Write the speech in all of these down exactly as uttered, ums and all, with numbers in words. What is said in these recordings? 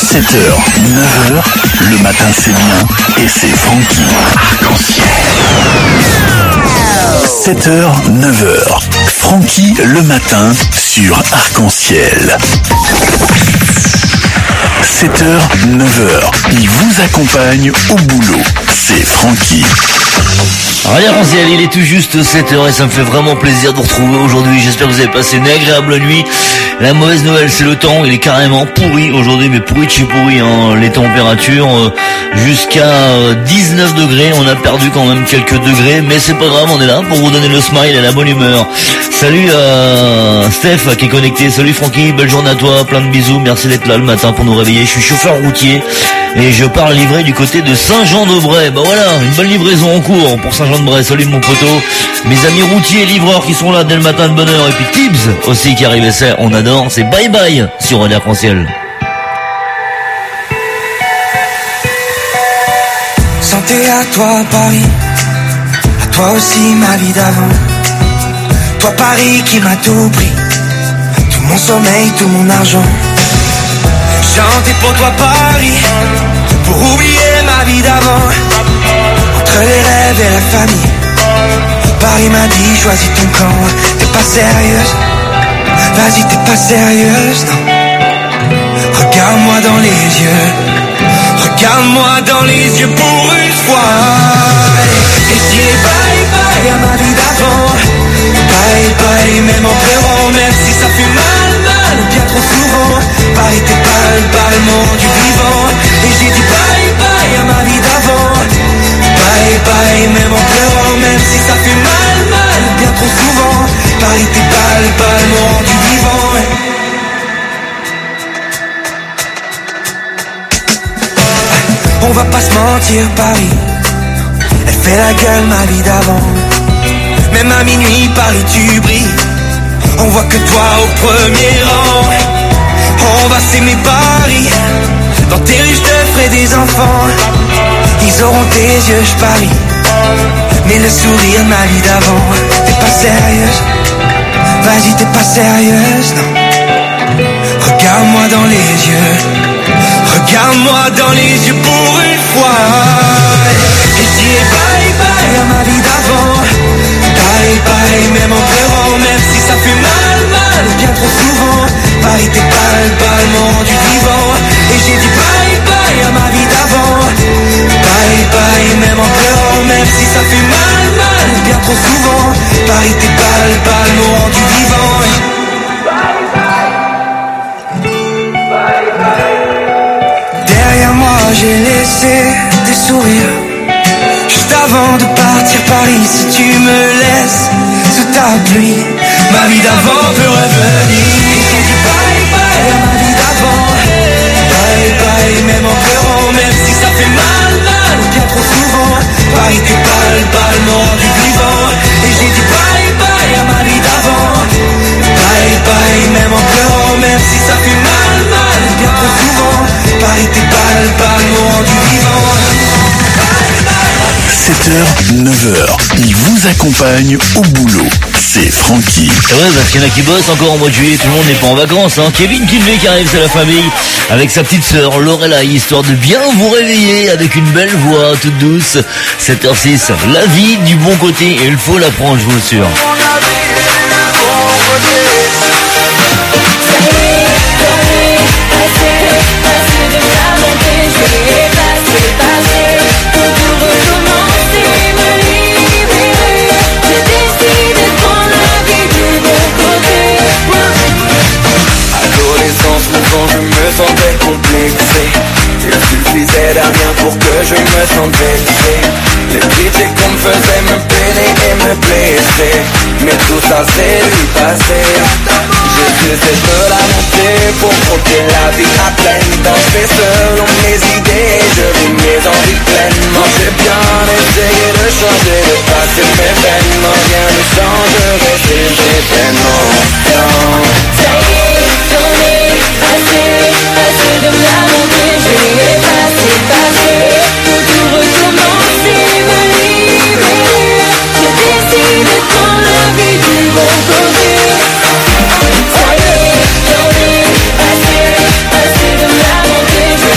sept heures, neuf heures, le matin c'est bien et c'est Francky. Arc-en-ciel. sept heures, neuf heures, Francky le matin sur Arc-en-ciel. sept heures, neuf heures, il vous accompagne au boulot. C'est Francky. Radio Arc-en-ciel, il est tout juste sept heures et ça me fait vraiment plaisir de vous retrouver aujourd'hui. J'espère que vous avez passé une agréable nuit. La mauvaise nouvelle, c'est le temps. Il est carrément pourri aujourd'hui, mais pourri de chez pourri, hein. Les températures euh, jusqu'à euh, dix-neuf degrés. On a perdu quand même quelques degrés, mais c'est pas grave, on est là pour vous donner le smile et la bonne humeur. Salut à Steph qui est connecté. Salut Francky, belle journée à toi, plein de bisous. Merci d'être là le matin pour nous réveiller. Je suis chauffeur routier et je pars livrer du côté de Saint-Jean-de-Bray. Bah voilà, une bonne livraison en cours pour Saint-Jean-de-Bray. Salut mon poteau, mes amis routiers et livreurs qui sont là dès le matin de bonne heure. Et puis Tibbs aussi qui arrive, c'est, on adore, c'est Bye Bye sur Radio Arc-en-ciel. Santé à toi Paris, à toi aussi ma vie d'avant. Toi Paris qui m'a tout pris, tout mon sommeil, tout mon argent. Chanter pour toi Paris, pour oublier ma vie d'avant. Entre les rêves et la famille, Paris m'a dit choisis ton camp. T'es pas sérieuse, vas-y t'es pas sérieuse, non. Regarde-moi dans les yeux, regarde-moi dans les yeux pour une fois. Et je dirai bye bye à ma vie d'avant. Bye bye même en pleurant, même si ça fait mal, mal, bien trop souvent. Paris t'es pas le parlement du vivant. Et j'ai dit bye bye à ma vie d'avant. Bye bye même en pleurant, même si ça fait mal, mal, bien trop souvent. Paris t'es pas le parlement du vivant. On va pas se mentir, Paris, elle fait la gueule ma vie d'avant. Même à minuit, Paris tu brilles, on voit que toi au premier rang. On va s'aimer Paris, dans tes rues je te ferai des enfants. Ils auront tes yeux, je parie, mais le sourire ma vie d'avant. T'es pas sérieuse, vas-y t'es pas sérieuse, non. Regarde-moi dans les yeux, regarde-moi dans les yeux pour une fois. Et je dirai bye bye à ma vie d'avant. Bye bye même en pleurant, même si ça fait mal, mal, bien trop souvent. Paris t'es pas le parlement du vivant. Et j'ai dit bye bye à ma vie d'avant. Bye bye même en pleurant, même si ça fait mal, mal, bien trop souvent. Paris t'es pas le parlement du vivant. Derrière moi j'ai laissé des sourires, juste avant de partir Paris. Si tu me laisses sous ta pluie, ma vie d'avant peut revenir. Et j'ai dit bye bye à ma vie d'avant. Bye bye même en pleurant, même si ça fait mal, mal, bien trop souvent. Paris t'es pas le parlement du vivant. Et j'ai dit bye bye à ma vie d'avant. Bye bye même en pleurant, même si ça fait mal, mal, bien trop souvent. Paris t'es pas le parlement du vivant. sept heures, neuf heures, il vous accompagne au boulot. C'est Francky. C'est vrai, parce qu'il y en a qui bossent encore en mois de juillet, tout le monde n'est pas en vacances, hein. Kevin Kinvey qui arrive, c'est la famille, avec sa petite sœur Lorelai, histoire de bien vous réveiller avec une belle voix toute douce. sept heures six, la vie du bon côté, et il faut la prendre, je vous assure. Quand je me sentais complexé, il suffisait d'un rien pour que je me sente vexé. Les critiques qu'on me faisait me peiner et me blesser, mais tout ça c'est du passé. J'ai cessé de la monter pour croquer la vie à pleine. Danser selon mes idées, je vis mes envies pleinement. J'ai bien essayé de changer, de passer mes peines, mais rien ne changerait si j'étais non, non. Assez de me lamenter, je l'ai passé, passé. Pour tout recommencer, me libérer. J'ai décidé de prendre la vie du bon côté. Ça y est, j'en ai assez, assez de me lamenter, je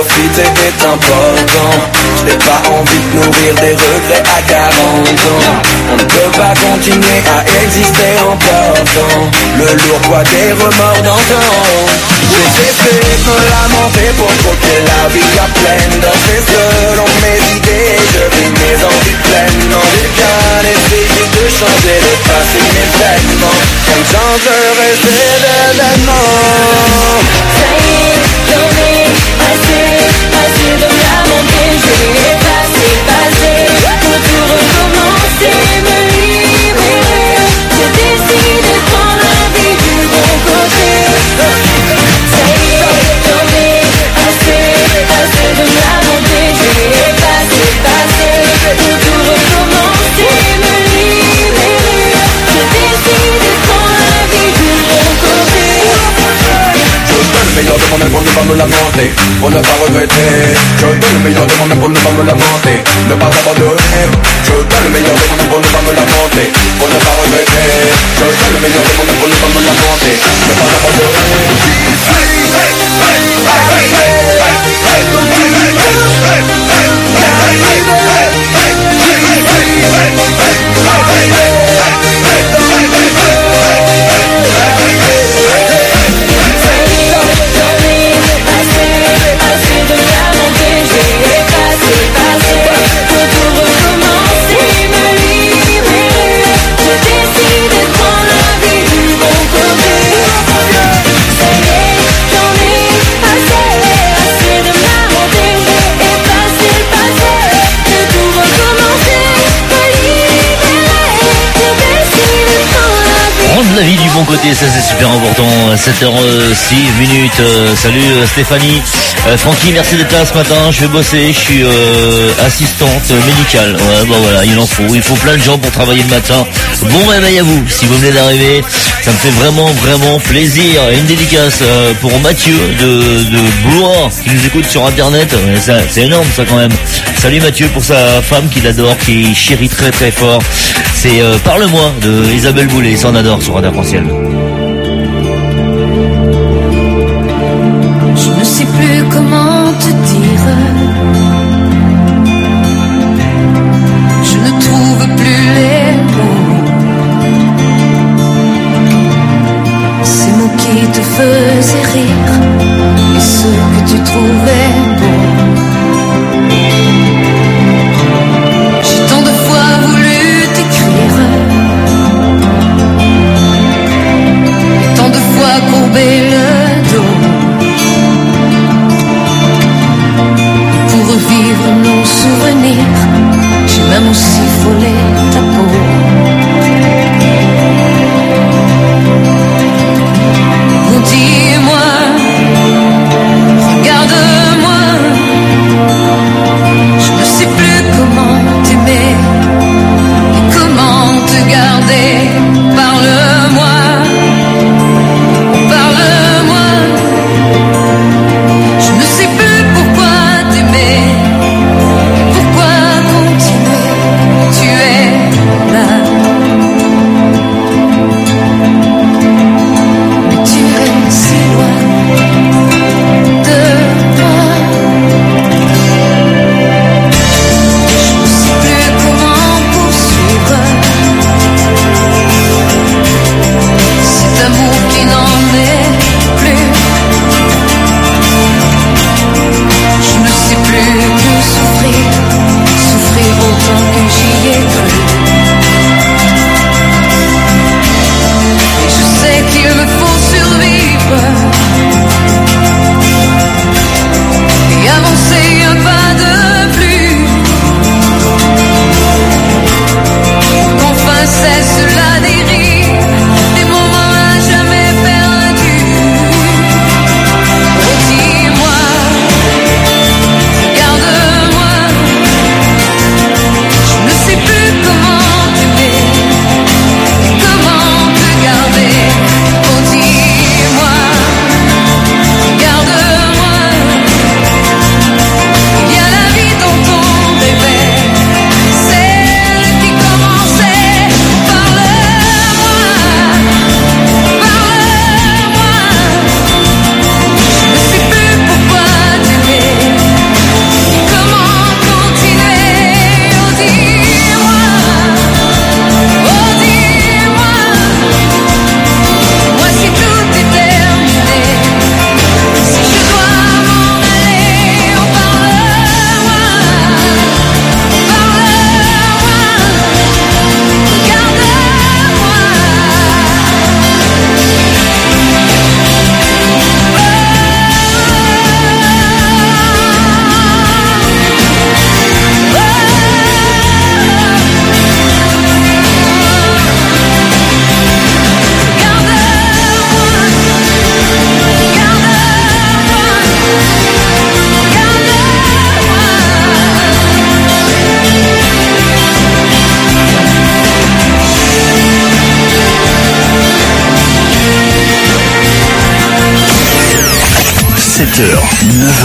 quitter est important. Je n'ai pas envie de nourrir des regrets à quarante ans. On ne peut pas continuer à exister en portant le lourd poids des remords d'antan. J'ai cessé de me lamenter pour croquer la vie à pleine. Danser selon mes idées, je vis mes envies pleines. Non, j'ai bien essayé de changer le passé, mes vêtements. On ne changerait ces événements. Ça y est, j'en ai assez, assez de me lamenter. Je vais passer, passer, pour tout recommencer, me libérer. J'ai décidé de prendre la vie du bon côté. Ça y est, j'en ai assez, assez de me lamenter. Je vais passer, passer, pour tout recommencer, me libérer. J'ai décidé de prendre la vie du bon côté. Je donne le meilleur de moi-même pour ne pas me lamenter, pour ne pas regretter. Je donne le meilleur de moi-même pour ne pas me lamenter, ne pas abandonner. Je donne le meilleur de moi-même pour ne pas me lamenter, pour ne pas regretter. Je donne le meilleur de moi-même pour ne pas me lamenter, ne pas La vie du bon côté, ça c'est super important. sept heures six minutes. Euh, salut euh, Stéphanie. Euh, Francky, merci d'être là ce matin. Je vais bosser, je suis euh, assistante médicale. Ouais, bon voilà, il en faut. Il faut plein de gens pour travailler le matin. Bon réveil à vous, si vous venez d'arriver. Ça me fait vraiment, vraiment plaisir. Une dédicace euh, pour Mathieu de, de Blois qui nous écoute sur internet. Ouais, ça, c'est énorme ça quand même. Salut Mathieu pour sa femme qui l'adore, qui chérit très très fort. C'est euh, Parle-moi de Isabelle Boulay, ça on adore sur Radio Arc-en-Ciel. Je ne sais plus comment te dire. Je ne trouve plus les mots. Ces mots qui te faisaient rire et ceux que tu trouvais beaux. J'ai tant de fois voulu t'écrire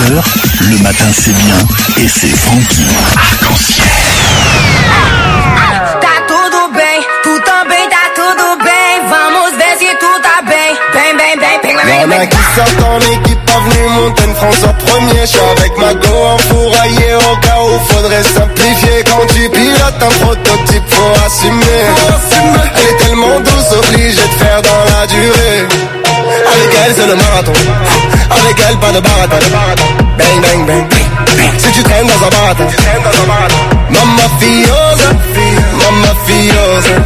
heures, le matin c'est bien et c'est Francky. Arc-en-ciel. Tá tudo bem, tu também tá tudo bem. Vamos ver se tu tá bem. Bem, bem, bem, bem, bem, Y'en a bem. qui sortent en équipe, avenue Montaigne, France en premier. J'suis avec ma go enfouraillé au cas où faudrait simplifier. Quand tu pilotes un prototype, faut assumer. Elle est tellement douce, obligée de faire dans la durée. Avec elle c'est le marathon, avec elle pas de baratin. Bang bang bang, si tu traînes dans un baratin. Mamma fiosa, mamma fiosa,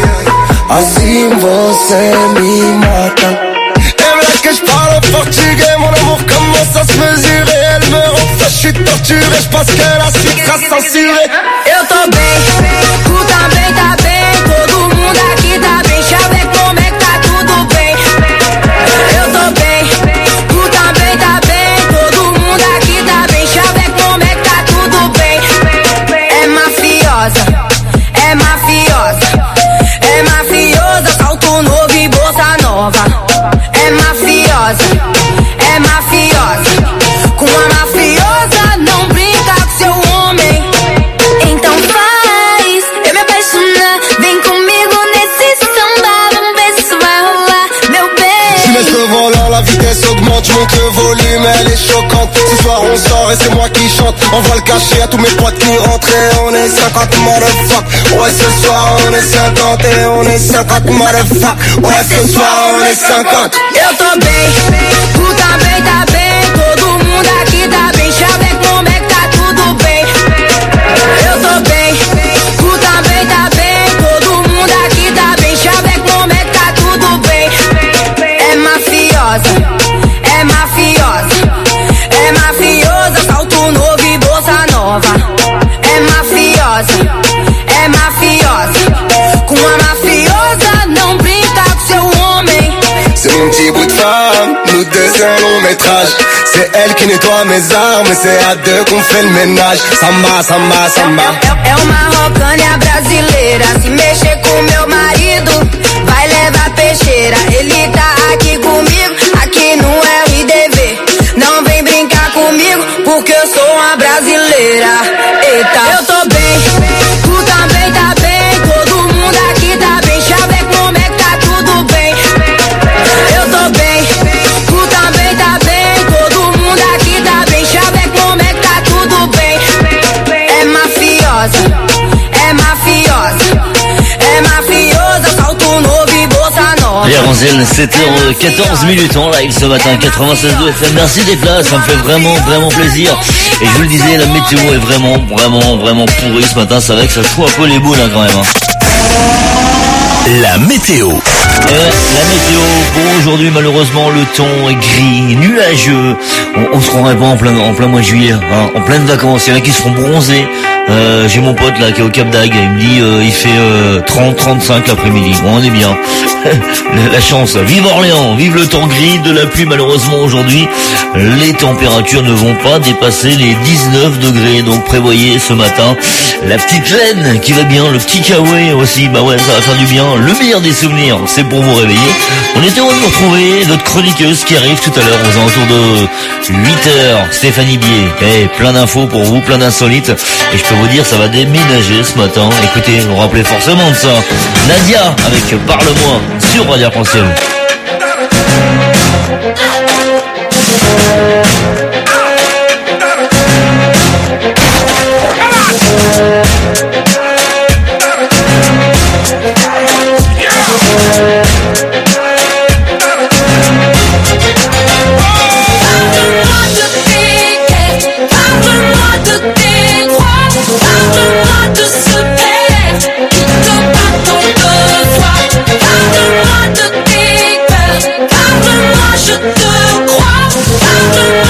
assim você me mata. Elle veut que je parle portugais, mon amour commence à se mesurer. Elle me rend ça, je suis torturé, je pense que la suite sera censurée. Eu tô bem, tu também tá bem. Todo mundo aqui tá bem. Chaveco, como é que tá tudo bem? Eu tô bem, tu também tá bem. Todo mundo aqui tá bem. Chaveco, como é que tá tudo bem? É mafiosa, é mafiosa, é mafiosa. Salto novo e bolsa nova. É mafiosa, é mafiosa. Com a mafiosa não brinca com seu homem. Então faz eu me apaixonar. Vem comigo nesse samba. Vamos ver se isso vai rolar, meu bem. Je laisse le volant, la vitesse augmente, je monte le volume, elle est choquante. Ce soir on sort et c'est moi qui chante. Envoie le cachet à tous mes potes qui rentrent et on est cinquante motherfuck. Ouais ce soir on est cinquante et on est cinquante motherfuck. Ouais ce soir on est cinquante. Eu tô bem, tu também tá bem. Todo mundo aqui tá bem. Chaveco, como é que tá tudo bem? Eu tô bem, tu também tá bem. Todo mundo aqui tá bem. Chaveco, como é que tá tudo bem? É mafiosa, é mafiosa, é mafiosa. Salto novo e bolsa nova. É mafiosa, é mafiosa. Com a mafiosa não brinca com seu homem. C'est mon petit bout de femme, nous deux c'est un long métrage. C'est elle qui nettoie mes armes, c'est à deux qu'on fait le ménage. Samba, samba, samba. É, é uma rocânia brasileira. Se mexer com meu marido, vai levar peixeira. Ele tá aqui comigo, aqui no R D V. Não vem brincar comigo, porque eu sou uma brasileira. Eita, eu tô bem, tu também tá bem. Todo mundo aqui tá bem. Chaveco, como é que tá tudo bem? Eu tô bem, tu também tá bem. Todo mundo aqui tá bem. Chaveco, como é que tá tudo bem? É mafiosa, é mafiosa, é mafiosa. Salto novo e bolsa nova. Allez, Ranzel, sept heures quatorze minutes en live ce matin, quatre-vingt-seize deux F M. Merci d'être là, ça me fait vraiment, vraiment plaisir. Et je vous le disais, la météo est vraiment, vraiment, vraiment pourrie ce matin. C'est vrai que ça se fout un peu les boules hein, quand même. Hein. La météo. Euh, la météo pour aujourd'hui, malheureusement, le temps est gris, nuageux. On, on se croirait pas en plein, en plein mois de juillet, hein, en pleine vacances. Il y en a qui seront bronzés. Euh, j'ai mon pote là qui est au Cap d'Agde. Il me dit euh, il fait euh, trente trente-cinq l'après-midi. Bon, on est bien. La chance. Vive Orléans, vive le temps gris, de la pluie malheureusement aujourd'hui. Les températures ne vont pas dépasser les dix-neuf degrés. Donc prévoyez ce matin la petite laine qui va bien, le petit kawaii aussi. Bah ouais, ça va faire du bien. Le meilleur des souvenirs, c'est pour vous réveiller. On était heureux de vous retrouver, notre chroniqueuse qui arrive tout à l'heure aux alentours de huit heures, Stéphanie Bier. Eh, plein d'infos pour vous, plein d'insolites. Et je peux vous dire, ça va déménager ce matin. Écoutez, vous vous rappelez forcément de ça. Nadia avec Parle-moi sur Radio Arc-en-Ciel. Je te crois, pardonne-moi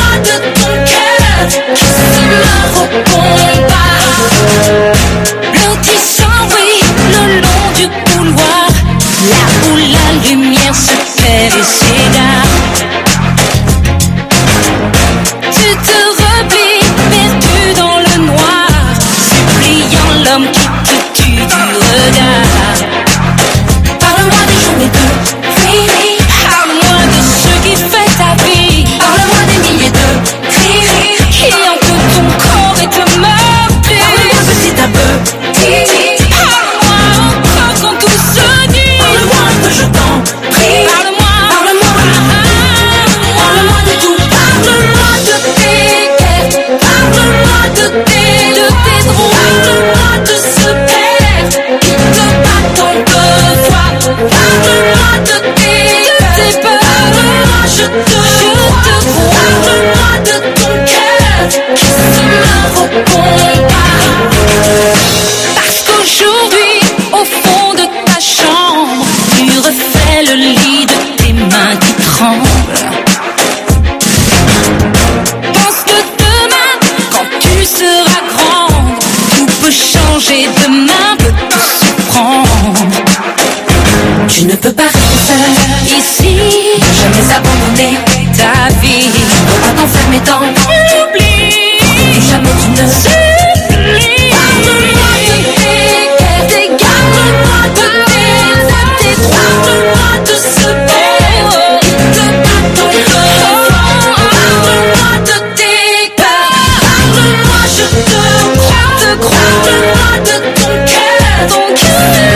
changer, demain peut tout surprendre. Tu ne peux pas rester seul ici, jamais abandonner ta vie. Tu ne peux pas t'enfermer dans l'oubli, plus jamais tu ne s'oublies. Parle-moi de tes quêtes, égarde-moi de tes tes droits, parle-moi de ce père qui te bat ton cœur. Parle-moi de tes peurs, parle-moi, je te crois, te crois, parle-moi de ton cœur, ton cœur.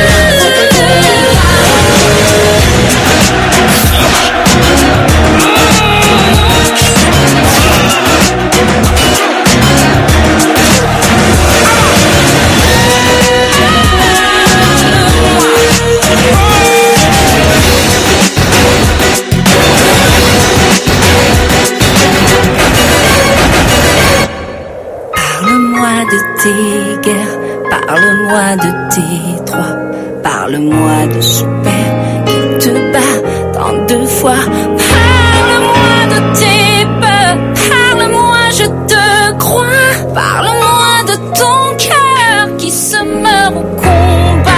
Parle-moi de tes guerres, parle-moi de tes droits, parle-moi de ce père qui te bat tant de fois. Parle-moi de tes peurs, parle-moi, je te crois, parle-moi de ton cœur qui se meurt au combat.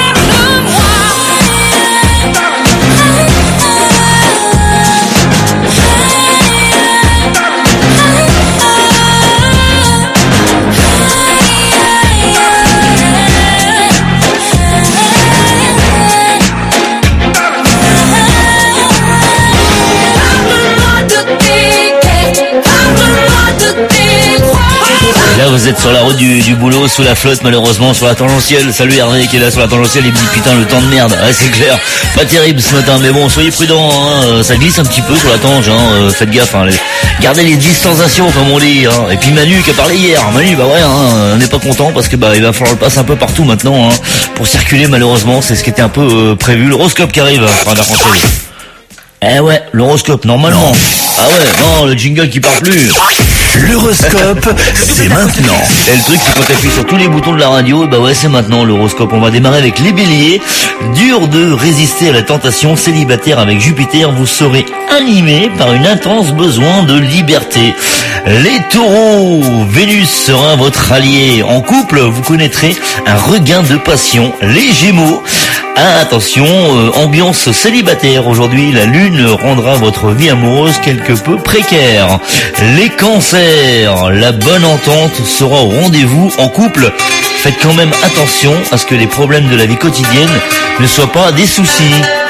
Et là vous êtes sur la route du, du boulot, sous la flotte malheureusement, sur la tangentielle. Salut Hervé qui est là sur la tangentielle, il me dit putain le temps de merde. Ouais c'est clair, pas terrible ce matin, mais bon soyez prudents, hein. Ça glisse un petit peu sur la tange, hein. euh, faites gaffe, hein. Les... gardez les distanciations comme on dit, hein. Et puis Manu qui a parlé hier, Manu bah ouais, hein, on n'est pas content parce que bah il va falloir le passer un peu partout maintenant, hein, pour circuler malheureusement, c'est ce qui était un peu euh, prévu. L'horoscope qui arrive, hein, la française. Eh ouais, l'horoscope normalement. Ah ouais, non, le jingle qui part plus. L'horoscope, c'est maintenant. Et le truc, c'est quand t'appuies sur tous les boutons de la radio, bah ouais, c'est maintenant l'horoscope. On va démarrer avec les béliers. Dur de résister à la tentation, célibataire avec Jupiter, vous serez animé par une intense besoin de liberté. Les taureaux, Vénus sera votre allié. En couple, vous connaîtrez un regain de passion. Les gémeaux, ah, attention, euh, ambiance célibataire. Aujourd'hui, la lune rendra votre vie amoureuse quelque peu précaire. Les cancers, la bonne entente sera au rendez-vous. En couple, faites quand même attention à ce que les problèmes de la vie quotidienne ne soient pas des soucis.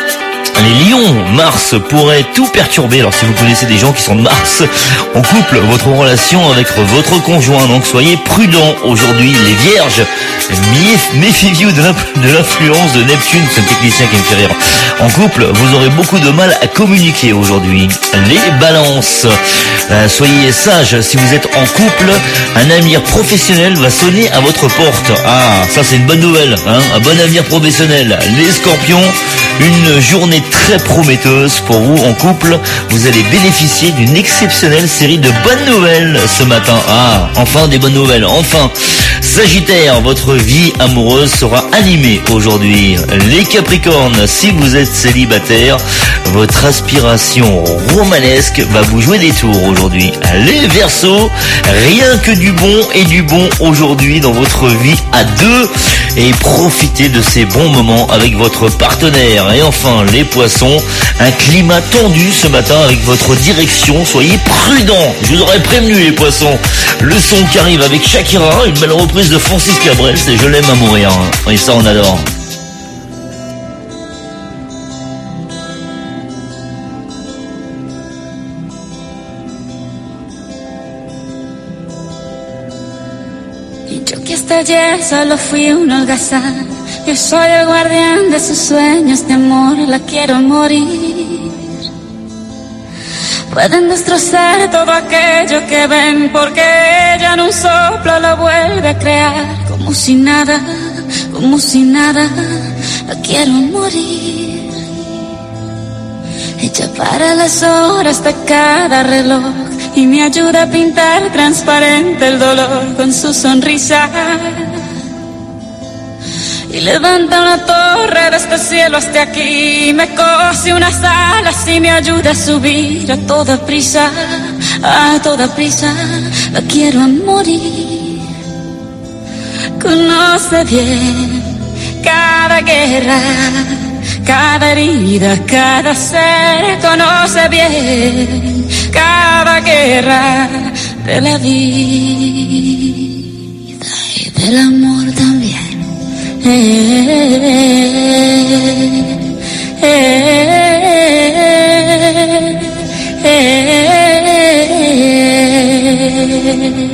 Les lions, Mars pourrait tout perturber. Alors si vous connaissez des gens qui sont de Mars, en couple, votre relation avec votre conjoint, donc soyez prudents aujourd'hui. Les vierges, méfiez-vous de l'influence de Neptune, c'est un technicien qui me fait rire. En couple, vous aurez beaucoup de mal à communiquer aujourd'hui. Les balances, euh, soyez sages, si vous êtes en couple, un avenir professionnel va sonner à votre porte. Ah, ça c'est une bonne nouvelle, hein, un bon avenir professionnel. Les scorpions, une journée très prometteuse pour vous en couple. Vous allez bénéficier d'une exceptionnelle série de bonnes nouvelles ce matin. Ah, enfin des bonnes nouvelles, enfin. Sagittaire, votre vie amoureuse sera animée aujourd'hui. Les Capricornes, si vous êtes célibataire, votre aspiration romanesque va vous jouer des tours aujourd'hui. Les Verseaux, rien que du bon et du bon aujourd'hui dans votre vie à deux et profitez de ces bons moments avec votre partenaire. Et enfin, les Poissons, un climat tendu ce matin avec votre direction. Soyez prudents, je vous aurais prévenu les Poissons. Le son qui arrive avec Shakira, une belle reprise de Francis Cabrel, c'est Je l'aime à mourir. Et ça, on adore. Yo que hasta ayer solo fui un holgazán, yo soy el guardián de sus sueños de amor, la quiero morir. Pueden destrozar todo aquello que ven, porque ella en un soplo lo vuelve a crear. Como si nada, como si nada, la quiero morir. Ella para las horas de cada reloj y me ayuda a pintar transparente el dolor con su sonrisa. Y levanta una torre desde el cielo hasta aquí, me cose unas alas y me ayuda a subir a toda prisa, a toda prisa, la quiero a morir. conoce bien cada guerra, cada herida, cada ser. Conoce bien cada guerra de la vida y del amor también. Eh, eh, eh, eh.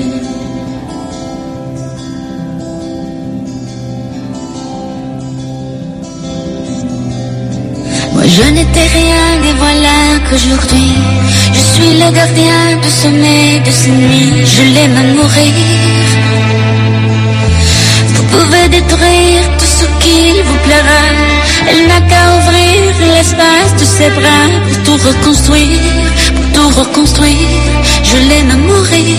Moi je n'étais rien et voilà qu'aujourd'hui je suis le gardien de sommeil de ces nuits. Je l'aime à mourir. Vous pouvez détruire tout ce qu'il vous plaira. Elle n'a qu'à ouvrir l'espace de ses bras pour tout reconstruire, pour tout reconstruire. Je l'aime à mourir.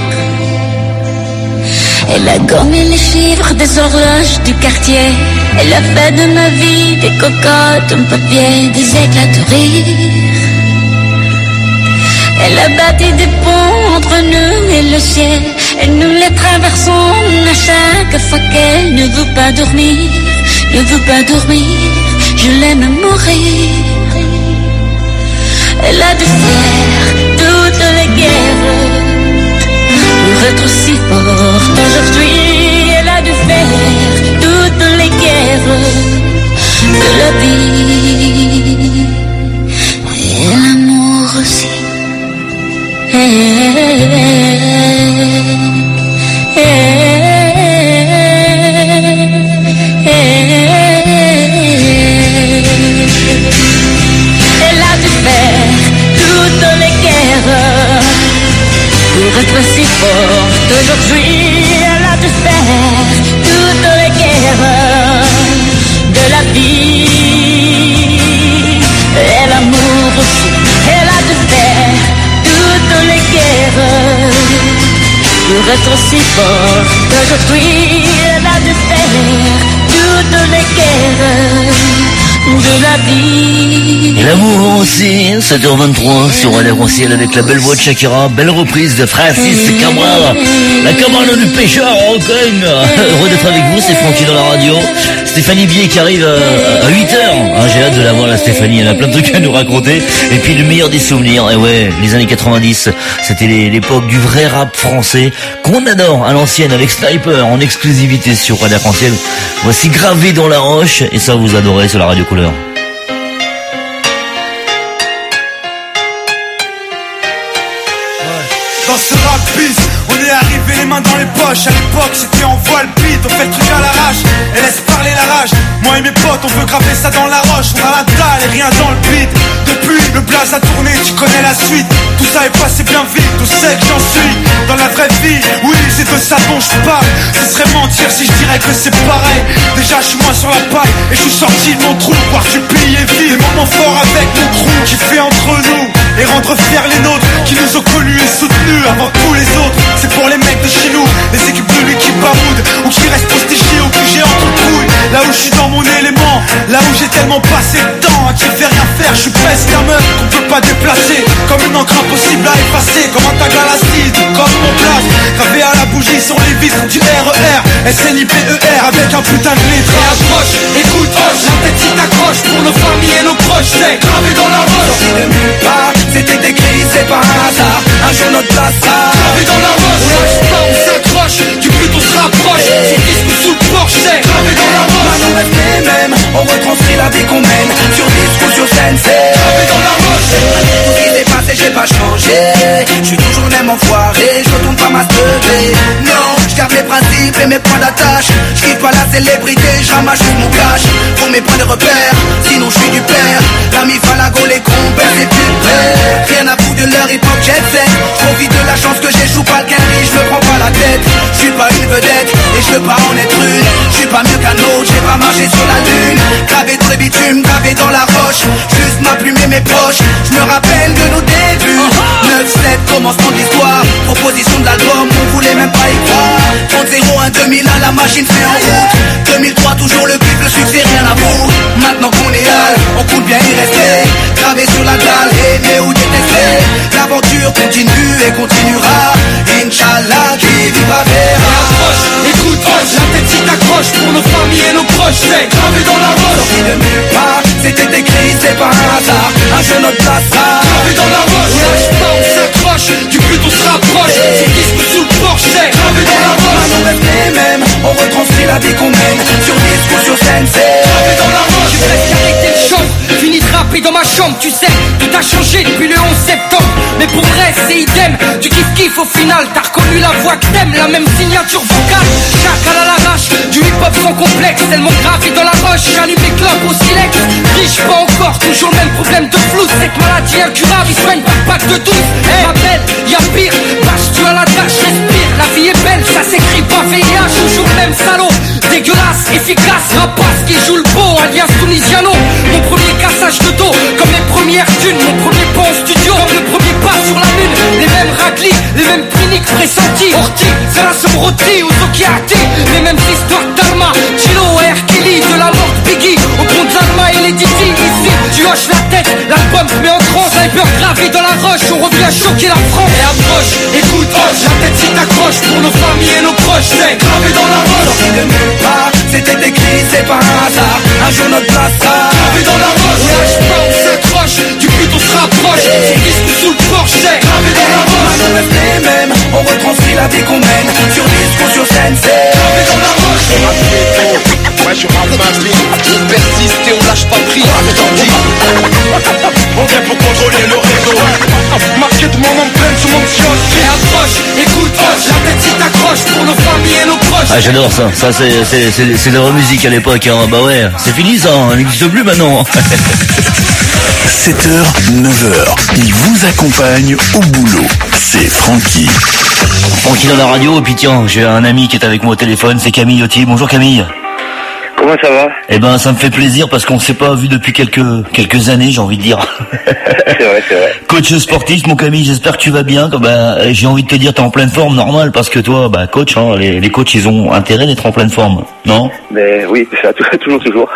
Elle a gommé les chiffres des horloges du quartier. Elle a fait de ma vie des cocottes en papier, des éclats de rire. Elle a bâti des ponts entre nous et le ciel. Et nous les traversons à chaque fois qu'elle ne veut pas dormir, ne veut pas dormir. Je l'aime à mourir. Elle a dû faire toutes les guerres pour être si forte aujourd'hui. Elle a dû faire toutes les guerres de la vie et l'amour aussi. Eh, eh, eh, eh, Elle a dû faire toutes les guerres pour être si forte aujourd'hui. Elle a dû faire toutes les guerres de la vie et l'amour aussi. Elle a dû faire toutes les guerres pour être si forte aujourd'hui. Elle a dû faire toutes les guerres de la vie. Et l'amour aussi, sept heures vingt-trois sur Radio Arc-en-Ciel avec la belle voix de Shakira, belle reprise de Francis Cabrel, la cabane du pêcheur en Rocagne. Heureux d'être avec vous, c'est Francky dans la radio. Stéphanie Bier qui arrive à, à huit heures. Ah, j'ai hâte de la voir, la Stéphanie, elle a plein de trucs à nous raconter. Et puis le meilleur des souvenirs, et ouais, les années quatre-vingt-dix, c'était l'époque du vrai rap français qu'on adore à l'ancienne avec Sniper en exclusivité sur Radio Arc-en-Ciel. Voici Gravé dans la roche, et ça vous adorez sur la radio couleur. Dans ce rap bis, on est arrivé les mains dans les poches. À l'époque c'était en voile beat, on fait le truc à l'arrache et laisse parler la rage. Moi et mes potes on veut graver ça dans la roche. On a la dalle et rien dans le beat. Depuis le blaze a tourné, tu connais la suite. Tout ça est passé bien vite, tout sait que j'en suis. Dans la vraie vie, oui c'est de ça dont je parle. Ce serait mentir si je dirais que c'est pareil. Déjà je suis moins sur la paille et je suis sorti de mon trou. Voir du pays et vivre, des moments forts avec mon crew qui fait entre nous et rendre fiers les nôtres qui nous ont connus et soutenus avant tous les autres. C'est pour les mecs de chez nous, les équipes de l'équipe Baroud, ou qui restent postichés au Q G entre couilles. Là où je suis dans mon élément, là où j'ai tellement passé de temps à qui fait rien faire. Je suis presque un meuf qu'on peut pas déplacer, comme une encre impossible à effacer, comme un tag à l'acide, comme mon place gravé à la bougie sur les vitres du R E R, S N I P E R avec un putain de lettrage. Approche, écoute, hoche, la tête si t'accroche pour nos familles et nos proches, c'est gravé dans la roche. Sorti de nulle part, c'était écrit, c'est pas un hasard. Un jour notre place sera gravé dans la roche. On lâche pas, on s'accroche, du but on se rapproche. Sous disque ou sous Porsche, c'est gravé dans la roche. Maintenant reste les mêmes, on retranscrit la vie qu'on mène. Sur disque ou sur scène, c'est gravé dans la roche. Tout ce qui s'est passé, j'ai pas changé. J'suis toujours le même enfoiré, j'retourne pas ma teubée. Non, j'garde mes principes et mes points d'attache. J'kiffe pas la célébrité, j'ramasse tout mon cash. Pour mes points de repère, sinon j'suis du père. L'ami Falago, les compères, c'est plus près. Rien à foutre de leur hip-hop jet set. J'profite de la chance que j'ai, j'joue pas le quinri, j'me prends pas la tête. J'suis pas une vedette et j'veux pas en être une. J'suis pas mieux qu'un autre, j'ai pas marché sur la lune. Gravé dans le bitume, gravé dans la roche. Juste ma plume et mes poches. J'me rappelle de nos débuts. neuf sept, commencement de l'histoire. Proposition de l'album, on voulait même pas y croire. trente zéro un deux mille un, la machine fait en route. deux mille trois, toujours le clip, le succès, rien à vous. Maintenant qu'on est hal, on compte bien y rester. Gravé sur la dalle, aimé ou détesté. L'aventure continue et continuera. Inch'Allah, qui vivra verra. Approche, écoute, hoche, la tête t'accroches pour nos familles et nos proches. C'est gravé dans la roche. Sorti de nulle part, c'était écrit, c'est pas un hasard. Un jeune homme placera. Gravé dans la roche. On lâche pas, on s'accroche. Du but on se rapproche. Sur disque sous le porche. C'est gravé dans la roche. On reste les mêmes. On retranscrit la vie qu'on mène. Sur disque ou sur scène. C'est gravé dans la roche. J'ai presque arrêté le show. Fini de rapper dans ma chambre. Tu sais, tout a changé depuis le onze septembre. Mais pour vrai, c'est idem. Du kiff-kiff au final. T'as reconnu la voix que t'aimes. La même signature vocale. Chacal à l'arrache. Du hip-hop sans complexe. Tellement gravé dans la roche. J'allume les clopes au silex. Riche pas encore. Toujours le même problème de flou. Cette maladie incurable. Il soigne par pack de douze. Eh, ma belle, y'a pire. Vache, tu as la tâche. Respire. La vie est belle. Ça s'écrit pas V I H. Toujours le même salaud. Dégueulasse, efficace. Rapace qui joue le beau. Alias Tunisiano. Mon premier cassage de dos. Comme mes premières thunes. Mon premier pas en studio. Comme le premier pas sur la lune. Les mêmes raclis. Les mêmes cliniques pressentis. Orti, c'est la sombreté. Ou Zokiati. Les mêmes histoires d'Alma. Chilo et Herkili. De la morte Biggie. Au pont d'Alma et les Didi. Ici, tu hoches la tête. L'album te met en transe. Sniper gravé dans la roche. On revient choquer la France. Et approche, écoute, hoche. La tête si t'accroches. Pour nos familles et nos proches. C'est gravé dans la roche. Sorti de nulle part. C'était écrit, c'est pas un hasard. Un jour notre place sera gravé dans la roche. On lâche pas, on s'accroche. Du but on se rapproche. Sur disque sous le porche. C'est gravé dans la roche. On reste les mêmes. On retranscrit la vie qu'on mène. Sur disque ou sur scène. C'est gravé dans la roche. Ouais, je rame ma vie. On persiste et on lâche pas prise. On vient pour contrôler le réseau. Marqué de mon empreinte sur mon kiosque. Et approche, écoute, hoche. La tête si t'accroches. Pour nos familles et nos proches. Ah, j'adore ça. Ça, c'est, c'est, c'est, c'est de la vraie musique à l'époque, hein. Bah ouais. C'est fini, ça. Elle n'existe plus maintenant. sept heures, neuf heures, il vous accompagne au boulot. C'est Francky. Francky dans la radio, et puis tiens, j'ai un ami qui est avec moi au téléphone, c'est Camille Otti. Bonjour Camille. Comment ça va? Eh ben, ça me fait plaisir parce qu'on s'est pas vu depuis quelques quelques années, j'ai envie de dire. C'est vrai, c'est vrai. Coach sportif, mon Camille, j'espère que tu vas bien. Bah, j'ai envie de te dire, t'es en pleine forme, normal, parce que toi, bah, coach, hein, les, les coachs, ils ont intérêt d'être en pleine forme, non? Mais oui, ça, toujours, toujours.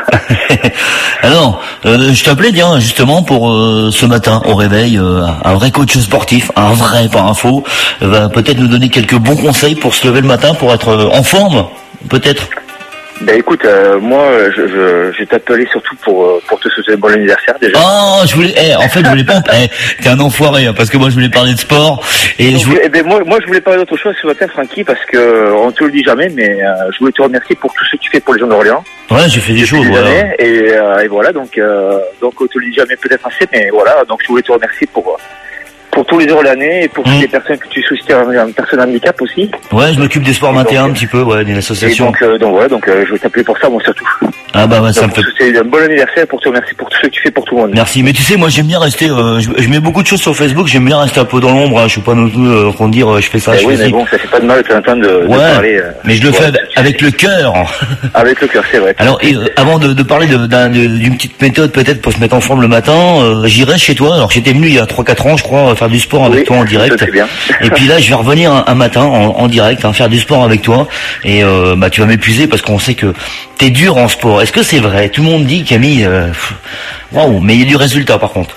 Alors, euh, je t'appelais, bien, justement, pour euh, ce matin, au réveil, euh, un vrai coach sportif, un vrai, pas un faux, euh, va peut-être nous donner quelques bons conseils pour se lever le matin, pour être euh, en forme, peut-être. Ben écoute, euh, moi, je, je, je t'appelais surtout pour euh, pour te souhaiter un bon anniversaire déjà. Oh, je voulais, eh, en fait, je voulais pas. Eh, t'es un enfoiré, hein, parce que moi, je voulais parler de sport et Donc, je voulais... eh ben moi, moi, je voulais parler d'autre chose ce matin, Francky, parce que on te le dit jamais, mais euh, je voulais te remercier pour tout ce que tu fais pour les gens d'Orléans. Ouais, j'ai fait des choses, voilà. Années, et, euh, et voilà, donc euh, donc on te le dit jamais peut-être assez, mais voilà, donc je voulais te remercier pour pour tous les Orléanais et pour mmh. toutes les personnes que tu souscris à un personne handicap aussi. Ouais, je m'occupe des sports et vingt et un donc, un petit peu, ouais, d'une association. Et donc, euh, donc ouais, donc euh, je vais t'appeler pour ça, moi surtout. Ah bah ouais, ça donc, me fait. C'est un bon anniversaire pour te remercier pour tout ce que tu fais pour tout le monde. Merci, mais tu sais, moi j'aime bien rester. Euh, je, je mets beaucoup de choses sur Facebook, j'aime bien rester un peu dans l'ombre. Hein, je suis pas non plus euh, qu'on dire, euh, je fais ça. Eh je oui, fais mais ci. bon, ça fait pas de mal de temps en temps de, ouais, de parler. Euh, mais je le ouais, fais avec, avec le cœur. Avec le cœur, c'est vrai. Alors, et, euh, avant de, de parler de, d'un, de, d'une petite méthode peut-être pour se mettre en forme le matin, euh, j'irai chez toi. Alors, j'étais venu il y a trois quatre ans, je crois, faire du sport avec oui, toi en direct. C'est bien. Et puis là, je vais revenir un, un matin en, en direct, hein, faire du sport avec toi. Et euh, bah, tu vas m'épuiser parce qu'on sait que t'es dur en sport. Est-ce que c'est vrai? Tout le monde dit, Camille, euh, waouh, mais il y a du résultat par contre.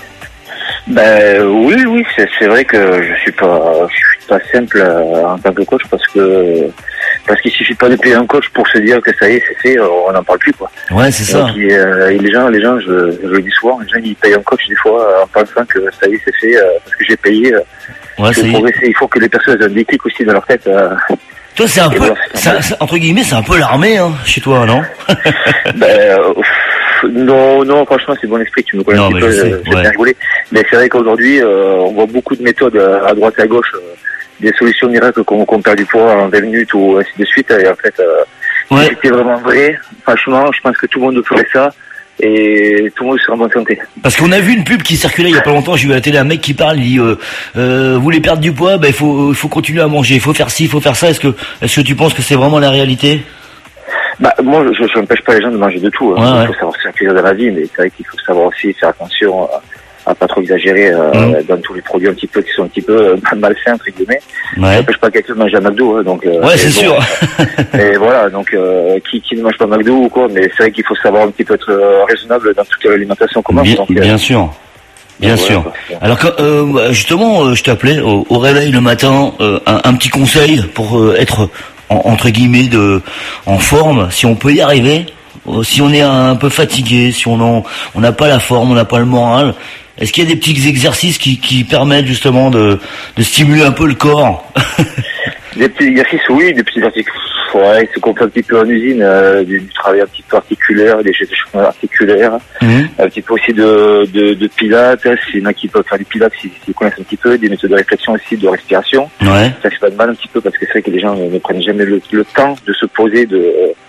Ben oui, oui, c'est, c'est vrai que je suis pas, je suis pas simple euh, en tant que coach parce que parce qu'il suffit pas de payer un coach pour se dire que ça y est, c'est fait, on n'en parle plus quoi. Ouais, c'est ça. Donc, il, euh, et les gens, les gens, je, je le dis souvent, les gens ils payent un coach des fois en pensant que ça y est, c'est fait, euh, parce que j'ai payé. Euh, ouais, c'est progresser. Il faut que les personnes aient un déclic aussi dans leur tête. Euh, Toi, c'est un peu, voilà, c'est un, c'est, entre guillemets, c'est un peu l'armée, hein, chez toi, non? ben, euh, non, non, franchement, c'est bon esprit, tu me connais non, un petit peu, je sais, euh, j'ai ouais. bien rigolé. Mais c'est vrai qu'aujourd'hui, euh, on voit beaucoup de méthodes à droite et à gauche, euh, des solutions miracles qu'on, qu'on perd du poids en vingt minutes ou ainsi de suite. Et en fait, euh, ouais. si c'était vraiment vrai, franchement, je pense que tout le monde ferait ça. Et tout le monde sera en bonne santé. Parce qu'on a vu une pub qui circulait il y a pas longtemps, j'ai vu à la télé un mec qui parle, il dit euh, euh, vous voulez perdre du poids, ben il faut il faut continuer à manger, il faut faire ci, il faut faire ça. Est-ce que est-ce que tu penses que c'est vraiment la réalité? Bah moi je je n'empêche pas les gens de manger de tout. Hein. Ouais, il ouais. faut savoir se faire plaisir dans la vie, mais c'est vrai qu'il faut savoir aussi faire attention à, à pas trop exagérer euh, mmh. dans tous les produits un petit peu qui sont un petit peu euh, malsains entre guillemets. Ouais. Ça n'empêche pas quelqu'un de manger à McDo, hein, donc. Euh, ouais, c'est bon, sûr. Et voilà, donc euh, qui qui ne mange pas McDo ou quoi, mais c'est vrai qu'il faut savoir un petit peu être euh, raisonnable dans toute l'alimentation qu'on mange. Bien, donc, euh, bien sûr. Bien donc, sûr. Voilà, Alors quand, euh, justement, euh, je t'appelais au, au réveil le matin, euh, un, un petit conseil pour euh, être en, entre guillemets de en forme, si on peut y arriver, si on est un peu fatigué, si on en, on n'a pas la forme, on n'a pas le moral, est-ce qu'il y a des petits exercices qui, qui permettent justement de, de stimuler un peu le corps? Des petits exercices, oui, des petits exercices. Ouais, ce qu'on fait un petit peu en usine, euh, du, du travail un petit peu articulaire, des choses articulaires, mmh. un petit peu aussi de, de, de pilates. Il y en a qui peuvent faire du pilates s'ils si, si connaissent un petit peu, des méthodes de réflexion aussi, de respiration. Ouais. Ça fait pas de mal un petit peu parce que c'est vrai que les gens ne prennent jamais le, le temps de se poser, de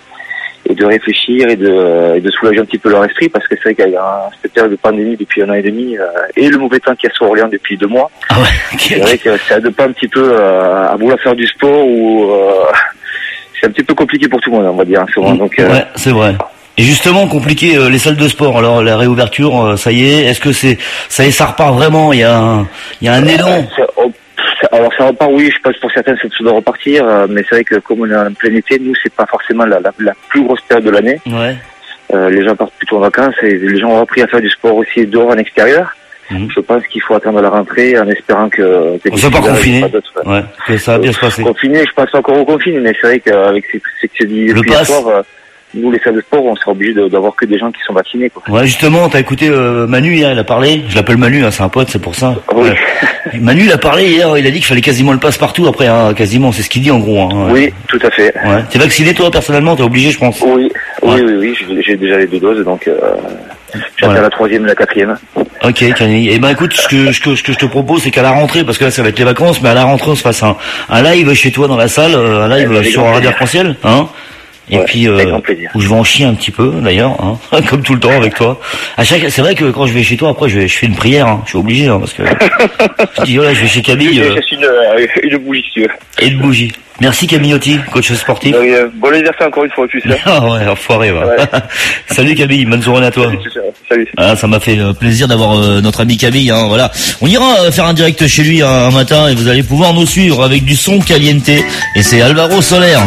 et de réfléchir et de, et de soulager un petit peu leur esprit, parce que c'est vrai qu'il y a cette période de pandémie depuis un an et demi euh, et le mauvais temps qu'il y a sur Orléans depuis deux mois. Ah ouais, okay, c'est vrai que ça aide pas un petit peu euh, à vouloir faire du sport ou euh, c'est un petit peu compliqué pour tout le monde, on va dire. Souvent. Donc, euh, ouais, c'est vrai. Et justement, compliqué euh, les salles de sport. Alors la réouverture, euh, ça y est. Est-ce que c'est ça y est, ça repart vraiment? Il y a un, il y a un élan. Euh, oh, alors ça repart, oui. Je pense pour certains c'est tout de repartir, euh, mais c'est vrai que comme on est en plein été, nous c'est pas forcément la, la, la plus grosse période de l'année. Ouais. Euh, les gens partent plutôt en vacances et les gens ont appris à faire du sport aussi dehors en extérieur. Mmh. Je pense qu'il faut attendre la rentrée en espérant que... On ne soit pas confiné. Ouais, que ça va bien se passer. Confiné, je pense encore au confiné, mais c'est vrai qu'avec ces, ces, ces le pass. Euh, nous, les salles de sport, on sera obligé d'avoir que des gens qui sont vaccinés, quoi. Ouais, justement, t'as écouté euh, Manu hier, il a parlé. Je l'appelle Manu, hein, c'est un pote, c'est pour ça. Oui. Ouais. Manu, il a parlé hier, il a dit qu'il fallait quasiment le passe partout après, hein, quasiment, c'est ce qu'il dit en gros. Hein, ouais. Oui, tout à fait. Ouais. T'es vacciné toi, personnellement, t'es obligé, je pense. Oui, oui, ouais. oui, oui, oui. j'ai déjà les deux doses, donc euh, j'attends voilà. la troisième et la quatrième. Ok, Camille. Eh ben écoute, ce que, ce que, ce que je te propose, c'est qu'à la rentrée, parce que là ça va être les vacances, mais à la rentrée on se fasse un, un live chez toi dans la salle, un live eh, sur Radio Arc-en-Ciel, hein. Et ouais, puis euh, où je vais en chier un petit peu d'ailleurs, hein, comme tout le temps avec toi. À chaque, c'est vrai que quand je vais chez toi, après je, vais, je fais une prière, hein, je suis obligé, hein, parce que je dis voilà, je vais chez Camille. Euh, une, euh, une bougie, si tu veux. Et une bougie. Merci Camillotti, coach sportif. Oui, euh, bon anniversaire encore une fois, tu sais. Ah ouais, enfoiré, ouais. ouais. Salut Camille, bonne journée à toi. Salut. Salut. Ah, ça m'a fait euh, plaisir d'avoir euh, notre ami Camille, hein, voilà. On ira euh, faire un direct chez lui un, un matin et vous allez pouvoir nous suivre avec du son caliente. Et c'est Alvaro Soler.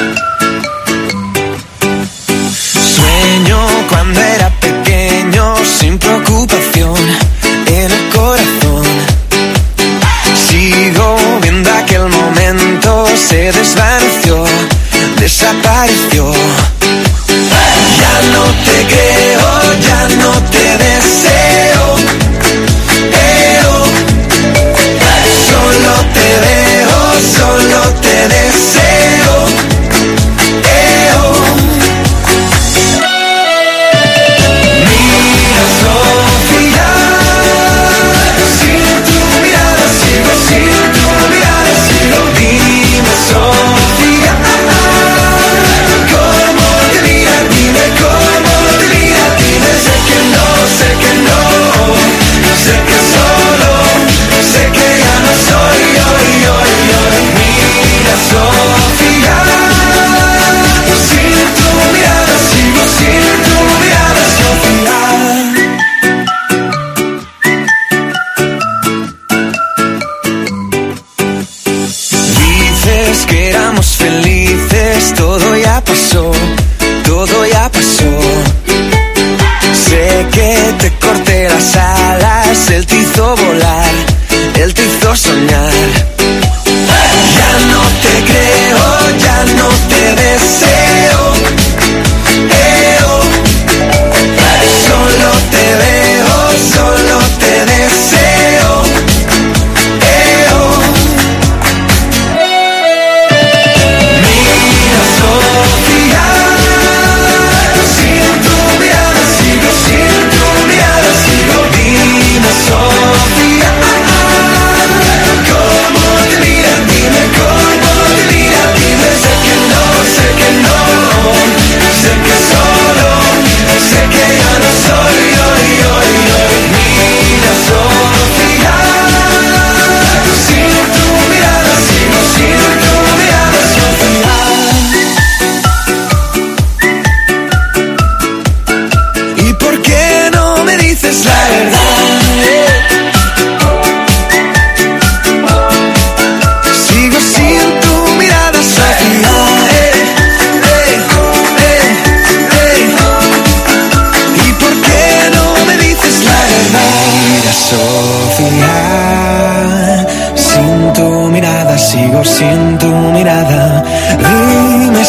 Cuando era pequeño, sin preocupación en el corazón. Sigo viendo aquel momento, se desvaneció, desapareció. Ya no te creo, ya no te deseo, pero solo te veo, solo te deseo. Todo ya pasó. Sé que te corté las alas, él te hizo volar, él te hizo soñar. Ya no te creo, ya no te deseo, pero solo te veo, solo te deseo. Mira, Sofía.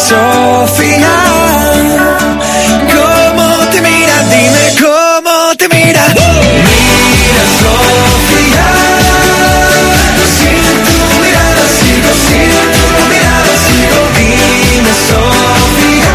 Sofía. ¿Cómo te mira? Dime cómo te mira. Mira, Sofía. Sin tu mirada sigo, sin tu mirada sigo. Dime, Sofía.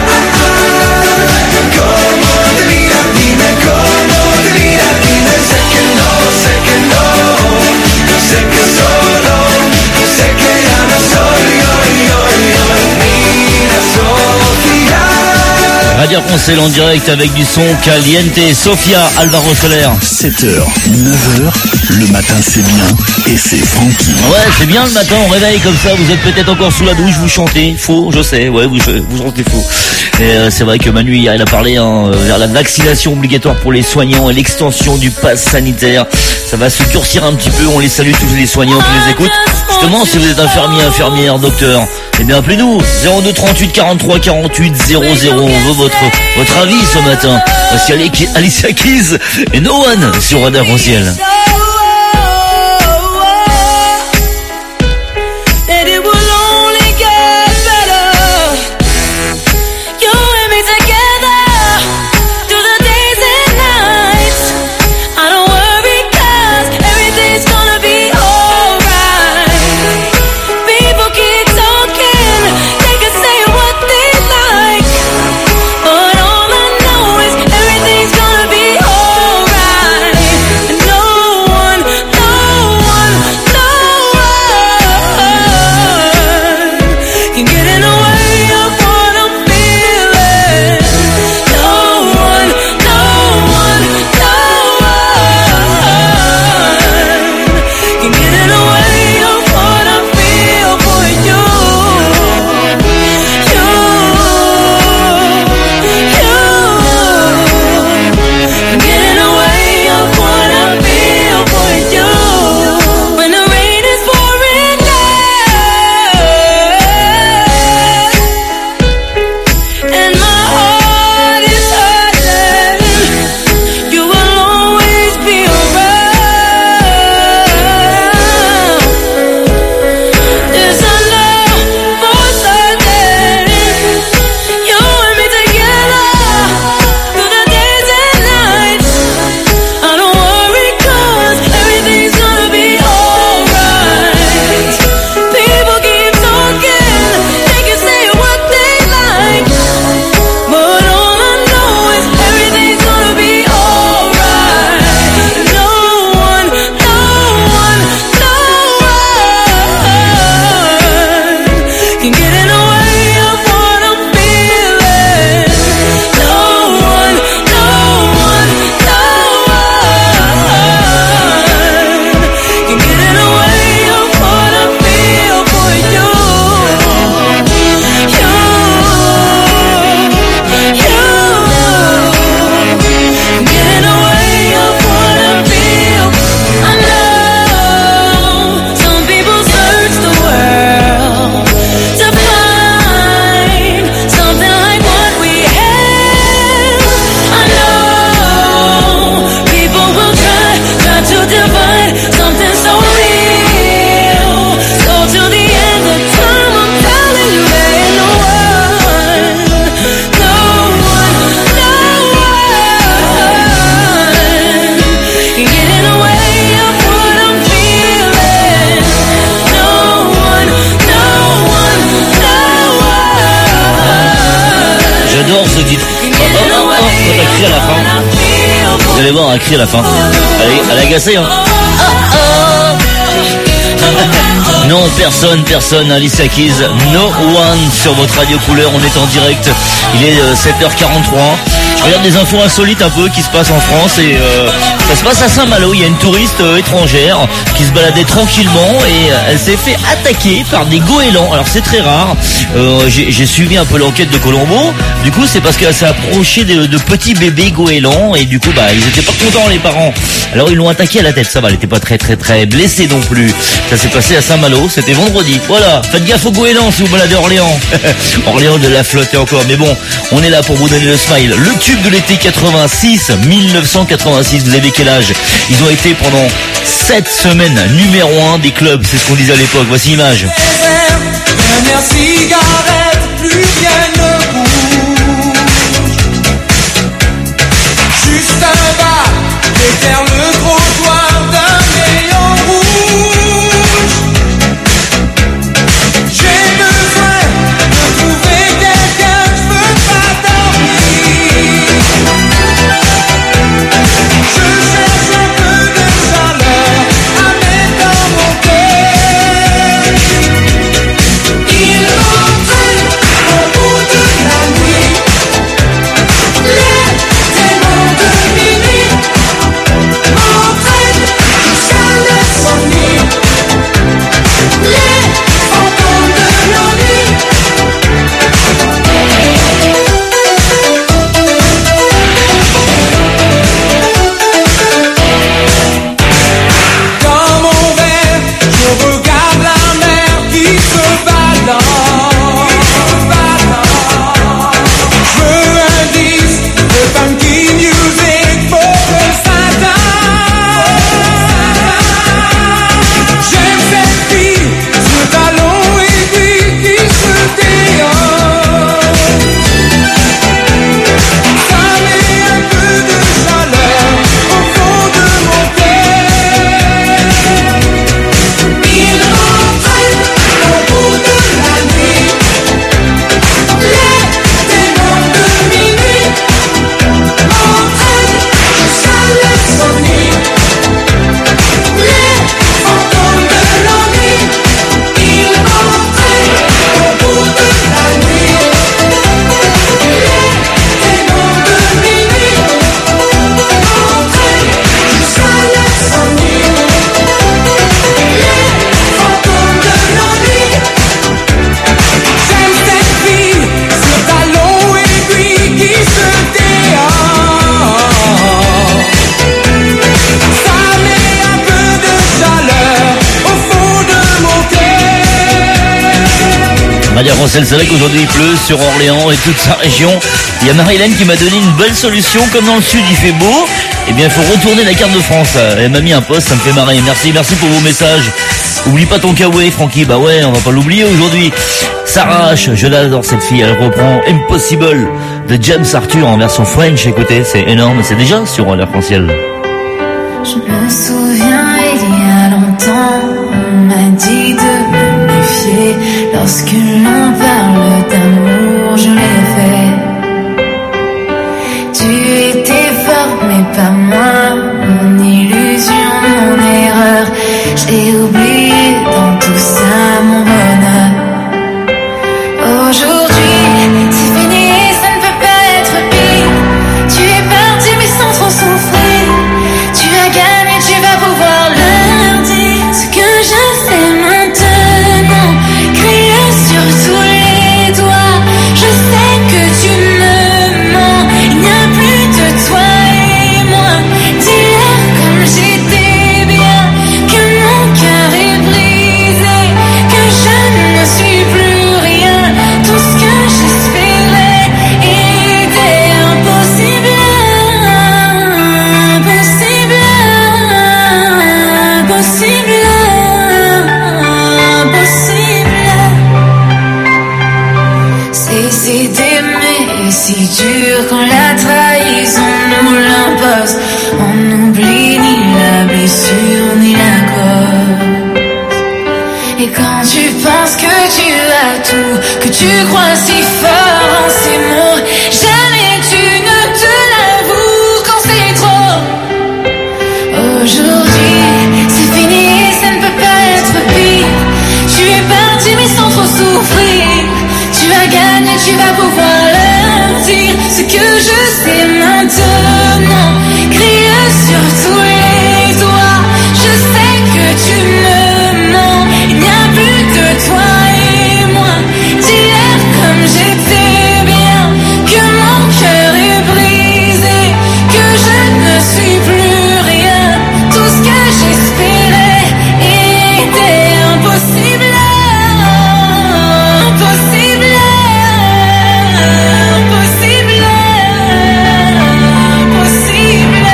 ¿Cómo te mira? Dime cómo te mira. Dime, sé que no, sé que no. Sé que solo, sé que ya no soy yo, yo, yo. Mira, Sofía. Radio Arc-en-Ciel en direct avec du son caliente. Sofia, Alvaro Soler. sept heures, neuf heures, le matin c'est bien et c'est Francky. Ouais, c'est bien le matin, on réveille comme ça, vous êtes peut-être encore sous la douche, vous chantez, faux, je sais, ouais, vous, vous chantez faux. Et euh, c'est vrai que Manu hier il a parlé hein, vers la vaccination obligatoire pour les soignants et l'extension du pass sanitaire. Ça va se durcir un petit peu, on les salue tous les soignants qui les écoutent. Justement, si vous êtes infirmier, infirmière, docteur, eh bien appelez-nous, zéro deux trente-huit quarante-trois quarante-huit zéro zéro, on veut votre, votre avis ce matin. Parce qu'il y a Alicia Keys et No One sur Radio Arc-en-Ciel. Vous allez voir un cri à la fin. Elle, elle est agacée, hein. Non, personne, personne, Alicia Keys, No One sur votre radio couleur, on est en direct, il est euh, sept heures quarante-trois. Je regarde des infos insolites un peu qui se passent en France et euh, ça se passe à Saint-Malo, il y a une touriste euh, étrangère qui se baladait tranquillement et euh, elle s'est fait attaquer par des goélands. Alors c'est très rare, euh, j'ai, j'ai suivi un peu l'enquête de Colombo, du coup c'est parce qu'elle s'est approchée de, de petits bébés goélands et du coup bah ils étaient pas contents les parents. Alors ils l'ont attaqué à la tête, ça va, elle était pas très très très blessée non plus. Ça s'est passé à Saint-Malo, c'était vendredi. Voilà, faites gaffe aux goélands si vous baladez Orléans. Orléans de la flotte et encore, mais bon, on est là pour vous donner le smile. Le tube de l'été quatre-vingt-six, mille neuf cent quatre-vingt-six, vous avez quel âge? Ils ont été pendant sept semaines numéro un des clubs, c'est ce qu'on disait à l'époque. Voici l'image. Dernière cigarette, plus rien. Arc-en-Ciel. C'est vrai qu'aujourd'hui il pleut sur Orléans et toute sa région. Il y a Marie-Hélène qui m'a donné une belle solution. Comme dans le sud il fait beau, eh bien il faut retourner la carte de France. Elle m'a mis un post, ça me fait marrer. Merci, merci pour vos messages. Oublie pas ton kawaii, Francky. Bah ouais, on va pas l'oublier aujourd'hui. Sarah H, je l'adore cette fille. Elle reprend Impossible de James Arthur en version French. Écoutez, c'est énorme. C'est déjà sur l'Arc-en-Ciel. Je me souviens, il y a longtemps, on m'a dit de me méfier. Lorsque l'on parle d'amour, je l'ai fait. Tu étais fort, mais pas moi. Mon illusion, mon erreur. J'ai oublié dans tout ça mon bonheur. Aujourd'hui, c'est fini, ça ne peut pas être pire. Tu es parti, mais sans trop souffrir. Tu as gagné, tu vas pouvoir leur dire ce que je sais maintenant. Crier sur tous les doigts. Je sais que tu me mens. Il n'y a plus de toi et moi. Dis-leur comme j'étais bien, que mon cœur est brisé, que je ne suis plus rien. Tout ce que j'espérais était impossible, impossible, impossible, impossible. Cesser d'aimer est si dur quand la trahison nous l'impose. On n'oublie ni la blessure ni la cause. Et quand tu penses que tu as tout, que tu crois si fort en ces mots, jamais tu ne te l'avoues quand c'est trop. Aujourd'hui, c'est fini, ça ne peut pas être pire. Tu es parti mais sans trop souffrir. Tu as gagné, tu vas pouvoir leur dire ce que je sais maintenant. Crie sur tous les doigts. Je sais que tu me mens. Il n'y a plus de toi et moi. Dis-leur comme j'étais bien, que mon cœur est brisé, que je ne suis plus rien. Tout ce que j'espérais était impossible, impossible, impossible, impossible.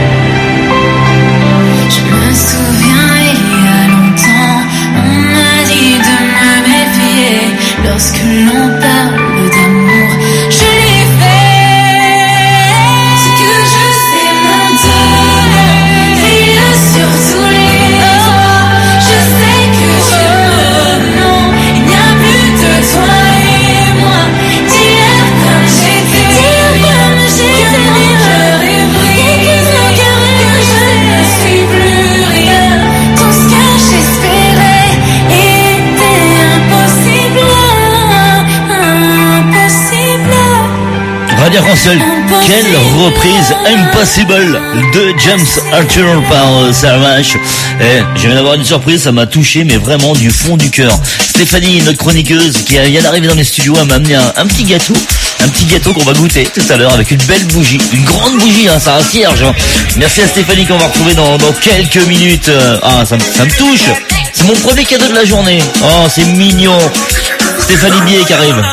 Je me souviens, il y a longtemps, on m'a dit de me méfier. Lorsque l'on parle d'amour, je l'ai fait. Ce que je sais maintenant, crie sur tous les doigts. Je sais que tu me mens. Il n'y a plus de toi et moi. Dis-leur comme j'étais bien, que mon cœur est brisé, que je ne suis plus rien. Tout ce que j'espérais était impossible, impossible. Radio Arc-en-Ciel, quelle reprise Impossible de James Arthur par euh, Sarah H. Eh, je viens d'avoir une surprise, ça m'a touché, mais vraiment du fond du cœur. Stéphanie, notre chroniqueuse, qui vient d'arriver dans les studios, elle m'a amené un, un petit gâteau, un petit gâteau qu'on va goûter tout à l'heure avec une belle bougie, une grande bougie, hein, ça un cierge. Hein. Merci à Stéphanie qu'on va retrouver dans, dans quelques minutes. Ah, ça, me- ça me touche. C'est mon premier cadeau de la journée. Oh, c'est mignon. Stéphanie Bier qui arrive.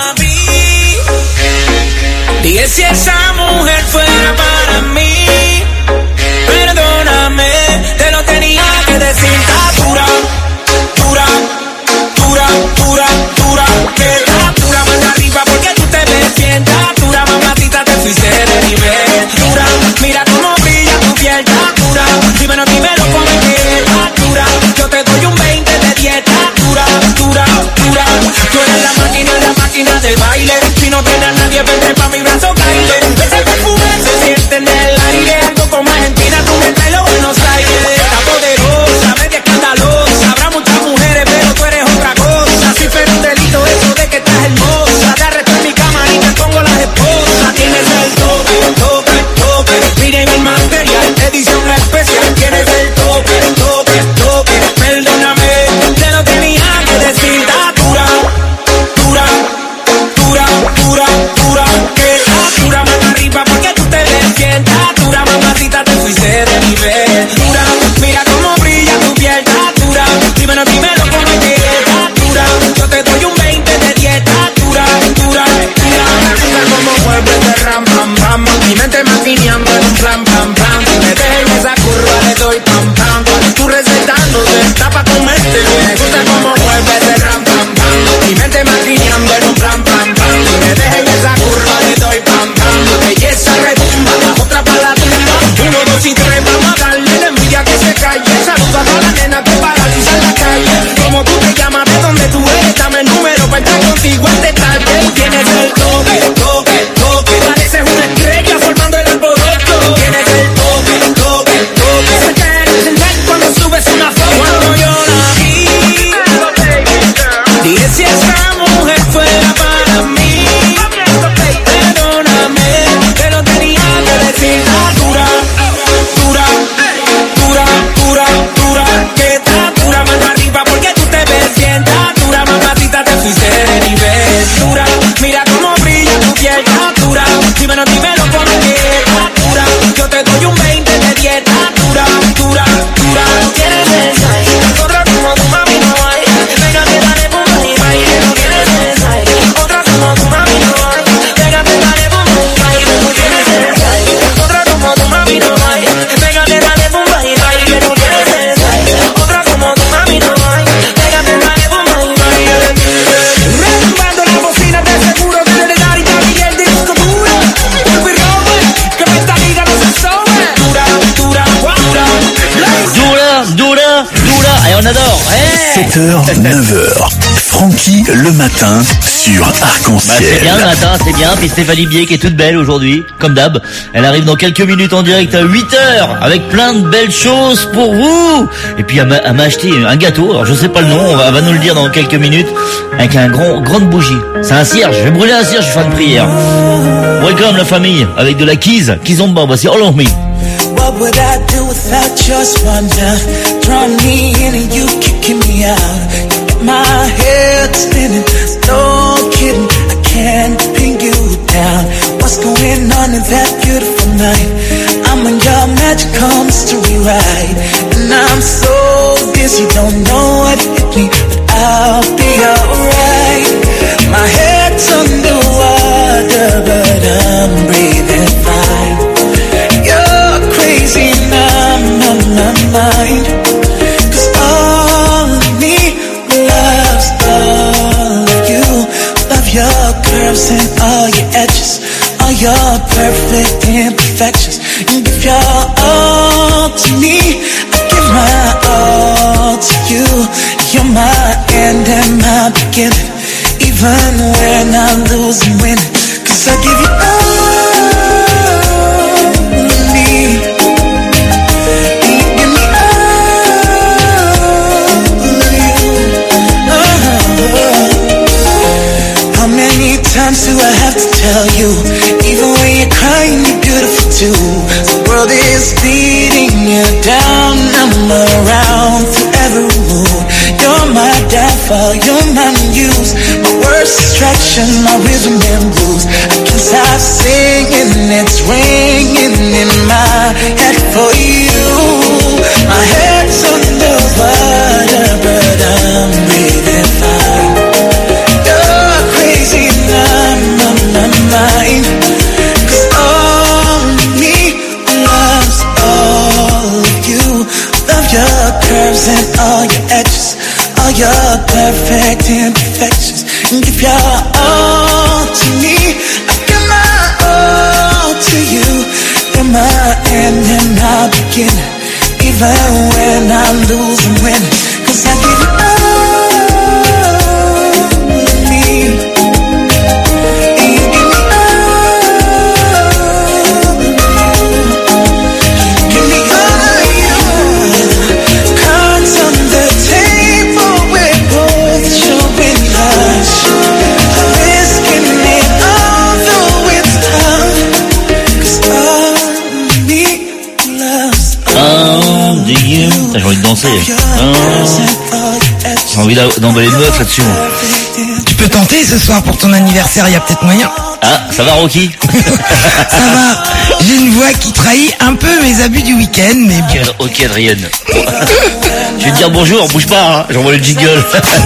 Dije si esa mujer fuera para mí, perdóname, te lo tenía que decir. Está dura, dura, dura, dura, dura, que está dura más arriba porque tú te ves bien. Está dura, mamacita, te fuiste de nivel. Dura, mira cómo brilla tu piel. Está dura, dímelo, dímelo cómo es que está dura. Yo te doy un veinte de dieta. Dura, dura, dura. Tú eres la máquina, la máquina del baile. Si no tienes a nadie, vente pa' mi brazo, caile. Ese perfume se siente en el aire. Algo como Argentina, tú me traes los Buenos Aires. Está poderosa, media escandalosa. Habrá muchas mujeres, pero tú eres otra cosa. Si fuera un delito eso de que estás hermosa. Te arresto en mi cama y te pongo las esposas. Tienes el toque, toque, toque. Mire mi material, edición especial. Tienes el toque, toque, toque. Perdóname, te lo tenía que decir. Está dura, dura, dura, dura, dura. Que está dura, más despierta, dura. Dímelo, dímelo como quiera, dura. Yo te doy un veinte de dieta, dura, dura, dura. No quieres esa, otra como tu mami no hay. Pégate, dale, pum, bye, bye. No quieres esa, otra como tu mami no hay. Pégate, dale, pum, bye, bye. No quieres esa, otra como tu mami no hay. Pégate, dale, pum, bye, bye. No quieres esa, otra como tu mami no hay. Pégate, dale, pum, bye, bye. Retumbando la bocina de seguro que le da y tal y el disco duro. Ulvi Robert, que me esta liga no se sobe. Dura, dura, dura. Doula, doula, doula, et on adore. Hey sept heures, neuf heures. Francky le matin sur Bah, Arc-en-Ciel. c'est bien le matin, c'est bien. Puis Stéphanie Bier qui est toute belle aujourd'hui, comme d'hab. Elle arrive dans quelques minutes en direct à huit heures avec plein de belles choses pour vous. Et puis elle m'a elle m'a acheté un gâteau. Alors je sais pas le nom, on va, elle va nous le dire dans quelques minutes. Avec un grand, grande bougie. C'est un cierge. Je vais brûler un cierge, je vais faire une prière. Welcome la famille avec de la Keys, Kizomba. Voici All of Me. What would I do without your splendor? Drawing me in and you kicking me out. You get my head spinning, no kidding, I can't pin you down. What's going on in that beautiful night? I'm on your magical mystery ride, and I'm so dizzy, don't know what hit me, but I'll be alright. My head's underwater, but I'm breathing fine. Crazy, I'm on my mind. Cause all of me loves all of you. Love your curves and all your edges, all your perfect imperfections. You give your all to me, I give my all to you. You're my end and my beginning, even when I lose and win. Cause I give you all. Times do I have to tell you? Even when you're crying, you're beautiful too. The world is beating you down. I'm around through every mood. You're my downfall, you're my muse, my worst distraction, my rhythm and blues. I can't stop singing, it's ringing in my head for you. My head's underwater, but I'm breathing fine. Mind. Cause all of me loves all of you. Love your curves and all your edges, all your perfect imperfections. And give your all to me, I give my all to you. You're my end and my beginning, even when I lose and win. Cause I give you all. J'ai envie de danser. J'ai envie d'emballer une meuf là-dessus. Tu peux tenter ce soir pour ton anniversaire, il y a peut-être moyen. Ah, ça va Rocky? Ça va. J'ai une voix qui trahit un peu mes abus du week-end, mais bon. Ok Adrienne. Je vais te dire bonjour, bouge pas, hein. J'envoie le jingle.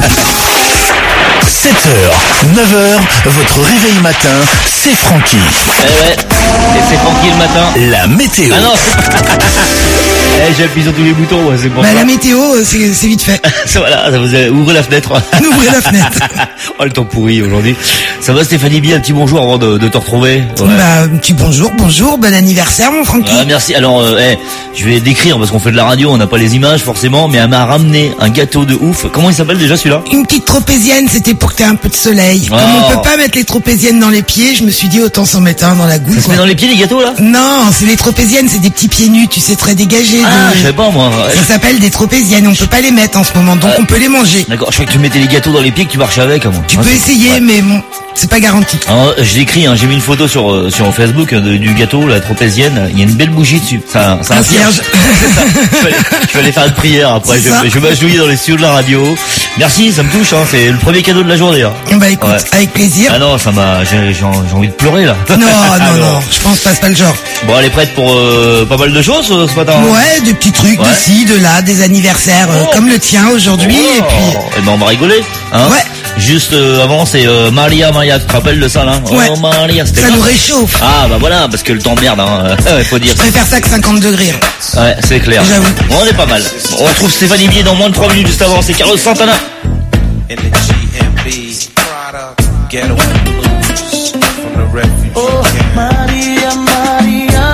sept heures, neuf heures, votre réveil matin, c'est Francky. Eh ouais, et c'est Francky le matin. La météo. Ah non, eh, j'appuie sur tous les boutons, ouais, c'est bon. Bah ça. La météo, c'est, c'est vite fait. Voilà, ça vous a... ouvrez la fenêtre. Ouvrez la fenêtre. Oh, le temps pourri aujourd'hui. Ça va Stéphanie Bier, un petit bonjour avant de, de te retrouver. Ouais. Bah, un petit bonjour, bonjour, bon anniversaire mon Francky. Ah, merci. Alors, euh, eh, je vais décrire parce qu'on fait de la radio, on n'a pas les images forcément, mais elle m'a ramené un gâteau de ouf. Comment il s'appelle déjà celui-là? Une petite tropézienne, c'était pour que t'aies un peu de soleil. Oh. Comme on peut pas mettre les tropéziennes dans les pieds, je me suis dit autant s'en mettre un dans la goutte. Ça se met dans les pieds les gâteaux là? Non, c'est les tropéziennes, c'est des petits pieds nus, tu sais, très dégagés. Ah, de... je sais pas moi. Ça s'appelle des tropéziennes, on peut pas les mettre en ce moment, donc euh, on peut les manger. D'accord, je crois que tu mettais les gâteaux dans les pieds, que tu marchais avec. Moi moi. Tu Moi, peux c'est- essayer, ouais. mais bon, c'est pas garanti. Alors, je l'écris, hein, j'ai mis une photo sur euh, sur Facebook euh, de- du gâteau, la tropézienne. Il y a une belle bougie dessus. Ça, ça Un inspire. cierge. C'est ça. Je vais, aller, je vais aller faire une prière après. C'est Je, ça. je vais m'agenouiller dans les studios de la radio. Merci, ça me touche. Hein, c'est le premier cadeau de la journée. Hein. Bah écoute, Ouais. avec plaisir. Ah non, ça m'a, j'ai, j'ai j'ai envie de pleurer là. Non, Ah non, non, je pense pas, c'est pas le genre. Bon, elle est prête pour euh, pas mal de choses euh, ce matin. Ouais, des petits trucs Ouais. de ci, de là, des anniversaires euh, Oh. comme le tien aujourd'hui, Oh. et puis... Eh ben on va rigoler. Hein. Ouais. Juste euh, avant, c'est euh, Maria, Maria. Tu te rappelles de ça là? Ouais. Oh Maria, c'était Ça bien. nous réchauffe. Ah bah voilà, parce que le temps merde, hein. Il faut dire. Je préfère ça que cinquante degrés. Ouais, c'est clair. J'avoue. Bon, on est pas mal. On retrouve Stéphanie Bier dans moins de trois minutes juste avant. C'est Carlos Santana. In the G M B Ghetto Blues from the refugee Oh, camp. Maria, Maria.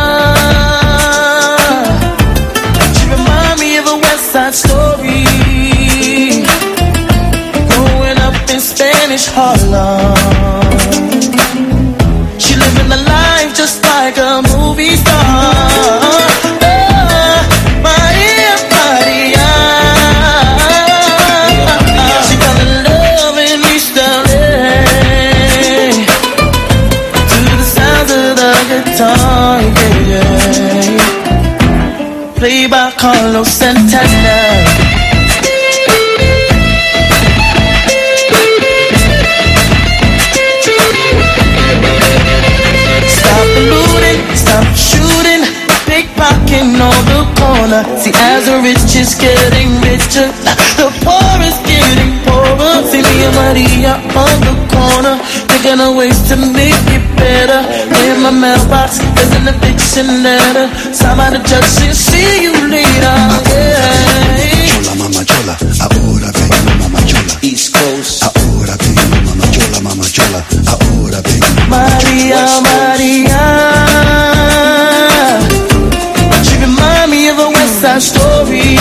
She remind me of a West Side Story. Growing up in Spanish Harlem. She living the life just like a movie star. Oh, Maria, Maria. She fell in love in East L A to the sounds of the guitar, yeah, yeah. Played by Carlos Santana. Stop the looting, stop shooting, pickpocketing on the corner. See, as the rich is getting richer, the poor is getting poorer. See me and Maria on the corner, thinking of ways to make it better. In my mailbox, there's an eviction letter. Sign by the judge, she'll see you later. Yeah. Chola, mama chola, ahora vengo, mama chola. East Coast. Ahora vengo, mama chola, mama chola. Ahora vengo. Maria, Maria. She remind me of a West Side Story.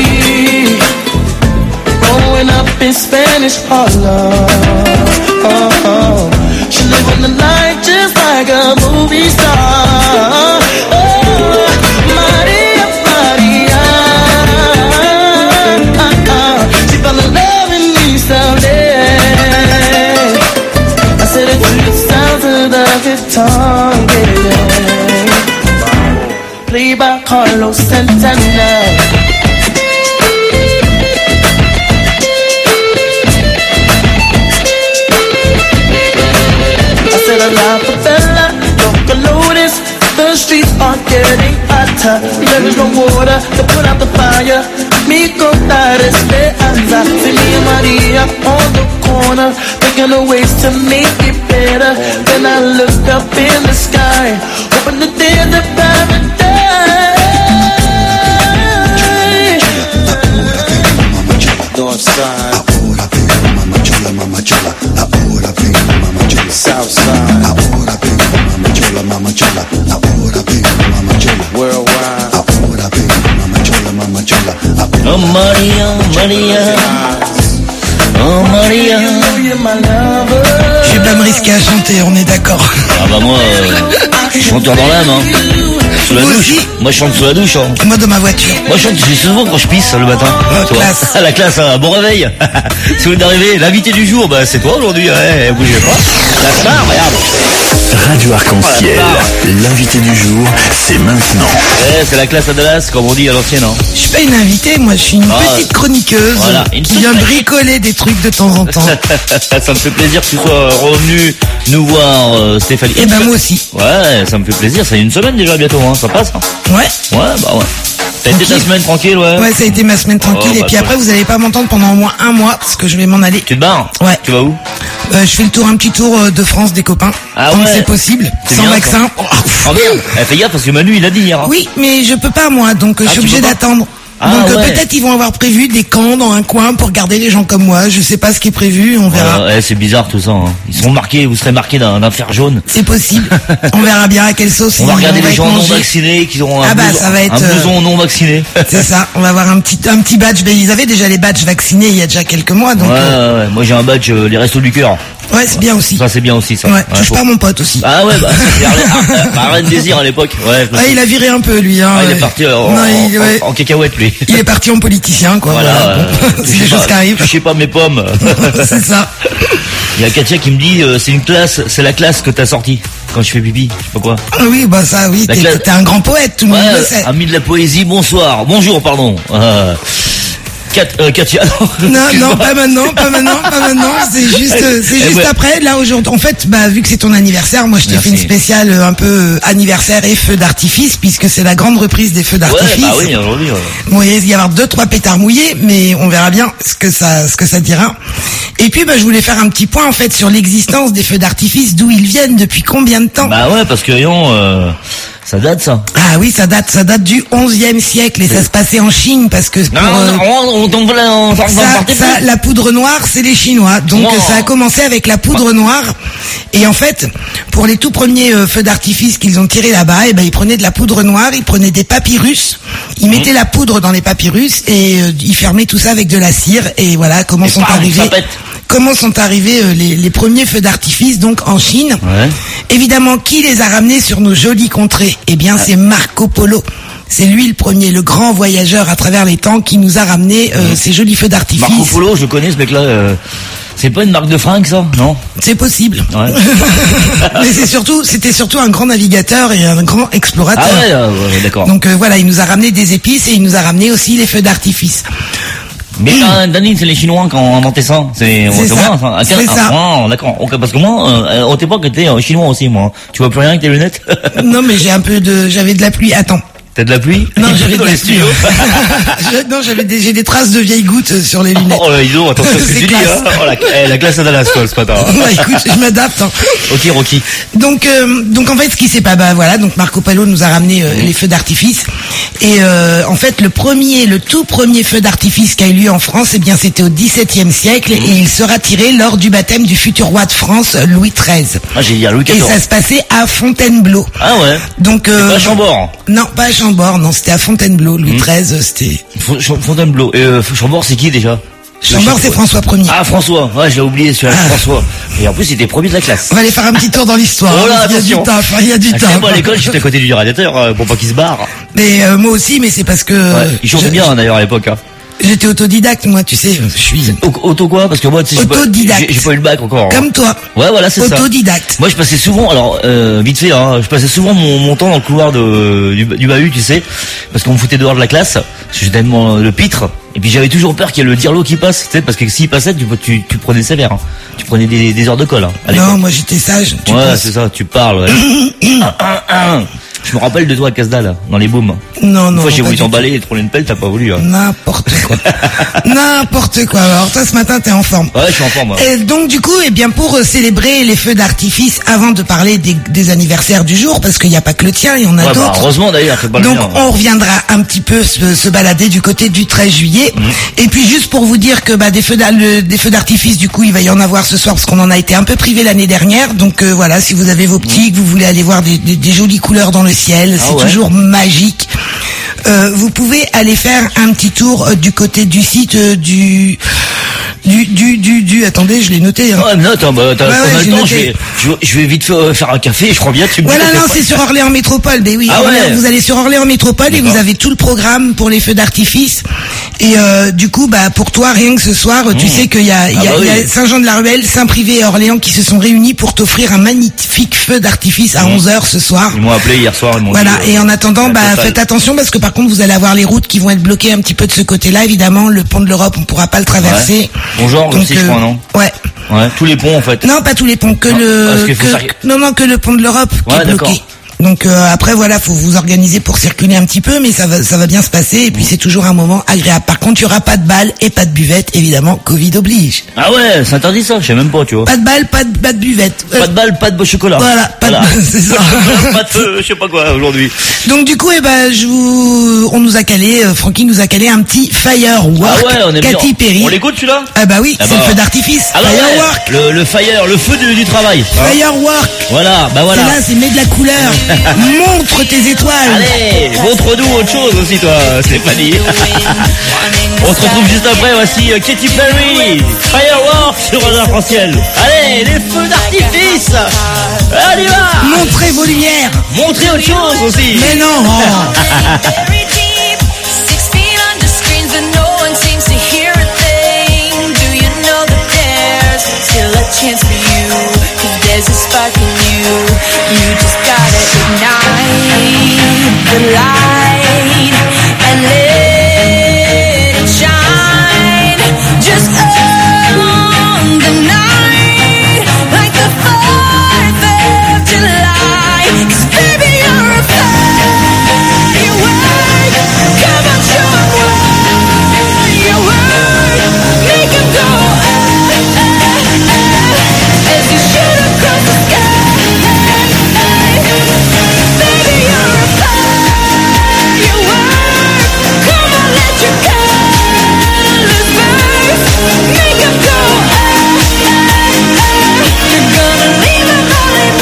Growing up in Spanish Harlem. Oh, oh. She living the life just like a movie star. Oh, Maria, Maria. She fell in love in East L A. I said it to the sounds of the guitar, yeah. Played by Carlos Santana. I said a la favela, local notice. The streets are getting hotter. There is no water to put out the fire. Mi contar esperanza. See me and Maria on the corner, thinking of ways to make it better. Then I looked up in the sky, hoping that there's a paradise. North side. Ahora vengo, mama chola, mama chola. Ahora vengo, mama chola. South side. Ahora vengo, mama chola, mama chola. Ahora vengo, mama chola. Worldwide. Ahora vengo, mama chola, mama chola. Oh Maria, Maria. Oh Maria. You're my lover. Je vais pas me risquer à chanter, on est d'accord. Ah bah moi, euh, chanteur dans l'âme, hein. Sous la Moi douche. aussi. Moi je chante sous la douche. Hein. Moi dans ma voiture. Moi je chante je suis souvent quand je pisse le matin. Oh, Tu vois. classe. Ah, la classe, hein. Bon réveil. Si vous venez d'arriver, l'invité du jour, bah c'est toi aujourd'hui. Ouais, bougez pas. La star, regarde. Radio Arc-en-Ciel, l'invité du jour, c'est maintenant. Ouais, c'est la classe à Dallas, comme on dit à l'ancienne. Hein. Je suis pas une invitée, moi je suis une Ah, petite chroniqueuse voilà, une qui toute vient petite. bricoler des trucs de temps en temps. Ça me fait plaisir que tu sois revenu nous voir, euh, Stéphanie. Et ben moi aussi. Ouais, ça me fait plaisir. C'est une semaine déjà bientôt, hein. Ça passe. Hein. Ouais. Ouais, bah ouais. T'as été ta Tranquille. semaine tranquille, ouais. Ouais, ça a été ma semaine tranquille. Oh, et bah, puis cool. après, vous allez pas m'entendre pendant au moins un mois parce que je vais m'en aller. Tu te barres? Ouais. Tu vas où? Euh, je fais le tour, un petit tour euh, de France des copains. Ah tant ouais. que c'est possible, C'est sans bien, vaccin. Oh merde. Eh, fais gaffe parce que Manu il a dit hier. Hein. Oui, mais je peux pas moi, donc euh, Ah, je suis tu obligée peux pas d'attendre. Ah, donc euh, ouais. peut-être ils vont avoir prévu des camps dans un coin pour garder les gens comme moi. Je sais pas ce qui est prévu, on verra. Ouais, ouais, c'est bizarre tout ça. Hein. Ils seront marqués, vous serez marqués d'un d'un fer jaune. C'est possible. On verra bien à quelle sauce On va ils- regarder va les être gens non mangés. vaccinés qui auront un, Ah bah, blouson, ça va être, un euh, blouson non vacciné. C'est ça. On va avoir un petit un petit badge. Mais ils avaient déjà les badges vaccinés il y a déjà quelques mois, donc. Ouais, euh, ouais, ouais. Moi j'ai un badge euh, les restos du cœur. ouais, c'est bien aussi. Ça c'est bien aussi ça. Ouais, touche faut- pas mon pote aussi. Ah ouais, bah c'est Arlène, ah, Arlène Désir à l'époque. Ouais. je me Ouais, il a viré un peu lui. Hein, Ah, il ouais. est parti euh, en, Non, il, en- ouais. en, en cacahuète lui. Il est parti en politicien, quoi. Voilà, Voilà. euh, Bon, c'est touchez des choses pas- qui arrivent. Touchez pas mes pommes. C'est ça. Il y a Katia qui me dit, euh, c'est une classe, c'est la classe que t'as sortie quand je fais pipi, je sais pas quoi. Ah oui, bah ça, oui, t'es, classe... t'es un grand poète, tout le ouais, monde le sait. Ami de la poésie, bonsoir, bonjour, pardon. Euh... Kat, euh, Katia. Non, non, pas maintenant, pas maintenant, pas maintenant. C'est juste, euh, c'est juste ouais. après. Là aujourd'hui, en fait, bah vu que c'est ton anniversaire, moi je t'ai Merci. fait une spéciale euh, un peu euh, anniversaire et feux d'artifice, puisque c'est la grande reprise des feux d'artifice. Ouais, bah oui, aujourd'hui. Ouais. Bon, il va y avoir deux, trois pétards mouillés, mais on verra bien ce que ça, ce que ça dira. Et puis, bah je voulais faire un petit point en fait sur l'existence des feux d'artifice, d'où ils viennent, depuis combien de temps. Bah ouais, parce que non. Euh... Ça date, ça. Ah oui, ça date, ça date du onzième siècle et ça se passait en Chine parce que pour, non, non, on, on tombe là, on, on ça, ça, la poudre noire, c'est les Chinois. Donc oh. ça a commencé avec la poudre noire et en fait, pour les tout premiers euh, feux d'artifice qu'ils ont tirés là-bas, et ben ils prenaient de la poudre noire, ils prenaient des papyrus, ils mmh. mettaient la poudre dans les papyrus et euh, ils fermaient tout ça avec de la cire et voilà comment et sont bam, arrivés. Comment sont arrivés euh, les, les premiers feux d'artifice donc en Chine. Ouais. Évidemment, qui les a ramenés sur nos jolies contrées? Eh bien, c'est Marco Polo. C'est lui le premier, le grand voyageur à travers les temps qui nous a ramené euh, mmh. ces jolis feux d'artifice. Marco Polo, je connais ce mec-là. Euh, c'est pas une marque de fringues, ça? Non. C'est possible. Ouais. Mais c'est surtout, c'était surtout un grand navigateur et un grand explorateur. Ah ouais, ouais d'accord. Donc euh, voilà, il nous a ramené des épices et il nous a ramené aussi les feux d'artifice. Mais mmh. Danine, c'est les Chinois qui ont inventé ça. C'est, c'est ça. Moi, enfin, c'est ah, ça. Ah, d'accord. Parce que moi, euh, au départ, j'étais euh, chinois aussi, moi. Tu vois plus rien avec tes lunettes? Non, mais j'ai un peu de, j'avais de la pluie. Attends. T'as de la pluie? Non, j'avais dans de la les studios. Je, non, j'avais des, j'ai des traces de vieilles gouttes sur les lunettes. Oh, là, dis donc, attention à ce que tu dis, hein. Oh, la, eh, la classe à Dallas, quoi, ce matin. Ouais, écoute, je m'adapte, hein. Ok, Rocky. Donc, euh, donc, en fait, ce qui s'est pas, bah, voilà, donc Marco Polo nous a ramené euh, mmh. les feux d'artifice. Et, euh, en fait, le premier, le tout premier feu d'artifice qui a eu lieu en France, eh bien, c'était au dix-septième siècle, mmh. et il sera tiré lors du baptême du futur roi de France, Louis treize. Ah, j'ai dit à Louis quatorze. Et ça se passait à Fontainebleau. Ah ouais. Donc, euh, pas à Chambord. Non, pas à Chambord, non, c'était à Fontainebleau, Louis treize, mmh. c'était... Fontainebleau. Et euh, Chambord, c'est qui déjà? Chambord, c'est François Premier. Ah, François. Ouais, je l'ai oublié, celui-là, ah. François. Et en plus, il était premier de la classe. On va aller faire un petit tour dans l'histoire. Oh là, il y a du taf, il y a du taf. Moi, à l'école, j'étais à côté du radiateur, euh, pour pas qu'il se barre. Mais, euh, moi aussi, mais c'est parce que... Ouais, il chantait bien, hein, d'ailleurs, à l'époque, hein. J'étais autodidacte, moi, tu sais, je suis... Auto quoi? Parce que moi, tu sais, autodidacte. J'ai, j'ai pas eu le bac encore. Comme hein. toi. Ouais, voilà, c'est autodidacte. ça. Autodidacte. Moi, je passais souvent, alors, euh, vite fait, hein, je passais souvent mon, mon temps dans le couloir de, du, du bahut, tu sais, parce qu'on me foutait dehors de la classe, parce que j'étais tellement le pitre, et puis j'avais toujours peur qu'il y ait le dirlo qui passe, tu sais, parce que s'il passait, tu, tu, tu prenais sévère, hein. Tu prenais des, des heures de colle, hein. Non, moi, j'étais sage. Tu ouais, passes. C'est ça, tu parles, ouais. un, un, un. Je me rappelle de toi à Casda, là, dans les baumes. Non, non. Une fois, j'ai voulu t'emballer et te prendre une pelle, t'as pas voulu, hein. N'importe quoi. N'importe quoi. Alors, toi, ce matin, t'es en forme. Ouais, je suis en forme, ouais. Et donc, du coup, eh bien, pour euh, célébrer les feux d'artifice, avant de parler des, des anniversaires du jour, parce qu'il n'y a pas que le tien, il y en a ouais, d'autres. Bah, heureusement, d'ailleurs, c'est pas le Donc, mien, on reviendra un petit peu se, se balader du côté du treize juillet. Mmh. Et puis, juste pour vous dire que, bah, des feux, le, des feux d'artifice, du coup, il va y en avoir ce soir, parce qu'on en a été un peu privé l'année dernière. Donc, euh, voilà, si vous avez vos petits, mmh. que vous voulez aller voir des, des, des jolies couleurs dans le ciel, ah, c'est ouais. toujours magique. Euh, vous pouvez aller faire un petit tour euh, du côté du site euh, du, du du du du attendez, je l'ai noté. Hein. Ouais, non, attends, bah, t'as, ouais, on ouais, a le temps, je vais, je, je vais vite faire, faire un café, je crois bien, tu me Voilà, non, c'est sur Orléans Métropole. Ben oui, ah Orléans, ouais. Vous allez sur Orléans Métropole D'accord. et vous avez tout le programme pour les feux d'artifice. Et euh, du coup, bah pour toi, rien que ce soir, mmh. tu sais qu'il y a, il y a, ah bah oui. y a Saint-Jean-de-la-Ruelle, Saint-Privé et Orléans qui se sont réunis pour t'offrir un magnifique feu d'artifice à mmh. onze heures ce soir. Ils m'ont appelé hier soir, ils m'ont Voilà, dit, et en attendant, bah total. faites attention parce que par contre, vous allez avoir les routes qui vont être bloquées un petit peu de ce côté-là, évidemment. Le pont de l'Europe, on pourra pas le traverser. Ouais. Bonjour, Donc, aussi, euh, je crois, non? Ouais. Ouais, tous les ponts, en fait. Non, pas tous les ponts, que non, le, que, ça... non, non, que le pont de l'Europe qui ouais, est bloqué. D'accord. Donc euh, après voilà, faut vous organiser pour circuler un petit peu, mais ça va ça va bien se passer et puis mmh. c'est toujours un moment agréable. Par contre, il y aura pas de balles et pas de buvette, évidemment, Covid oblige. Ah ouais, c'est interdit ça, je sais même pas, tu vois. Pas de balles, pas de pas de buvette. Euh, pas de balles, pas de beau chocolat. Voilà, pas voilà. de c'est ça. Pas de feu, je sais pas quoi aujourd'hui. Donc du coup, eh ben je vous on nous a calé euh, Francky nous a calé un petit Firework. Ah ouais, on est bien. Katy Perry. On l'écoute celui-là? Ah bah oui, ah c'est bah. le feu d'artifice. Ah bah Firework. Ouais. Le le fire, le feu du, du travail. Firework. Voilà, bah voilà. C'est là, c'est mets de la couleur. Montre tes étoiles. Allez, montre-nous autre chose aussi, toi, Stéphanie. On se retrouve juste après, voici Katy Perry, Firework sur un arc-en-ciel. Allez, les feux d'artifice. Allez, va. Montrez vos lumières. Montrez autre chose aussi. Mais non. chance for you, 'cause there's a spark in you. You just gotta ignite the light and let it shine. Just on the night, like the fourth of July. 'Cause baby, you're a firework. Come on, show 'em what you work. Make 'em go ah, ah, ah, as you shoot across the sky. Baby, you're a firework. Come on, let your colors burst. Make 'em go ah, ah, ah. You're gonna leave 'em all in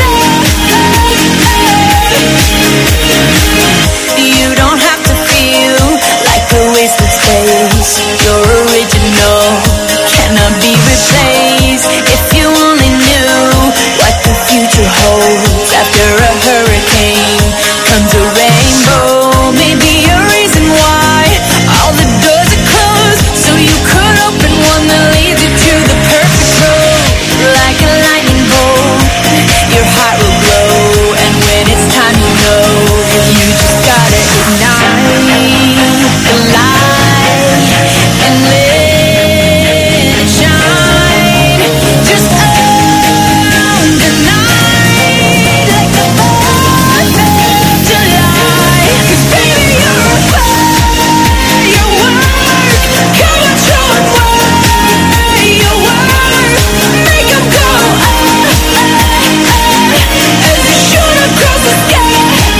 love. You don't have to feel like a wasted space. You're original, cannot be replaced. If you only knew what the future holds. After a hurricane comes a rainbow. Maybe a reason why all the doors are closed, so you could open one that leads you to the perfect road. Like a lightning bolt, your heart will glow, and when it's time you know, you just gotta ignite the light and let it shine. Just on the night, like the fourth of July. 'Cause baby, you're a firework. Come on, show 'em what you work. Make 'em go ah, ah, ah, as you shoot across the sky.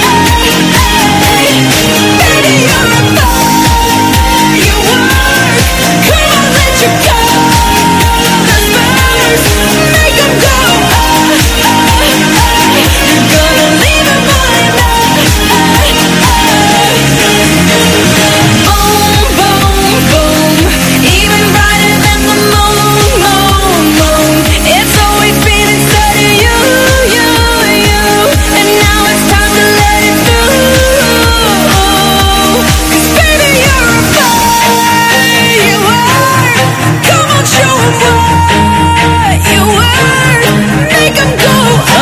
Baby, you're a firework. Come on, let your colors burst. Make 'em go ah, ah, ah. You're gonna leave 'em all in love. Boom, boom, boom. Even brighter than the moon, moon, moon. It's always been inside of you, you, you. And now it's time to let it through. 'Cause baby, you're a firework. Come on, show 'em what you work. Make 'em go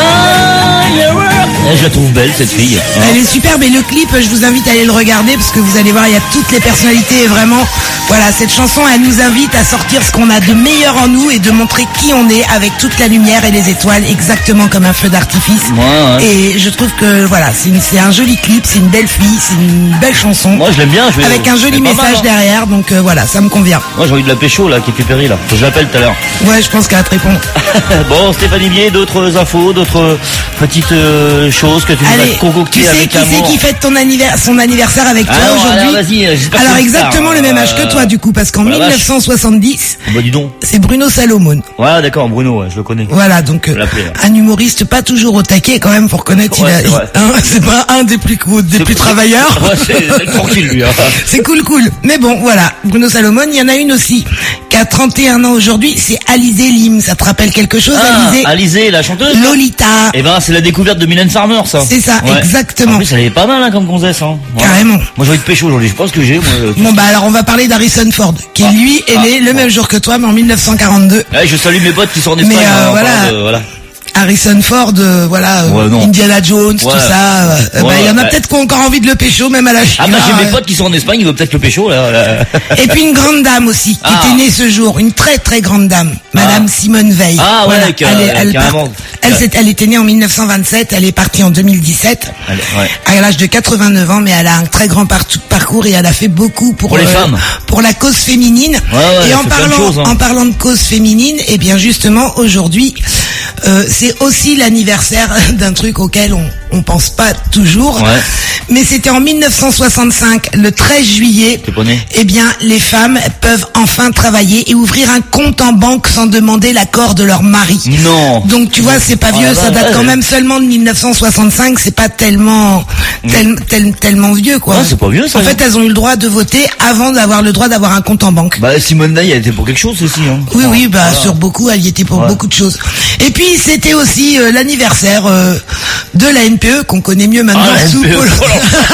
Eh, je la trouve belle cette fille. hein. Elle est superbe et le clip, je vous invite à aller le regarder parce que vous allez voir, il y a toutes les personnalités et vraiment, voilà, cette chanson, elle nous invite à sortir ce qu'on a de meilleur en nous et de montrer qui on est avec toute la lumière et les étoiles, exactement comme un feu d'artifice. Ouais, ouais. Et je trouve que, voilà, c'est une- c'est un joli clip, c'est une belle fille, c'est une belle chanson. Moi je l'aime bien. Je vais- Avec un joli c'est pas mal, message hein. derrière, donc euh, voilà, ça me convient. Moi j'ai envie de la pécho là, qui fait péri là. Faut que je l'appelle tout à l'heure. Ouais, je pense qu'elle va te répondre. Bon, Stéphanie Bier, d'autres infos, d'autres petites euh, choses que tu nous Allez, as concoctées tu sais avec qui c'est amour. qui fête ton anniversaire, son anniversaire avec toi Alors, aujourd'hui? alors, vas-y, j'espère que Alors c'est une star, exactement le même âge que euh, toi du coup, parce qu'en oh la vache. mille neuf cent soixante-dix, Bah dis donc. c'est Bruno Salomon. Ouais, d'accord, Bruno, ouais, je le connais. Voilà, donc Je euh, vais l'appeler, là. un humoriste pas toujours au taquet quand même pour connaître. Ouais, il a- c'est il- vrai. hein, c'est pas un des plus cou- des plus travailleurs. Ouais, c'est c'est tranquille lui. Hein. C'est cool, cool. Mais bon, voilà, Bruno Salomon, il y en a une aussi qui a trente et un ans aujourd'hui. C'est Alizé Lim. Ça te rappelle quelque chose, Ah, Alizé? Alizé, la chanteuse. Lolita. Eh ben, c'est la découverte de Mylène Farmer, ça. C'est ça, Ouais. exactement. En plus, elle est pas mal, hein, comme gonzesse, hein. Ouais. Carrément. Moi, j'ai envie de pécho aujourd'hui. Je pense que j'ai, moi. euh, Bon bah alors on va parler d'Harrison Ford, qui Ah. lui est Ah. né le même jour que toi, mais en mille neuf cent quarante-deux. Ouais, je salue mes potes qui sont en Espagne. Mais, euh, hein, en voilà. parlant de- voilà. Harrison Ford, euh, voilà, euh, Ouais, non. Indiana Jones, Ouais. tout ça. euh, Ouais, bah, il y en a ouais. peut-être qui ont encore envie de le pécho, même à la Chine. Ah bah j'ai hein, mes euh. potes qui sont en Espagne, ils veulent peut-être le pécho là. là. Et puis une grande dame aussi, qui Ah. était née ce jour, une très très grande dame, Madame Ah. Simone Veil. Ah ouais, Voilà. que- elle, est- elle, carrément. part- elle, s'est- elle était née en mille neuf cent vingt-sept, elle est partie en deux mille dix-sept, Allez, ouais. à l'âge de quatre-vingt-neuf ans, mais elle a un très grand par- parcours et elle a fait beaucoup pour, Pour les femmes. pour la cause féminine. Ouais, ouais, et elle en fait plein de parlant, choses, hein. en parlant de cause féminine, et bien justement aujourd'hui, euh, c'est aussi l'anniversaire d'un truc auquel on on pense pas toujours. Ouais. Mais c'était en mille neuf cent soixante-cinq, le treize juillet. T'es pas né. Eh bien, les femmes peuvent enfin travailler et ouvrir un compte en banque sans demander l'accord de leur mari. Non. Donc tu vois, c'est pas Oh vieux, la ça date vache. quand même seulement de mille neuf cent soixante-cinq, c'est pas tellement tel- tel- tellement vieux quoi. Ouais, c'est pas vieux, ça. En fait, elles ont eu le droit de voter avant d'avoir le droit d'avoir un compte en banque. Bah Simone Veil, elle était pour quelque chose aussi. Hein. Oui, oui, bah Voilà. sur beaucoup, elle y était pour Ouais. beaucoup de choses. Et puis c'était aussi euh, l'anniversaire euh, de la N P E qu'on connaît mieux maintenant Ah, la sous N P E, Pôle, oh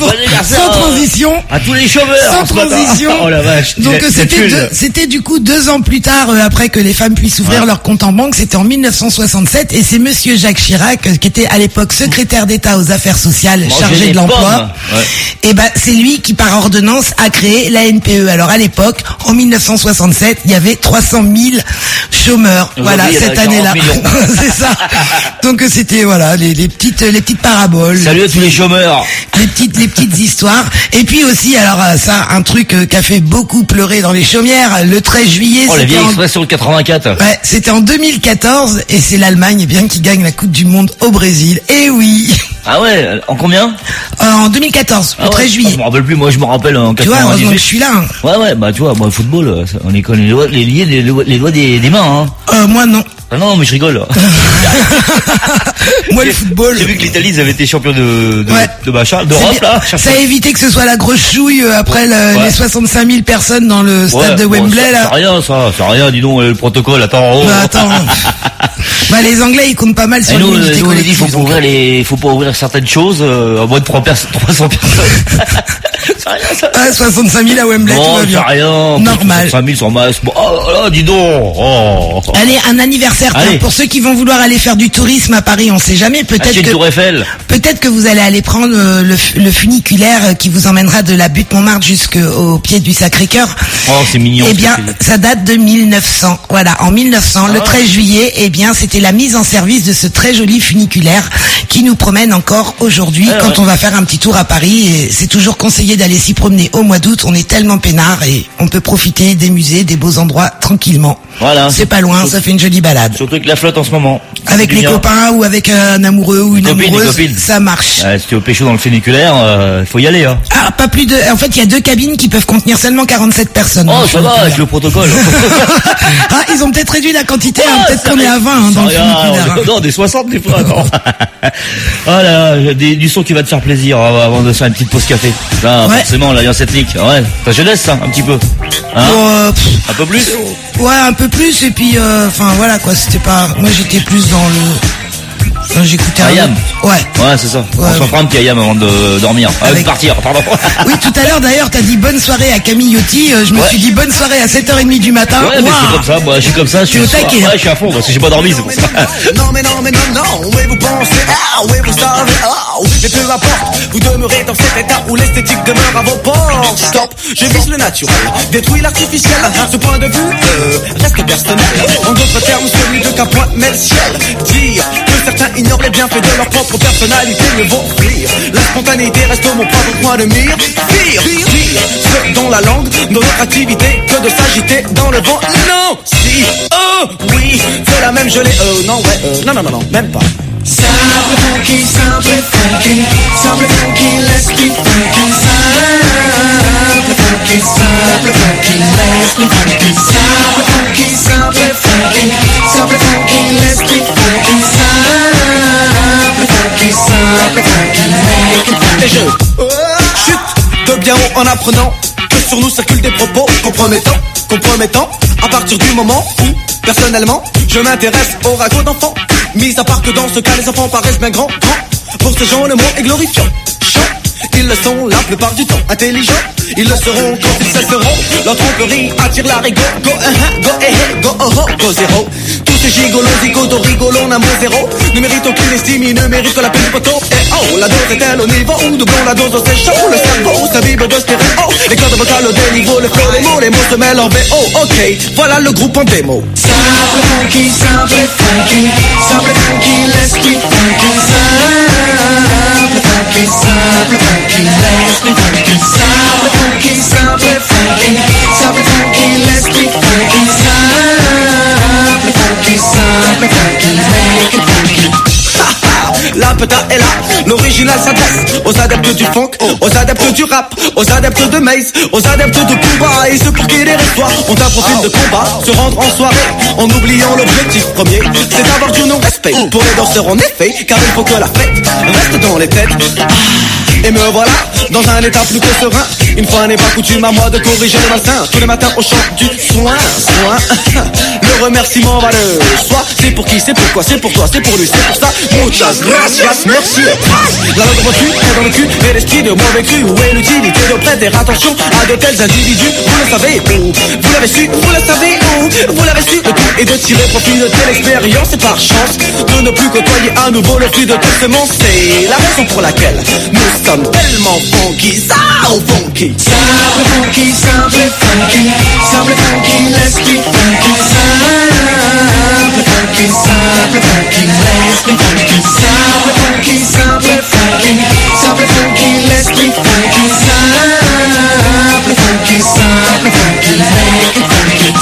sans, sans transition. À tous les chômeurs. Sans transition. Oh la vache. Donc la, c'était, deux, c'était du coup deux ans plus tard, euh, après que les femmes puissent ouvrir ouais. leur compte en banque. C'était en mille neuf cent soixante-sept et c'est Monsieur Jacques Chirac, euh, qui était à l'époque secrétaire d'État aux affaires sociales, Manger chargé de l'emploi. Ouais. Et ben c'est lui qui par ordonnance a créé la N P E. Alors à l'époque, en mille neuf cent soixante-sept, il y avait trois cent mille chômeurs. Voilà, cette année-là. C'est ça. Donc c'était voilà les, les petites les petites paraboles. Salut à tous les chômeurs. Les petites les petites histoires. Et puis aussi alors ça un truc qui a fait beaucoup pleurer dans les chaumières, le treize juillet. Oh la vieille en... expression de quatre-vingt-quatre. Ouais, c'était en deux mille quatorze et c'est l'Allemagne eh bien qui gagne la Coupe du Monde au Brésil. Et oui. Ah ouais, en combien? euh, En deux mille quatorze, ah le treize ouais. juillet. Je me rappelle plus, moi je me rappelle en quatre-vingt-dix-huit. Tu vois, heureusement que je suis là. Hein. Ouais ouais, bah tu vois, moi le football, on est connaît les doigts, les liés, les, les doigts des, des mains. Hein. Euh, moi non. Ah non, mais je rigole. Moi le football. J'ai vu que l'Italie, ils avaient été champions de, de, ouais. de machin, d'Europe là. Ça a évité que ce soit la grosse chouille après le, ouais. les soixante-cinq mille personnes dans le stade ouais, de Wembley bon, ça, là. C'est rien ça, c'est rien, dis donc, le protocole, attends. Oh. Bah attends. Bah les Anglais ils comptent pas mal sur l'unité collective. Nous on dit faut pas ouvrir les, faut pas ouvrir certaines choses, euh, à moins de trois cents personnes. C'est rien ça. Ah, soixante-cinq mille à Wembley, bon, tout va bien. Rien. Normal. soixante-cinq mille sans masque. Bon, oh là, dis donc. Oh. Allez, un anniversaire. Allez. Pour ceux qui vont vouloir aller faire du tourisme à Paris, on sait jamais. Peut-être que Tour Eiffel. Peut-être que vous allez aller prendre le, le funiculaire qui vous emmènera de la butte Montmartre jusqu'au pied du Sacré-Cœur. Oh, c'est mignon. Eh bien, ça date de mille neuf cents. Voilà, en mille neuf cents, ah. le treize juillet, eh bien, c'était la mise en service de ce très joli funiculaire qui nous promène encore aujourd'hui ah, quand ouais. on va faire un petit tour à Paris. Et c'est toujours conseillé d'aller s'y promener au mois d'août. On est tellement peinard et on peut profiter des musées, des beaux endroits tranquillement. Voilà. C'est pas loin, ça fait une jolie balade. Surtout avec la flotte en ce moment. Avec les bien. copains ou avec un amoureux ou une, une copine, amoureuse, une ça marche. Euh, si tu es au pécho dans le funiculaire, il euh, faut y aller. Hein. Ah, pas plus de... En fait, il y a deux cabines qui peuvent contenir seulement quarante-sept personnes. Oh, ça va, avec le protocole. Ah, ils ont peut-être réduit la quantité, oh, hein, peut-être qu'on est à vingt hein, dans le funiculaire. Non, des soixante des fois, attends. Voilà, des, du son qui va te faire plaisir avant de faire une petite pause café. Là, ouais. Forcément, là, il y a cette ligue. Ouais, ta jeunesse, ça, un petit peu. Hein bon, euh, un peu plus ouais, un peu plus, et puis, enfin, euh, voilà, quoi, c'était pas... Moi, j'étais plus dans le... Enfin, j'écoutais un Ayam. Ouais. Ouais, c'est ça. Ouais. On s'en prend un petit Ayam avant de dormir. Avec... de partir, pardon. Oui, tout à l'heure, d'ailleurs, t'as dit bonne soirée à Camille Yotti. Euh, je me ouais. suis dit bonne soirée à sept heures trente du matin. Ouais, wow. mais c'est comme ça. Moi, je suis comme ça. Je suis au taquet. Ouais, je suis à fond parce que j'ai pas dormi, c'est pour ça. Non, mais non, mais non, non. Oui, vous pensez, ah, oui, vous savez, ah, oui, mais peu importe. Vous demeurez dans cet état où l'esthétique demeure à vos portes. Stop. Je vise le naturel. Détruis l'artificiel. Ce point de vue, euh, reste personnel. En d'autres termes, celui de qu'un point met le ciel. Dire que certains ignorent les bienfaits de leur propre personnalité ne vont fuir. La spontanéité reste mon propre point de mire. Pire, pire, pire, ce dont la langue de notre activité que de s'agiter dans le vent. Non, si, oh, oui, c'est la même gelée. Euh, non, ouais, euh, non, non, non, non, même pas. Simple funky, simple funky, simple funky, let's keep funky. Simple funky, simple funky, let's keep funky. Simple funky, simple funky, simple funky, let's keep funky. Simple funky, simple funky, make it funky. Et je chute de bien haut en apprenant que sur nous circulent des propos compromettants, compromettants. À partir du moment où, personnellement, je m'intéresse aux ragots d'enfants. Mis à part que dans ce cas, les enfants paraissent bien grands, grands. Pour ces gens, le mot est glorifiant. Chant, ils le sont la plupart du temps. Intelligents, ils le seront quand ils cesseront. Leur tromperie attire la rigo. Go, uh -huh, go, eh, eh, go, oh, oh, go, zéro. Tous ces gigolos, zigotos, rigolons, n'a mot zéro. Ne méritent aucune estime, ils ne méritent que la peine du poteau. Et oh, la dose est-elle au niveau où doublons la dose, oh, c'est chaud. Le cerveau s'imbibe de stéréo. Les cordes vocales au déniveau, le flow, les mots, les mots se mêlent en V O. Ok, voilà le groupe en démo. Simple funky, simple funky, simple funky, let's keep funky. Simple funky, simple funky, let's keep funky. Simple funky, simple funky, simple funky, let's keep funky. Simple funky, simple funky, make it funky. La peta est là, l'original s'adresse aux adeptes du funk, aux adeptes du rap, aux adeptes de Maze, aux adeptes de Cuba et ceux pour qui les histoires ont un profil de combat, se rendre en soirée en oubliant l'objectif premier, c'est d'avoir du non-respect pour les danseurs en effet, car il faut que la fête reste dans les têtes. Ah. Et me voilà dans un état plus que serein. Une fois n'est pas coutume à moi de corriger le malsain. Tous les matins au champ du soin, soin. Le remerciement va le soi. C'est pour qui, c'est pourquoi, c'est pour toi, c'est pour lui, c'est pour ça. Muchas gracias, merci. La langue reçue est dans le cul et l'esprit de mauvais cru. Où est l'utilité de prêter attention à de tels individus? Vous le savez où? Vous l'avez su, vous le savez où? Vous l'avez su, le tout est de tirer profit de telle expérience et par chance de ne plus côtoyer à nouveau le fruit de telle semence. C'est la raison pour laquelle nous sommes tellement funky, ça oh funky. Simple funky, simple funky, simple funky, let's be funky. Simple funky, simple funky, let's be funky. Simple funky, simple funky, simple funky, let's be funky. Simple funky, simple funky, let's be funky.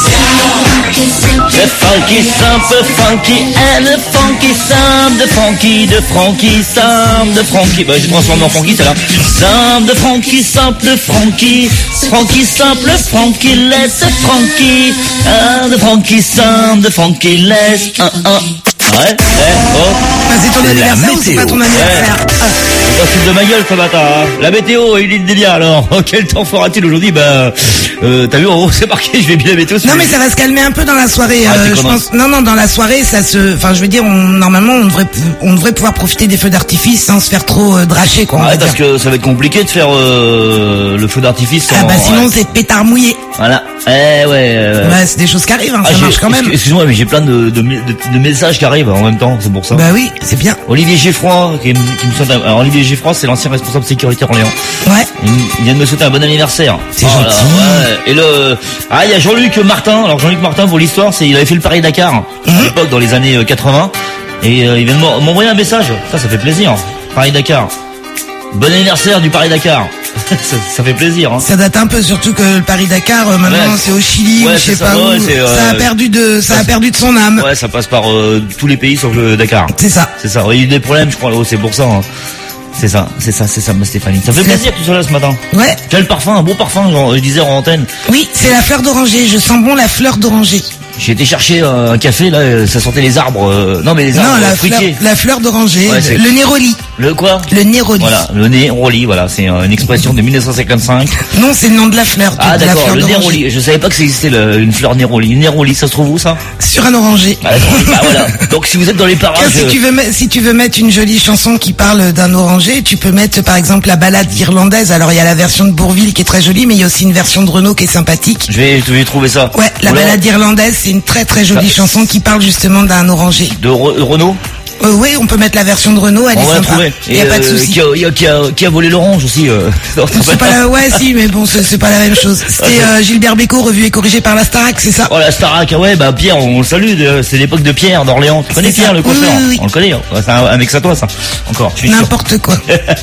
The funky, simple funky, and the funky sound, the funky, de Frankie, sound, de Frankie. Bah, j'ai transformé en Frankie, c'est là. Sound, de Frankie, simple, Frankie, Frankie, simple, Frankie, laisse Frankie, ah, de Frankie, sound, de Frankie, laisse, un, un. Ouais, ouais, oh. Bah, c'est ton anniversaire ou c'est pas ton anniversaire? Ouais. Ah. Tu te de ma gueule ce matin, hein. La météo, il est délia alors. Quel temps fera-t-il aujourd'hui? Bah, euh, t'as vu, en haut, c'est marqué, je vais bien la météo. Non mais ça va se calmer un peu dans la soirée. Ah, euh, je pense. Non non, dans la soirée, ça se. Enfin, je veux dire, on, normalement, on devrait, on devrait pouvoir profiter des feux d'artifice sans se faire trop euh, dracher, quoi. Ouais, parce que ça va être compliqué de faire euh, le feu d'artifice. Ah sans, bah sinon ouais. c'est pétard mouillé. Voilà. Eh ouais. Euh... Bah c'est des choses qui arrivent, hein, ah, ça marche quand même. Excuse-moi, mais j'ai plein de, de, de, de messages qui arrivent en même temps, c'est pour ça. Bah oui, c'est bien. Olivier Geffroy, qui, qui me souhaite. Un... Alors Olivier Geffroy, c'est l'ancien responsable sécurité Orléans. Ouais. Il, il vient de me souhaiter un bon anniversaire. C'est oh, gentil. Là, ouais. Et le. Ah, il y a Jean-Luc Martin. Alors Jean-Luc Martin, pour l'histoire, c'est il avait fait le Paris-Dakar mmh. à l'époque dans les années quatre-vingts. Et euh, il vient de m'envoyer un message. Ça, ça fait plaisir. Paris-Dakar. Bon anniversaire du Paris-Dakar. ça, ça fait plaisir. Hein. Ça date un peu, surtout que le Paris-Dakar, euh, maintenant ouais. c'est au Chili, ouais, ou je sais ça, pas ouais, où. Euh, ça a perdu de, ça, ça a perdu de son âme. Ouais, ça passe par euh, tous les pays sauf le Dakar. C'est ça. C'est ça. Il y a eu des problèmes, je crois. Oh, c'est pour ça. Hein. C'est ça, c'est ça, c'est ça, ma Stéphanie. Ça fait plaisir que tu sois là ce matin. Ouais. Quel parfum, un beau parfum, genre, je disais en antenne. Oui, c'est la fleur d'oranger. Je sens bon la fleur d'oranger. J'ai été chercher euh, un café, là, ça sentait les arbres. Euh, non, mais les arbres non, la fruitiers. Fleur, la fleur d'oranger. Ouais, le, le néroli. Le quoi? Le néroli. Voilà, le néroli, voilà, c'est euh, une expression de mille neuf cent cinquante-cinq. Non, c'est le nom de la fleur. Ah de d'accord, la le néroli. Je savais pas que ça existait le, une fleur néroli. Une néroli, ça se trouve où ça? Sur un oranger. Ah, bah voilà. Donc si vous êtes dans les parages. Si tu veux, si tu veux mettre une jolie chanson qui parle d'un oranger, tu peux mettre par exemple la balade irlandaise. Alors il y a la version de Bourvil qui est très jolie, mais il y a aussi une version de Renaud qui est sympathique. Je vais, je vais trouver ça. Ouais, la Voilà. balade irlandaise, c'est une très très jolie Ça... chanson qui parle justement d'un oranger. De Re Renaud. Euh, oui, on peut mettre la version de Renaud, elle on est va sympa. Il y a Et pas de euh, souci. Qui a, qui, a, qui, a, qui a volé l'orange aussi. Euh, c'est pas la... Ouais, si, mais bon, c'est pas la même chose. C'était euh, Gilbert Bécaud, revu et corrigé par la Starac, c'est ça? Oh la Starac, ouais, bah Pierre, on le salue. C'est l'époque de Pierre d'Orléans. Tu connais Pierre, ça. Le coiffeur? Oui, oui, oui. On le connaît. C'est un, un mec à toi, ça. Encore. N'importe quoi.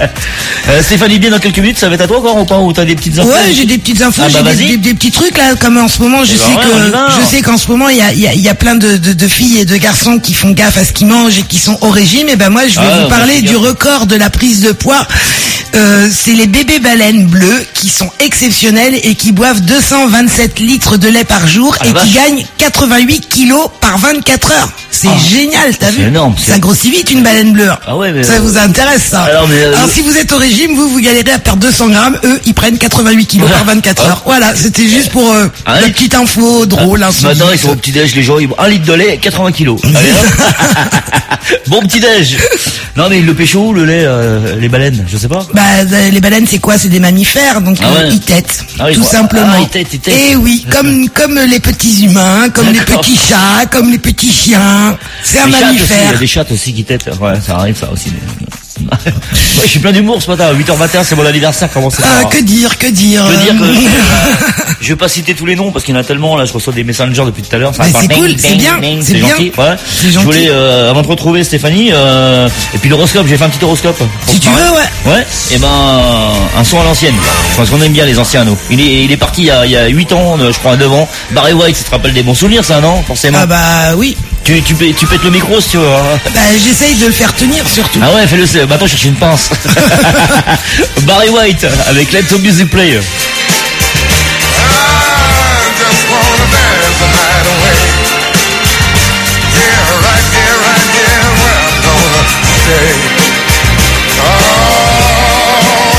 euh, Stéphanie, bien dans quelques minutes, ça va être à toi encore ou pas? Ou t'as des petites infos? Ouais, j'ai des petites infos, ah, bah, j'ai des, des, des petits trucs là, comme en ce moment, je et sais bah, ouais, que, je sais qu'en ce moment il y a, il y a, il y a plein de, de, de filles et de garçons qui font gaffe à ce qu'ils mangent et qui sont au régime. Et ben moi, je vais ah, vous parler du record de la prise de poids. Euh, c'est les bébés baleines bleues qui sont exceptionnels et qui boivent deux cent vingt-sept litres de lait par jour ah, et qui gagnent quatre-vingt-huit kilos par vingt-quatre heures. C'est ah, génial, t'as vu? Énorme. Ça grossit vite une baleine bleue. Ah ouais, mais ça euh... vous intéresse ça? Alors, mais, euh... Alors si vous êtes au régime, vous vous galérez à perdre deux cents grammes, eux ils prennent quatre-vingt-huit kilos par vingt-quatre heures. Voilà, c'était juste pour euh, ah, la petite info drôle. Ah, maintenant ils sont au petit déj, les gens ils boivent un litre de lait, quatre-vingts kilos. Allez, bon petit déj. Non mais le pécho, le lait, euh, les baleines, je sais pas. Bah les baleines c'est quoi? C'est des mammifères, donc ah ouais. euh, ils têtent, ah oui, tout bon. simplement. Ah, ils têtent, ils têtent. Et oui, comme comme les petits humains, comme les petits chats, comme les petits chiens. C'est un les mammifère. Aussi, il y a des chattes aussi qui têtent. Ouais, ça arrive ça aussi. Ouais, je suis plein d'humour ce matin, à huit heures vingt et un, c'est mon anniversaire, comment c'est ah, que dire, que dire Que dire que je vais pas citer tous les noms parce qu'il y en a tellement, là je reçois des messengers depuis tout à l'heure. Mais c'est cool, c'est bien, c'est bien. Gentil, ouais. Je voulais, euh, avant de retrouver Stéphanie, euh, et puis l'horoscope, j'ai fait un petit horoscope. Si tu veux, ouais. Ouais, et ben, un son à l'ancienne. Parce qu'on aime bien les anciens, nous. Il est, il est parti il y a, il y a huit ans, je crois, neuf ans. Barry White, ça te rappelle des bons souvenirs, ça, non? Forcément. Ah bah oui. Tu, tu, tu pètes le micro si tu veux. Hein. Bah j'essaye de le faire tenir surtout. Ah ouais, fais-le. Bah attends, cherche une pince. Barry White avec Let the Music Play. Oh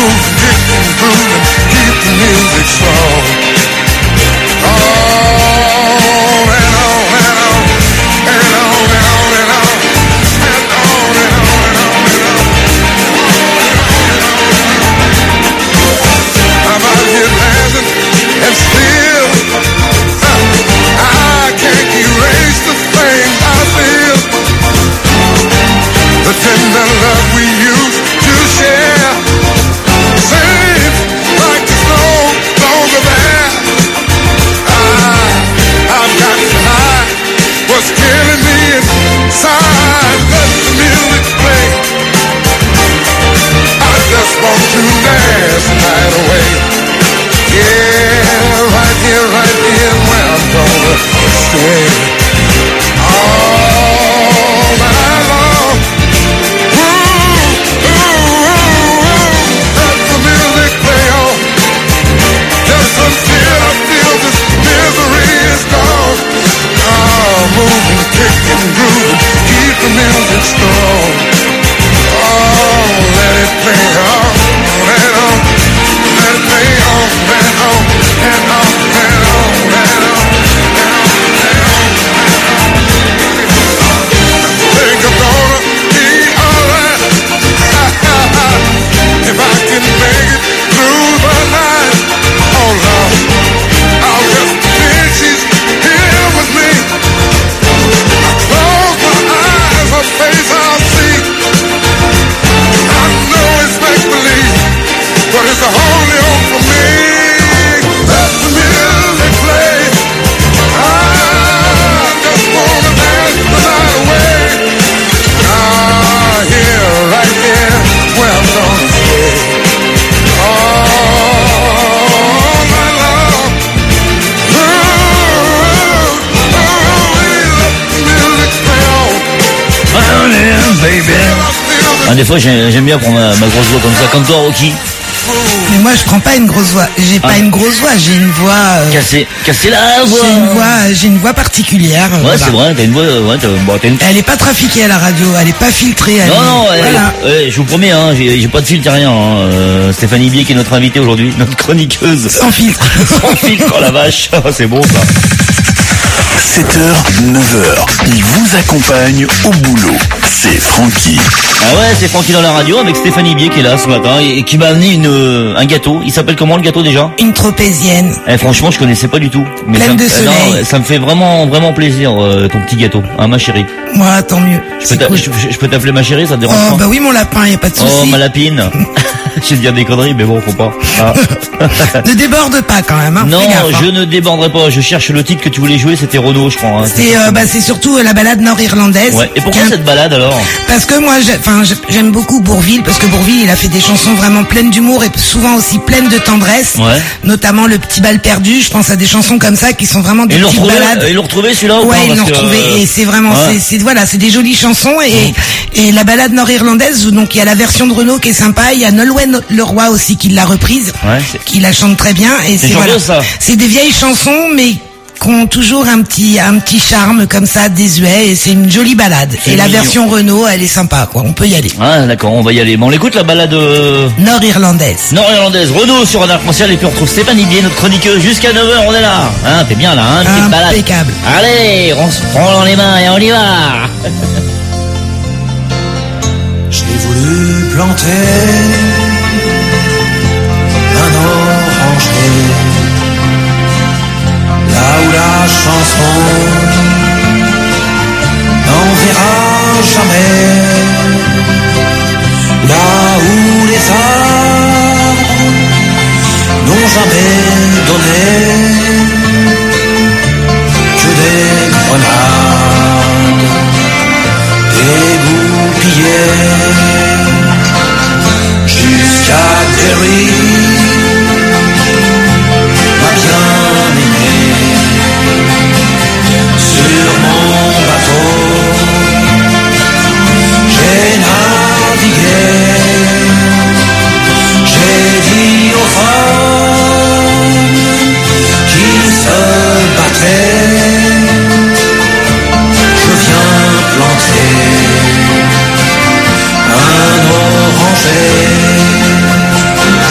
Ah, des fois j'ai- j'aime bien prendre ma, ma grosse voix comme ça, comme toi Rocky. Mais moi je prends pas une grosse voix. J'ai pas Ah. une grosse voix, j'ai une voix. euh, Casser, casser la voix. J'ai une voix, j'ai une voix particulière. euh, Ouais, voilà. c'est vrai, t'as une voix, ouais, t'as, bon, t'as une... Elle est pas trafiquée à la radio, elle est pas filtrée. Elle Non, est- non, ouais, voilà. ouais, je vous promets, hein, j'ai, j'ai pas de filtre, rien. Hein. Euh, Stéphanie Bier qui est notre invitée aujourd'hui, notre chroniqueuse. Sans filtre. Sans filtre, oh la vache, c'est bon ça. sept heures, neuf heures, il vous accompagne au boulot. C'est Francky. Ah ouais, c'est Francky dans la radio avec Stéphanie Bier qui est là ce matin et, et qui m'a amené une, euh, un gâteau. Il s'appelle comment le gâteau déjà? Une tropézienne. Eh, franchement, je connaissais pas du tout. Mais Pleine ça, me- de euh, non, soleil. ça me fait vraiment, vraiment plaisir, euh, ton petit gâteau, hein, ma chérie. Moi, tant mieux. Je peux, C'est t'a- cool. je, je peux t'appeler ma chérie, ça te dérange Oh, pas? bah oui, mon lapin, y a pas de souci. Oh, ma lapine. Je vais te dire des conneries, mais bon, faut pas. Ah. Ne déborde pas quand même, hein. Non, Fais gaffe, hein. je ne déborderai pas. Je cherche le titre que tu voulais jouer, c'était Renaud, je crois. Hein. C'est euh, bah, c'est surtout euh, la balade nord-irlandaise. Ouais. Et pourquoi Qui est un- cette balade alors? Parce que moi, j'ai- enfin, j'ai- j'aime beaucoup Bourvil, parce que Bourvil, il a fait des chansons vraiment pleines d'humour et souvent aussi pleines de tendresse. Ouais. Notamment Le Petit Bal Perdu. Je pense à des chansons comme ça qui sont vraiment des Ils l'ont petites retrouvé, balades. ils l'ont retrouvé celui-là ou Ouais, pas? ils l'ont Parce que, retrouvé euh, et c'est vraiment, ouais. c'est, c'est voilà, c'est des jolies chansons et et la balade nord-irlandaise où donc il y a la version de Renaud qui est sympa, il y a Nolwenn Leroy aussi qui l'a reprise, Ouais, c'est- qui la chante très bien et C'est c'est voilà, chanteuse, ça. c'est des vieilles chansons mais qui ont toujours un petit un petit charme comme ça désuet et c'est une jolie balade C'est et la mignon. version Renaud elle est sympa quoi, on peut y aller. Ah, d'accord, on va y aller. Bon, on écoute la balade euh, Nord-irlandaise. nord-irlandaise. Renaud sur un arc-en-ciel et puis on retrouve Stéphanie Bier, notre chroniqueuse, jusqu'à neuf heures, on est là. Hein, t'es bien là, hein, une petite balade. Impeccable. Allez, on se prend dans les mains et on y va. J'ai voulu planter un oranger là où la chanson n'enverra jamais, là où les arbres n'ont jamais donné que des grenades égoupillées jusqu'à Derry, ma bien-aimée. Sur mon bateau, j'ai navigué, j'ai dit aux femmes qui se battaient, je viens planter un oranger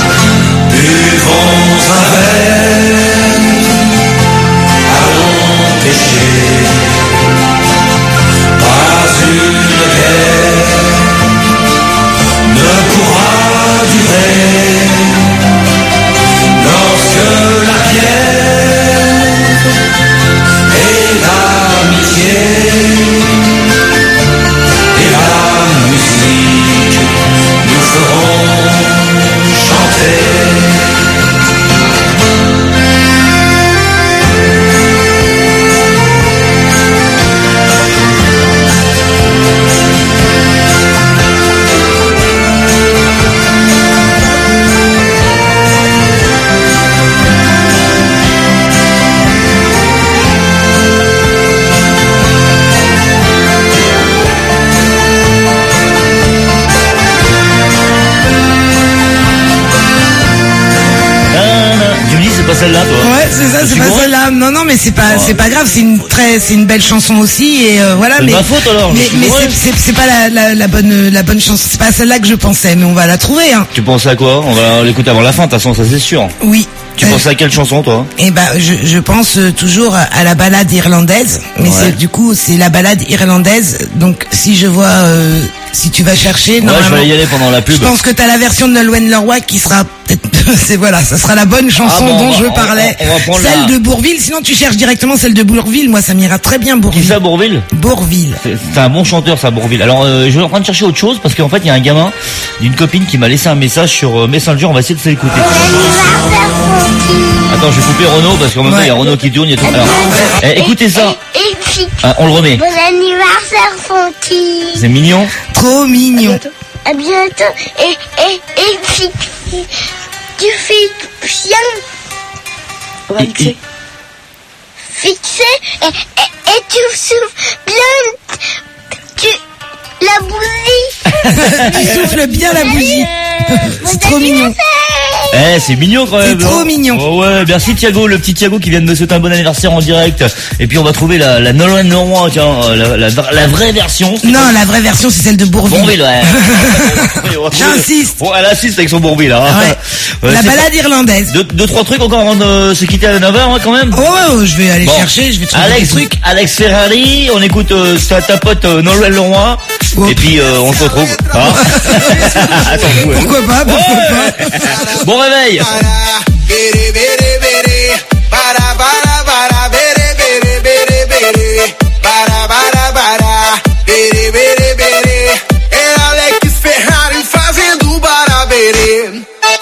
celle-là, toi. Ouais, c'est ça, c'est Tu pas vois celle-là. Non, non, mais c'est pas, Oh. c'est pas grave. C'est une très, c'est une belle chanson aussi, et euh, voilà. C'est Mais ma faute, alors, Mais, je suis mais bourré. c'est, c'est, c'est pas la, la, la bonne, la bonne chanson. C'est pas celle-là que je pensais, mais on va la trouver, hein. Tu penses à quoi? On va l'écouter avant la fin, de toute façon, ça c'est sûr. Oui. Tu Euh, penses à quelle chanson, toi? Eh ben, je, je pense euh, toujours à la balade irlandaise, mais Ouais. c'est du coup c'est la balade irlandaise. Donc si je vois, euh, si tu vas chercher, Ouais, je normalement, vais y aller pendant la pub. je pense que t'as la version de Nolwenn Leroy qui sera peut-être, c'est voilà, ça sera la bonne chanson Ah bon, on dont va- je on- parlais. on va prendre Celle la- de Bourville. Sinon tu cherches directement celle de Bourville. Moi ça m'ira très bien Qui Bourville. ça, Bourville? Bourville. C'est c'est un bon chanteur, ça, Bourville. Alors, euh, je suis en train de chercher autre chose parce qu'en fait, il y a un gamin d'une copine qui m'a laissé un message sur euh, Messenger. On va essayer de se l'écouter. Attends, je vais couper Renaud parce qu'en même temps, il y a Renaud qui tourne. Il y a tout. Alors, eh, écoutez ça. Et puis, Ah, on le remet. bon anniversaire, Fonty. C'est mignon. Trop mignon. À bientôt. Et, et, et puis, tu, tu fais bien On va mixer. fixer et, et, et tu souffles bien tu, la bougie. Tu souffles bien la bougie. C'est trop mignon. Eh, c'est mignon quand même. C'est trop hein. mignon. Oh, ouais, merci Thiago, le petit Thiago qui vient de me souhaiter un bon anniversaire en direct. Et puis on va trouver la, la Nolwenn Leroy, tiens, euh, la, la, la vraie version. Non, la vraie version c'est celle de Bourville. Bourville, ouais. J'insiste. Bon, elle insiste avec son Bourville, là. hein. Ouais. Ouais, La c'est balade pas- irlandaise. Deux, deux, trois trucs encore avant de se quitter à neuf heures, hein, quand même. Oh, ouais, ouais, je vais aller Bon. chercher, je vais trouver Alex, des trucs. Alex Ferrari, on écoute euh, ta, ta pote euh, Nolwenn Leroy. Et puis euh, on se retrouve. Hein. Attends, ouais. Pourquoi pas, pourquoi pas. Bon réveil. Bere, bere, bere. Bara, bara, bara. Bere, bere, bere, bere. Bara, bara, bara. Bere, bere, bere. É Alex Ferrari fazendo barabere.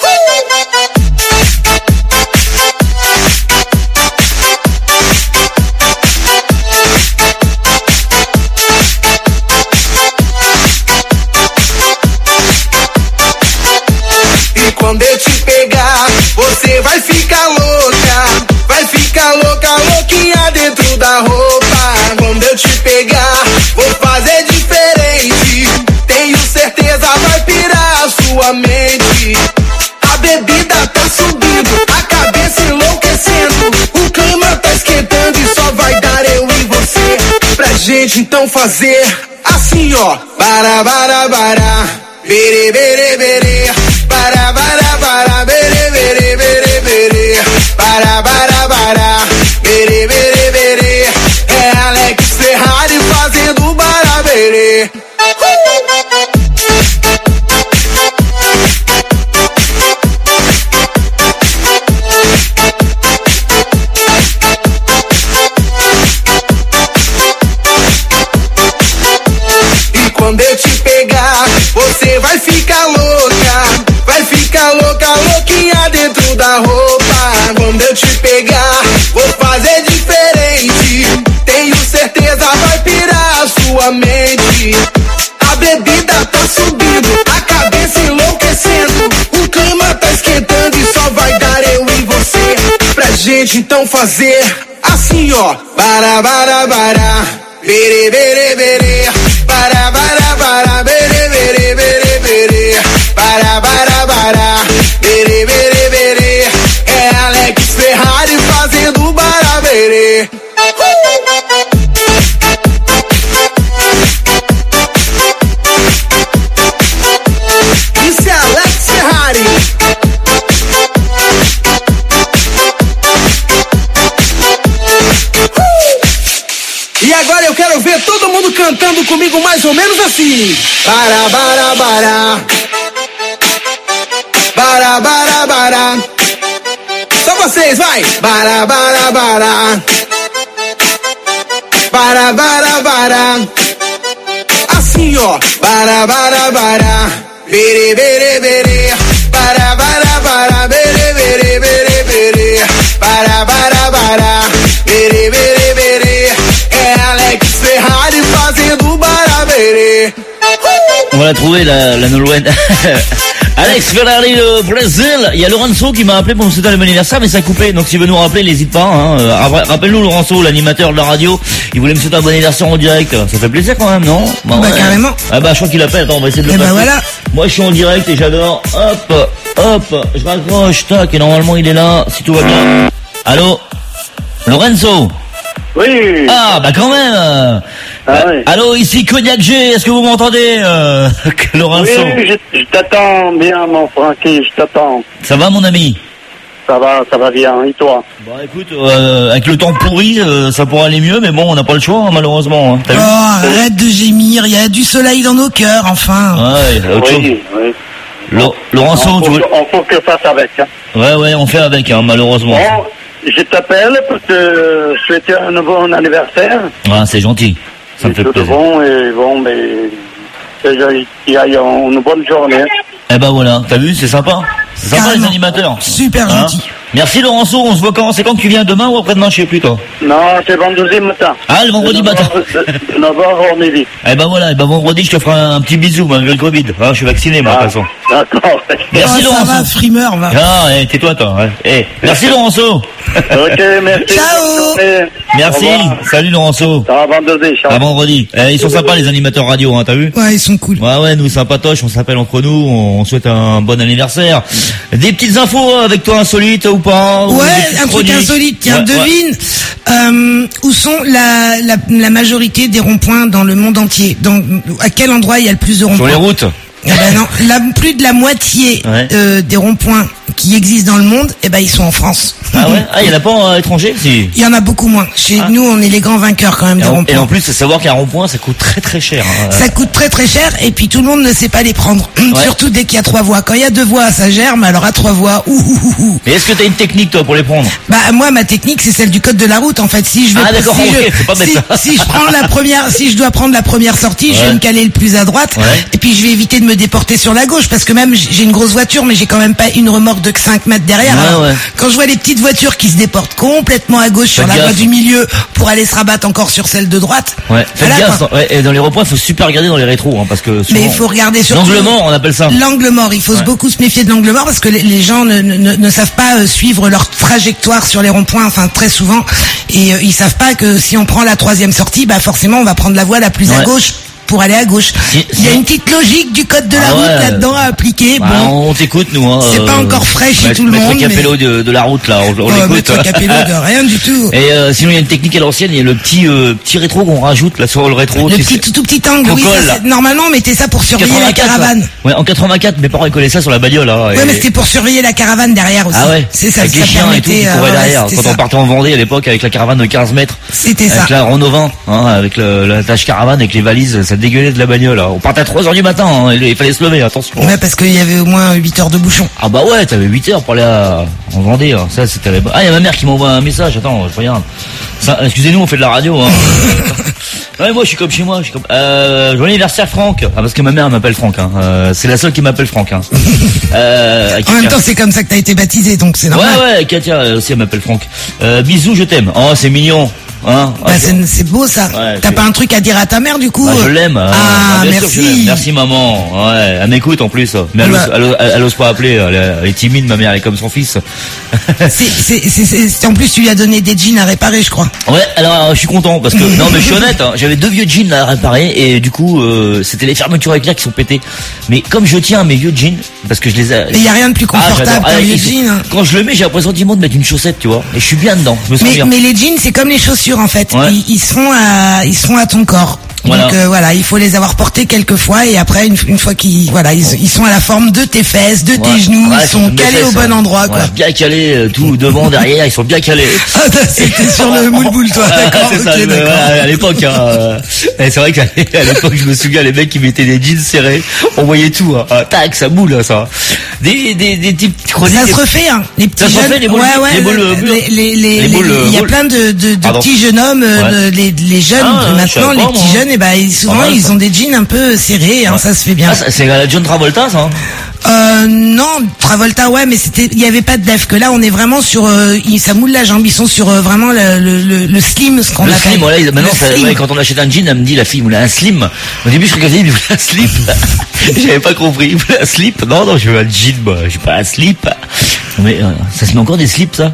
E quando eu te pegar, você vai ficar louca. Vai ficar louca, louquinha dentro da roupa. Quando eu te pegar, vou fazer diferente. Tenho certeza vai pirar a sua mente. A bebida tá subindo, a cabeça enlouquecendo. O clima tá esquentando e só vai dar eu e você. Pra gente então fazer assim, ó. Bara, bara, bara. Bere, bere, bere. Bara, bara, bara. Bere, bere, bere, bere. Bara, bara, bara. Bere, bere, bere. É Alex Ferrari fazendo barabere. E quando eu te pegar, você vai ficar louca. Vai ficar louca, louquinha dentro da roupa. Quando eu te pegar, vou fazer diferente. Tenho certeza vai pirar a sua mente. A bebida tá subindo, a cabeça enlouquecendo. O clima tá esquentando e só vai dar eu e você. Pra gente então fazer assim, ó. Bara, bara, bara. Bere, bere, bere. Bara, bara, bara. Bere, bere, bere, bere. Bara, bara, bara. Bere, bere, bere. É Alex Ferrari fazendo barabere. Isso é Alex Ferrari. E agora eu quero ver todo mundo cantando comigo mais ou menos assim. Bara, bara, bara. Bara, bara, bara. Só vocês, vai. Bara, bara, bara. Bara, bara, bara. Assim, ó. Bara, bara, bara. Bere, bere, bere. Bara, bara, bara. Bere, bere, bere, bere. Bara, bara, bara. Bere, bere, bere. É Alex Ferrari fazendo barabere. On va la trouver, la, la Nolwenn. Alex Ferrari de Brésil. Il y a Lorenzo qui m'a appelé pour me souhaiter le bon anniversaire, mais ça a coupé. Donc s'il veut nous rappeler, n'hésite pas. Hein. Euh, Rappelle-nous Lorenzo, l'animateur de la radio. Il voulait me souhaiter un bon anniversaire en direct. Ça fait plaisir quand même, non? Bah, ouais. carrément. Ah bah je crois qu'il appelle. Attends, on va essayer de le Et bah passer. voilà. Moi je suis en direct et j'adore. Hop. Hop, je raccroche, tac, et normalement il est là, si tout va bien. Allô Lorenzo? Oui. Ah, bah quand même. Ah, euh, oui. Allô, ici Cognac G, est-ce que vous m'entendez, euh, Lorenzo? Oui, je, je t'attends bien, mon Francky, je t'attends. Ça va, mon ami? Ça va, ça va bien, et toi? Bon, écoute, euh, avec le temps pourri, euh, ça pourrait aller mieux, mais bon, on n'a pas le choix, hein, malheureusement. Hein. T'as Oh, vu arrête de gémir, il y a du soleil dans nos cœurs, enfin. Ouais, il y a autre chose. Oui, oui. Lo- Lorenzo, on tu faut, veux... on faut que fasse avec. Hein. Ouais, ouais, on fait avec, hein, malheureusement. Bon, je t'appelle pour te souhaiter un nouveau anniversaire. Ah, c'est gentil. Ça me fait Tout de plaisir. bon, et bon, mais qu'il y ait une bonne journée. Eh ben voilà, t'as vu, c'est sympa. C'est sympa Carrément. les animateurs. Super Hein gentil. Merci Lorenzo, on se voit quand? C'est quand que tu viens, demain ou après-demain? Je sais plus, toi. Non, c'est vendredi matin. Ah, le vendredi matin. neuf heures au midi. Eh ben voilà, eh ben vendredi, je te ferai un petit bisou, malgré le Covid. Hein, je suis vacciné, moi, de toute façon. D'accord. Merci Oh, ça Lorenzo. va, frimeur, va. Ah, eh, tais-toi, toi. hein. Eh, merci Lorenzo. Ok, merci. Ciao. Merci. Au revoir. Salut Lorenzo. À vendredi, ciao. À vendredi. Eh, ils sont sympas, les animateurs radio, hein, t'as vu? Ouais, ils sont cool. Ouais, ouais, nous, sympatoches, on s'appelle entre nous, on souhaite un bon anniversaire. Des petites infos avec toi, insolites ou pas? ou des Ouais, petites un truc chroniques? insolite, tiens, Ouais, ouais. devine euh, où sont la, la, la majorité des ronds-points dans le monde entier. Dans, à quel endroit il y a le plus de Sur ronds-points? les routes. Eh ben non, la, plus de la moitié Ouais. euh, des ronds-points qui existent dans le monde, eh ben ils sont en France. Ah ouais? Ah, il y en a pas à l'étranger? Si. Il y en a beaucoup moins. Chez nous, on est les grands vainqueurs quand même Et des en, et ronds-points. en plus, c'est savoir qu'un rond-point, ça coûte très très cher. hein. Ça coûte très très cher et puis tout le monde ne sait pas les prendre. Surtout dès qu'il y a trois voies. Quand il y a deux voies, ça gère, mais alors à trois voies, ouh, ouh, ouh, ouh. Mais est-ce que t'as une technique, toi, pour les prendre? Bah moi ma technique c'est celle du code de la route en fait. Si je veux Ah, d'accord, si, ok, je, faut pas mettre si, ça. si je prends la première, si je dois prendre la première sortie, je Ouais. vais me caler le plus à droite Ouais. et puis je vais éviter de me déporter sur la gauche parce que même j'ai une grosse voiture mais j'ai quand même pas une remorque de cinq mètres derrière. Ouais, Alors, ouais. Quand je vois les petites voitures qui se déportent complètement à gauche sur Faites la voie gaffe. du milieu pour aller se rabattre encore sur celle de droite. Ouais, faites voilà, gaffe. quoi. dans- ouais, et dans les ronds-points, il faut super regarder dans les rétros, hein, parce que souvent... Mais il faut regarder surtout L'angle mort, on appelle ça. L'angle mort, il faut Ouais. se beaucoup se méfier de l'angle mort parce que les, les gens ne, ne, ne savent pas euh, suivre leur trajectoire sur les ronds-points, enfin très souvent, et euh, ils savent pas que si on prend la troisième sortie, bah forcément on va prendre la voie la plus à Ouais. gauche pour aller à gauche. Si- Il y a si- une petite logique du code de la Ah route ouais. là-dedans à appliquer. Bah, bon, on t'écoute, nous. Hein, c'est pas encore frais chez maître- tout le maître monde, Capello mais- de, de la route, là, on, on oh, l'écoute. maître Capello de rien du tout. Et euh, sinon, il y a une technique à l'ancienne, il y a le petit euh, petit rétro qu'on rajoute là sur le rétro. Le tu petit sais. tout, tout petit angle, Qu'on oui, colle, ça, là. c'est- normalement on mettait ça pour surveiller la quatre-vingt-quatre, caravane. là. Ouais, en quatre-vingt-quatre, mes parents ils collaient ça sur la bagnole. Hein, Ouais, et- mais c'était pour surveiller la caravane derrière aussi. Ah ouais, C'est ça, avec ça les chiens et tout qui permettait, couraient euh, ouais, derrière. c'était Quand ça. on partait en Vendée à l'époque avec la caravane de quinze mètres. C'était Avec ça. la Renault vingt, hein, avec le, la tâche caravane, avec les valises, ça dégueulait de la bagnole. Hein. On partait à trois heures du matin, hein, il, il fallait se lever, attention. Ouais, parce qu'il y avait au moins huit heures de bouchon. Ah bah ouais, t'avais huit heures pour aller à... en Vendée. Hein. Ça, c'était la... Ah, il y a ma mère qui m'envoie un message. Attends, je regarde. Ça, excusez-nous, on fait de la radio. Hein. Ouais, moi, je suis comme chez moi. Je suis comme... Euh, joyeux anniversaire, Franck. Ah, parce que ma mère m'appelle Franck. Hein. Euh, c'est la seule qui m'appelle Franck. Hein. Euh, En même temps, c'est comme ça que t'as été baptisé, donc c'est ouais, normal. ouais, Katia euh, aussi, elle m'appelle Franck. Euh, bisous, je t'aime. Oh, c'est mignon. Hein. Bah, Ah, c'est, c'est beau ça. Ouais, T'as je- pas un truc à dire à ta mère du coup Bah, je l'aime. hein. Ah, bien sûr que je l'aime. merci. Merci maman. Ouais, elle m'écoute en plus. Mais elle, Ouais. ose, elle, ose- elle ose pas appeler. Elle, est- elle est timide, ma mère. Elle est comme son fils. C'est, c'est, c'est, c'est- c'est- en plus, tu lui as donné des jeans à réparer, je crois. Ouais, alors euh, je suis content parce que non mais je suis honnête, hein, j'avais deux vieux jeans à réparer et du coup euh, c'était les fermetures éclairs qui sont pétées. Mais comme je tiens à mes vieux jeans parce que je les ai. Et y a rien de plus confortable j'adore. qu'un Ah, vieux ils sont- jean, hein. Quand je le mets, j'ai le pressentiment de mettre une chaussette, tu vois. Et je suis bien dedans. Je me sens Mais, bien. mais les jeans, c'est comme les chaussures en fait. Ouais. Ils, ils se font à, ils se font à ton corps. Voilà. Donc euh, voilà, il faut les avoir portés quelques fois et après une, une fois qu'ils, voilà, ils, ils sont à la forme de tes fesses, de tes Ouais. genoux, Ouais, ils sont mes calés au fesses, bon hein. endroit, quoi. Ouais, bien calés, euh, tout devant, derrière, ils sont bien calés. Ah, c'était sur le moule-boule, toi, d'accord, c'est ça, ok, euh, d'accord. ouais, à l'époque, hein, euh, et c'est vrai qu'à à l'époque, je me souviens, les mecs qui mettaient des jeans serrés, on voyait tout, hein. Ah, tac, ça boule, hein, ça. Des, des, des types chroniques. Ça se refait, hein. Les petits Ça se jeunes. refait, les boules- ouais, ouais, les boules, le- boules- les, les, les, les boules, les- il y a boules. plein de, de, de Pardon. petits jeunes hommes, euh, Ouais. de- les, les jeunes, Ah, de je maintenant, savais les pas, petits moi. jeunes, et ben, ils- souvent, Pas mal, ils ça. ont des jeans un peu serrés, hein, ça se fait bien. Ah, ça- c'est la John Travolta, ça. hein. Euh, non, Travolta, ouais, mais c'était, il y avait pas de def, que là, on est vraiment sur, euh, il- ça moule la jambe, ils sont sur euh, vraiment le, le, le, le slim, ce qu'on Le appelle. slim, voilà, il- maintenant, Le ça- slim. ouais, quand on achète un jean, elle me dit, la fille, il voulait un slim. Au début, je regardais, il voulait un slip. J'avais pas compris, il voulait un slip. Non, non, je veux un jean, moi, j'ai pas un slip. Mais, euh, ça se met encore des slips, ça?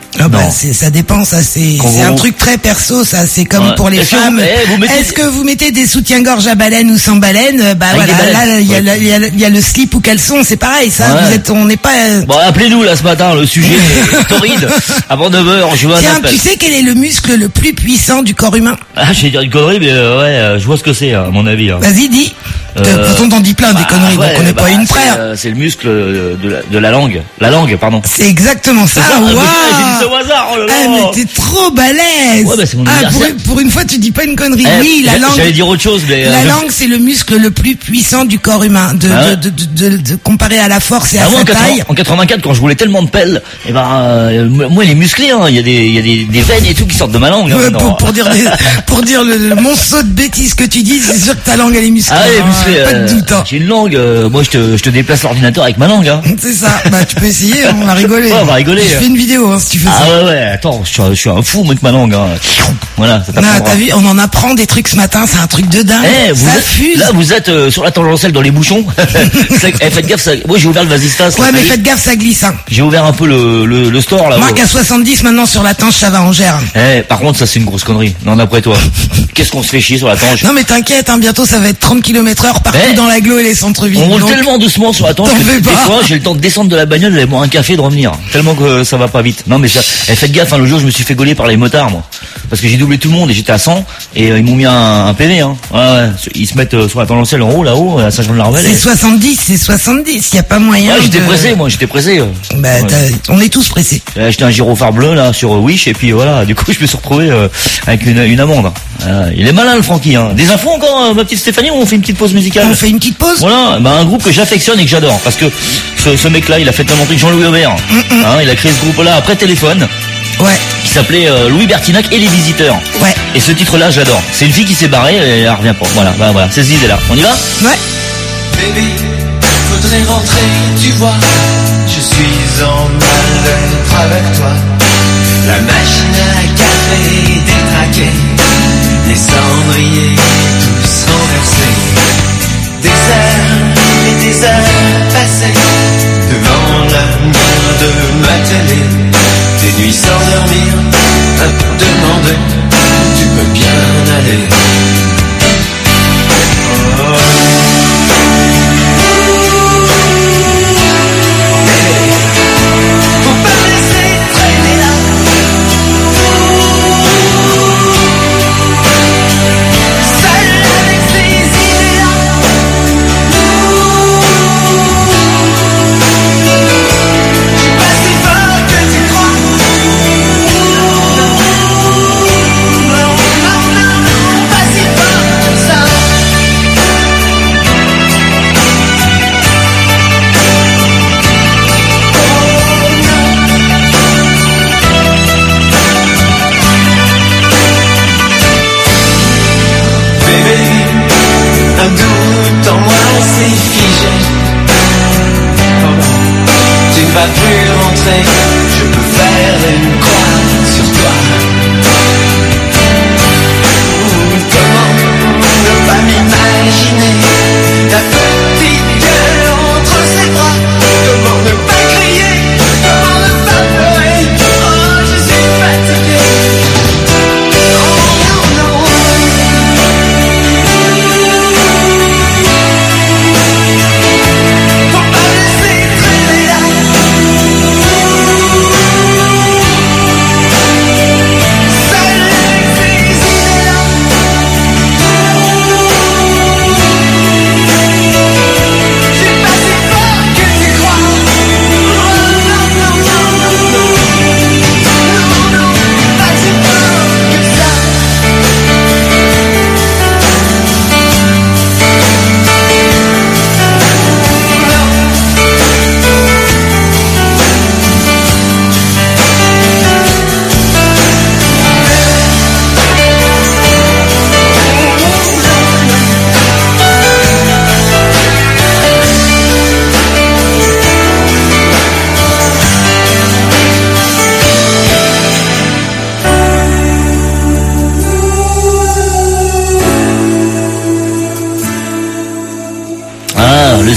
Ah bah, Non. c'est, ça dépend, ça c'est, Quand c'est vous- un truc très perso, ça c'est comme Ouais. pour les Est-ce que femmes. vous- eh, vous mettez- Est-ce que vous mettez des soutiens-gorge à baleine ou sans baleine? Bah Avec voilà, des baleines. là il y, a Ouais. le- il y a le- il y a le slip ou caleçon, c'est pareil, ça. Ouais. Vous êtes, on n'est pas. euh, Bon, appelez-nous là ce matin, le sujet est torride. Avant neuf heures, je vois un Tiens, appel. tu sais quel est le muscle le plus puissant du corps humain? Ah, j'ai dire une connerie, mais euh, ouais, euh, je vois ce que c'est, à mon avis. hein. Vas-y, dis. De Euh, toute façon, t'en dis plein des bah, conneries, ouais, donc on n'est bah, pas une c'est, près. hein. euh, C'est le muscle euh, de la, de la langue. La langue, pardon. C'est exactement ça. C'est ça, Waouh. putain, j'ai dit ça au hasard, oh là là. Ah, mais t'es trop balèze. Ouais, bah, c'est mon ah, pour, anniversaire. pour une fois, tu dis pas une connerie. Eh, oui, la j'a- langue. J'allais dire autre chose, mais... euh, La je- langue, c'est le muscle le plus puissant du corps humain. De, Ah ouais. de, de, de, de, de comparer à la force et à Ah, moi, sa en, quatre-vingts taille. en quatre-vingt-quatre, quand je voulais tellement de pelles, eh ben, euh, moi, il est musclé, hein. Il y a des, il y a des, des veines et tout qui sortent de ma langue. hein, Ouais, maintenant. pour, pour dire des, pour dire le, le monceau de bêtises que tu dis, c'est sûr que ta langue elle est musclée. Ah, elle est hein, musclée. pas de euh, doute. hein. J'ai une langue, euh, moi, je te, je te déplace l'ordinateur avec ma langue, hein. C'est ça. Bah, tu peux essayer, on va rigoler. Ouais, on va rigoler. Je fais une vidéo, hein, si tu fais Ah ça. ouais, ouais, attends, je suis, un- je suis un fou, moi, avec ma langue, hein. Voilà, ça Non, t'apprendra. t'as vu, on en apprend des trucs ce matin, c'est un truc de dingue. Eh, vous ça êtes, fuse. là, vous êtes euh, sur la tangentielle dans les bouchons. C'est- eh, faites gaffe, ça... moi j'ai ouvert le Vasistas. Ouais, là, mais t'as vu faites gaffe, ça glisse, hein. J'ai ouvert un peu le, le, le store là. Moi, ouais. qu'à soixante-dix, maintenant, sur la tanche, ça va, on gère. Eh, par contre, ça c'est une grosse connerie. Non, d'après toi. Qu'est-ce qu'on se fait chier sur la tange? Non, mais t'inquiète, hein, bientôt, ça va être trente kilomètres heure partout Eh, dans l'agglo et les centres-villes. On roule Donc, tellement doucement sur la tange t'en que fais des pas. fois j'ai le temps de descendre de la bagnole, d'aller boire un café et de revenir. Tellement que ça va pas vite. Non mais ça, eh, faites gaffe, hein, le jour je me suis fait gauler par les motards moi. Parce que j'ai doublé tout le monde et j'étais à cent et euh, ils m'ont mis un, un P V hein. Ouais, ouais. Ils se mettent euh, sur la tangentielle en haut là-haut à Saint-Jean-de-la-Rebelle. C'est et- soixante-dix, c'est soixante-dix, y a pas moyen. Ouais, j'étais de- pressé moi, j'étais pressé. euh. Bah, Ouais. t'as- on est tous pressés. J'ai acheté un gyrophare bleu là sur euh, Wish et puis voilà, du coup je me suis retrouvé euh, avec une, une amende. Euh, il est malin le Francky hein. Des infos encore euh, ma petite Stéphanie ou on fait une petite pause musicale? On fait une petite pause. Voilà, bah un groupe que j'affectionne et que j'adore parce que ce, ce mec là il a fait tellement de trucs, Jean-Louis Aubert. Hein, il a créé ce groupe là après Téléphone. Ouais. Qui s'appelait euh, Louis Bertinac et les Visiteurs. Ouais. Et ce titre là j'adore. C'est une fille qui s'est barrée et elle revient pas. Voilà, bah voilà, c'est cette idée là. On y va? Ouais. Baby, faudrait rentrer, tu vois. Je suis en mal-être avec toi. La machine à café détraquée, les cendriers tous renversés. Des heures et des heures passées devant la lumière de ma télé. Des nuits sans dormir, à te demander, tu peux bien aller. Oh. Faut pas laisser traîner là. Seul avec ces idées-là. Pas si fort que tu crois. Non, non, non, non, pas si fort que ça. Bébé, un doute en moi s'est figé. Tu ne vas plus rentrer, je peux faire une croix sur toi. Comment ne pas m'imaginer ta petite gueule entre ses bras? Comment ne pas crier? Comment ne pas pleurer? Oh, je suis fatigué. Oh non, non. Faut pas laisser traîner là.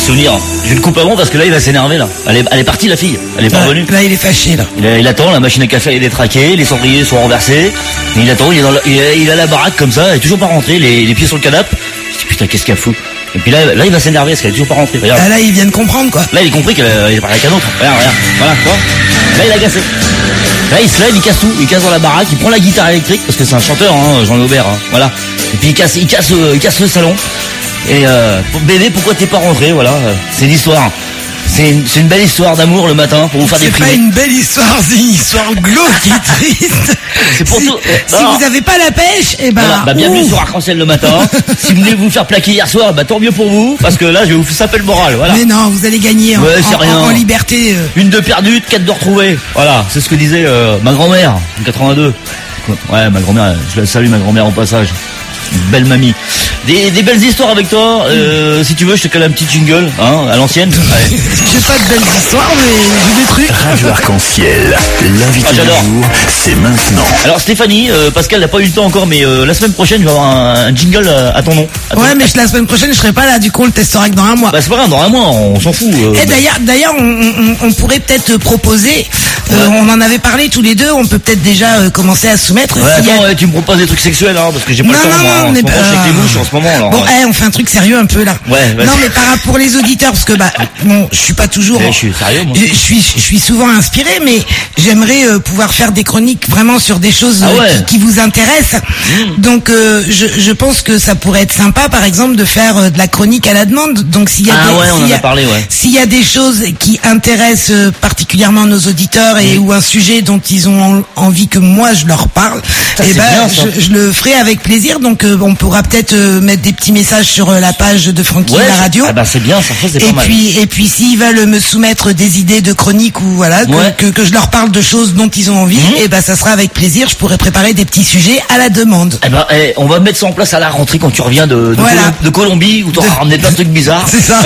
souvenirs. Je le coupe avant parce que là il va s'énerver là. Elle est, elle est partie la fille, elle est pas Là, revenue. là, il est fâché, là. Il, il attend, la machine à café est détraquée, les cendriers sont renversés. Mais il attend, il est dans la, il, est, il est à la baraque comme ça, il est toujours pas rentré, les, les pieds sur le canapé. Je dis putain qu'est-ce qu'elle fout. Et puis là, là il va s'énerver parce qu'elle est toujours pas rentrée. Regarde. Ah, là, il vient de comprendre, quoi. Là il a compris qu'elle est parlé avec un autre. Regarde, regarde. Voilà, tu vois. Là il a cassé. Là il se lève, il casse tout, il casse dans la baraque, il prend la guitare électrique parce que c'est un chanteur, hein, Jean Aubert. Hein, voilà. Et puis il casse, il casse, euh, il casse le salon. Et euh, bébé, pourquoi t'es pas rentré? Voilà, euh, c'est l'histoire. C'est une, c'est une belle histoire d'amour le matin pour vous faire C'est déprimer. pas une belle histoire, c'est une histoire glauque et triste. C'est pour si, tout. Si Non. vous avez pas la pêche, eh ben. Voilà, bah bienvenue ouf. sur Arc-en-Ciel le matin. Si vous venez vous faire plaquer hier soir, bah tant mieux pour vous, parce que là je vais vous saper le moral. Voilà. Mais non, vous allez gagner en, Ouais, c'est en- rien. en- en liberté. euh. Une de perdue, quatre de retrouvée. Voilà, c'est ce que disait euh, ma grand-mère en quatre-vingt-deux. Ouais, ma grand-mère, je la salue ma grand-mère au passage. Une belle mamie. Des, des belles histoires avec toi. Euh, si tu veux, je te cale un petit jingle, hein, à l'ancienne. Ouais. J'ai pas de belles histoires, mais j'ai des trucs. Radio Arc-en-Ciel, l'invité Ah, du j'adore. jour, c'est maintenant. Alors Stéphanie, euh, Pascal n'a pas eu le temps encore, mais euh, la semaine prochaine, je vais avoir un, un jingle à, à ton nom. À ton- Ouais, mais je- la semaine prochaine, je serai pas là. Du coup, on le testera que dans un mois. Bah c'est pas grave, dans un mois, on s'en fout. euh, Et d'ailleurs, d'ailleurs, on, on- on pourrait peut-être proposer. euh, on en avait parlé tous les deux. On peut peut-être déjà euh, commencer à soumettre. Ouais, s'il y a- attends, ouais, tu me proposes des trucs sexuels, hein, parce que j'ai pas Non, le temps, non, moi. non, En on ce est moment, pas- je suis avec les mouches en ce moment, alors. Bon, ouais. eh, on fait un truc sérieux un peu là. Ouais, vas-y. Non, mais par rapport pour les auditeurs, parce que bah, bon, je suis pas toujours. Eh, je suis sérieux, moi. Je, je suis, je suis souvent inspiré, mais j'aimerais euh, pouvoir faire des chroniques vraiment sur des choses Ah euh, ouais. qui, qui vous intéressent. Donc, euh, je, je pense que ça pourrait être sympa, par exemple, de faire euh, de la chronique à la demande. Donc, s'il y a Ah des, ouais, on s'il en y a parlé, ouais. S'il y a des choses qui intéressent euh, particulièrement nos auditeurs et ou un sujet dont ils ont en- envie que moi je leur parle, Ça, eh c'est ben, bien, ça. je, je le ferai avec plaisir. Donc, euh, on pourra peut-être euh, mettre des petits messages sur euh, la page de Francky Ouais, la radio. Ah bah c'est bien, ça, ça c'est Et pas mal. puis, et puis, s'ils veulent me soumettre des idées de chroniques ou voilà, que, Ouais. que, que je leur parle de choses dont ils ont envie, et ben, ça sera avec plaisir. Je pourrai préparer des petits sujets à la demande. Eh ben, eh, on va mettre ça en place à la rentrée quand tu reviens de, de, Voilà. Colom- de Colombie où t'auras De- ramené plein de trucs bizarres. C'est ça.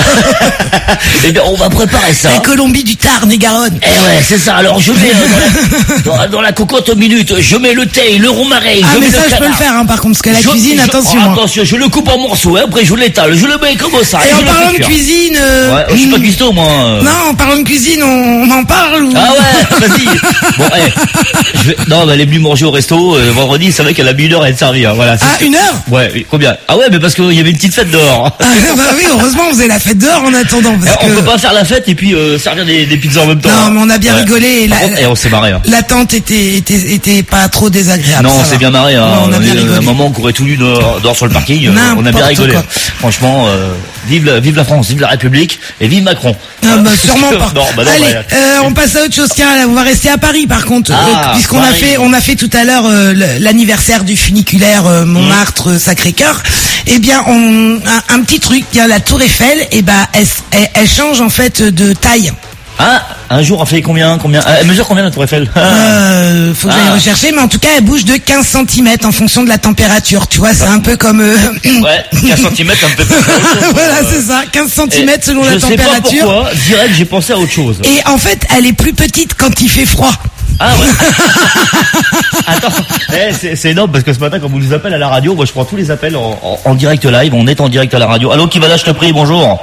Eh bien, on va préparer ça. La Colombie du Tarn et Garonne. Eh ouais, c'est ça. Alors, je mets euh, dans, la, dans, dans la cocotte minute, je mets le thé, le romarin, Ah, je mais mets ça, le je peux le canard. faire, hein, par contre, parce que la Je- cuisine, je- attention. oh, hein. attention, je le coupe en morceaux, hein, après je l'étale, je le mets comme ça. Et je en le parlant fais de cuire. cuisine, euh, Ouais, je suis pas cuistot, moi. euh. non, en parlant de cuisine, on, on en parle ou... Ah ouais, vas-y. Bon, eh, je vais- non, bah, elle est venue manger au resto euh, vendredi. C'est vrai qu'elle a mis une heure à être servie. Hein, voilà. c'est Ah, sûr. une heure Ouais. oui, Combien? Ah ouais, mais parce qu'il y avait une petite fête dehors. Ah, bah oui, heureusement, on faisait la fête dehors en attendant. Eh, Parce on que... peut pas faire la fête et puis euh, servir des, des pizzas en même temps. Non, hein. mais on a bien Ouais. rigolé. Et Par la, contre, eh, on s'est marré. Hein. l'attente était, était, était pas trop désagréable. Non, ça on va. s'est bien marré. Hein. Ouais, on a bien Euh, rigolé. un moment qu'on aurait tout lu dehors, dehors sur le parking. euh, on a bien N'importe rigolé. quoi. Franchement, euh, vive, la, vive la France, vive la République et vive Macron. Ah, bah, Voilà. sûrement pas. Non, bah non, Allez, bah, euh, on passe à autre chose. Tiens, on va rester à Paris, par contre, Ah, euh, puisqu'on a Paris. fait, on a fait tout à l'heure euh, le- l'anniversaire du funiculaire euh, Montmartre euh, Sacré-Cœur. Eh bien, on un, un petit truc. Tiens, la Tour Eiffel, eh ben, elle, elle, elle change en fait de taille. Ah, un jour, elle fait combien, combien euh, Elle mesure combien la Tour Eiffel? Euh, faut que j'aille Ah. rechercher, mais en tout cas, elle bouge de quinze centimètres en fonction de la température. Tu vois, c'est un peu comme. euh, Ouais, quinze centimètres, ça me fait pas voilà, c'est ça, quinze centimètres selon je la sais pas température. pourquoi, direct, j'ai pensé à autre chose. Et en fait, elle est plus petite quand il fait froid. Ah ouais. Attends, eh, c'est, c'est énorme parce que ce matin, quand vous nous appelez à la radio, moi je prends tous les appels en, en, en direct live, on est en direct à la radio. Allô, qui va là, je te prie, bonjour.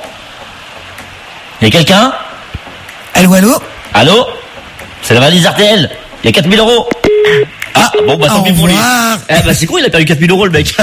Y a quelqu'un? Allô, allô? Allô? C'est la valise R T L. Il y a quatre mille euros. Ah, bon, bah tant Au pis pour lui. revoir. Eh bah c'est cool, il a perdu quatre mille euros le mec.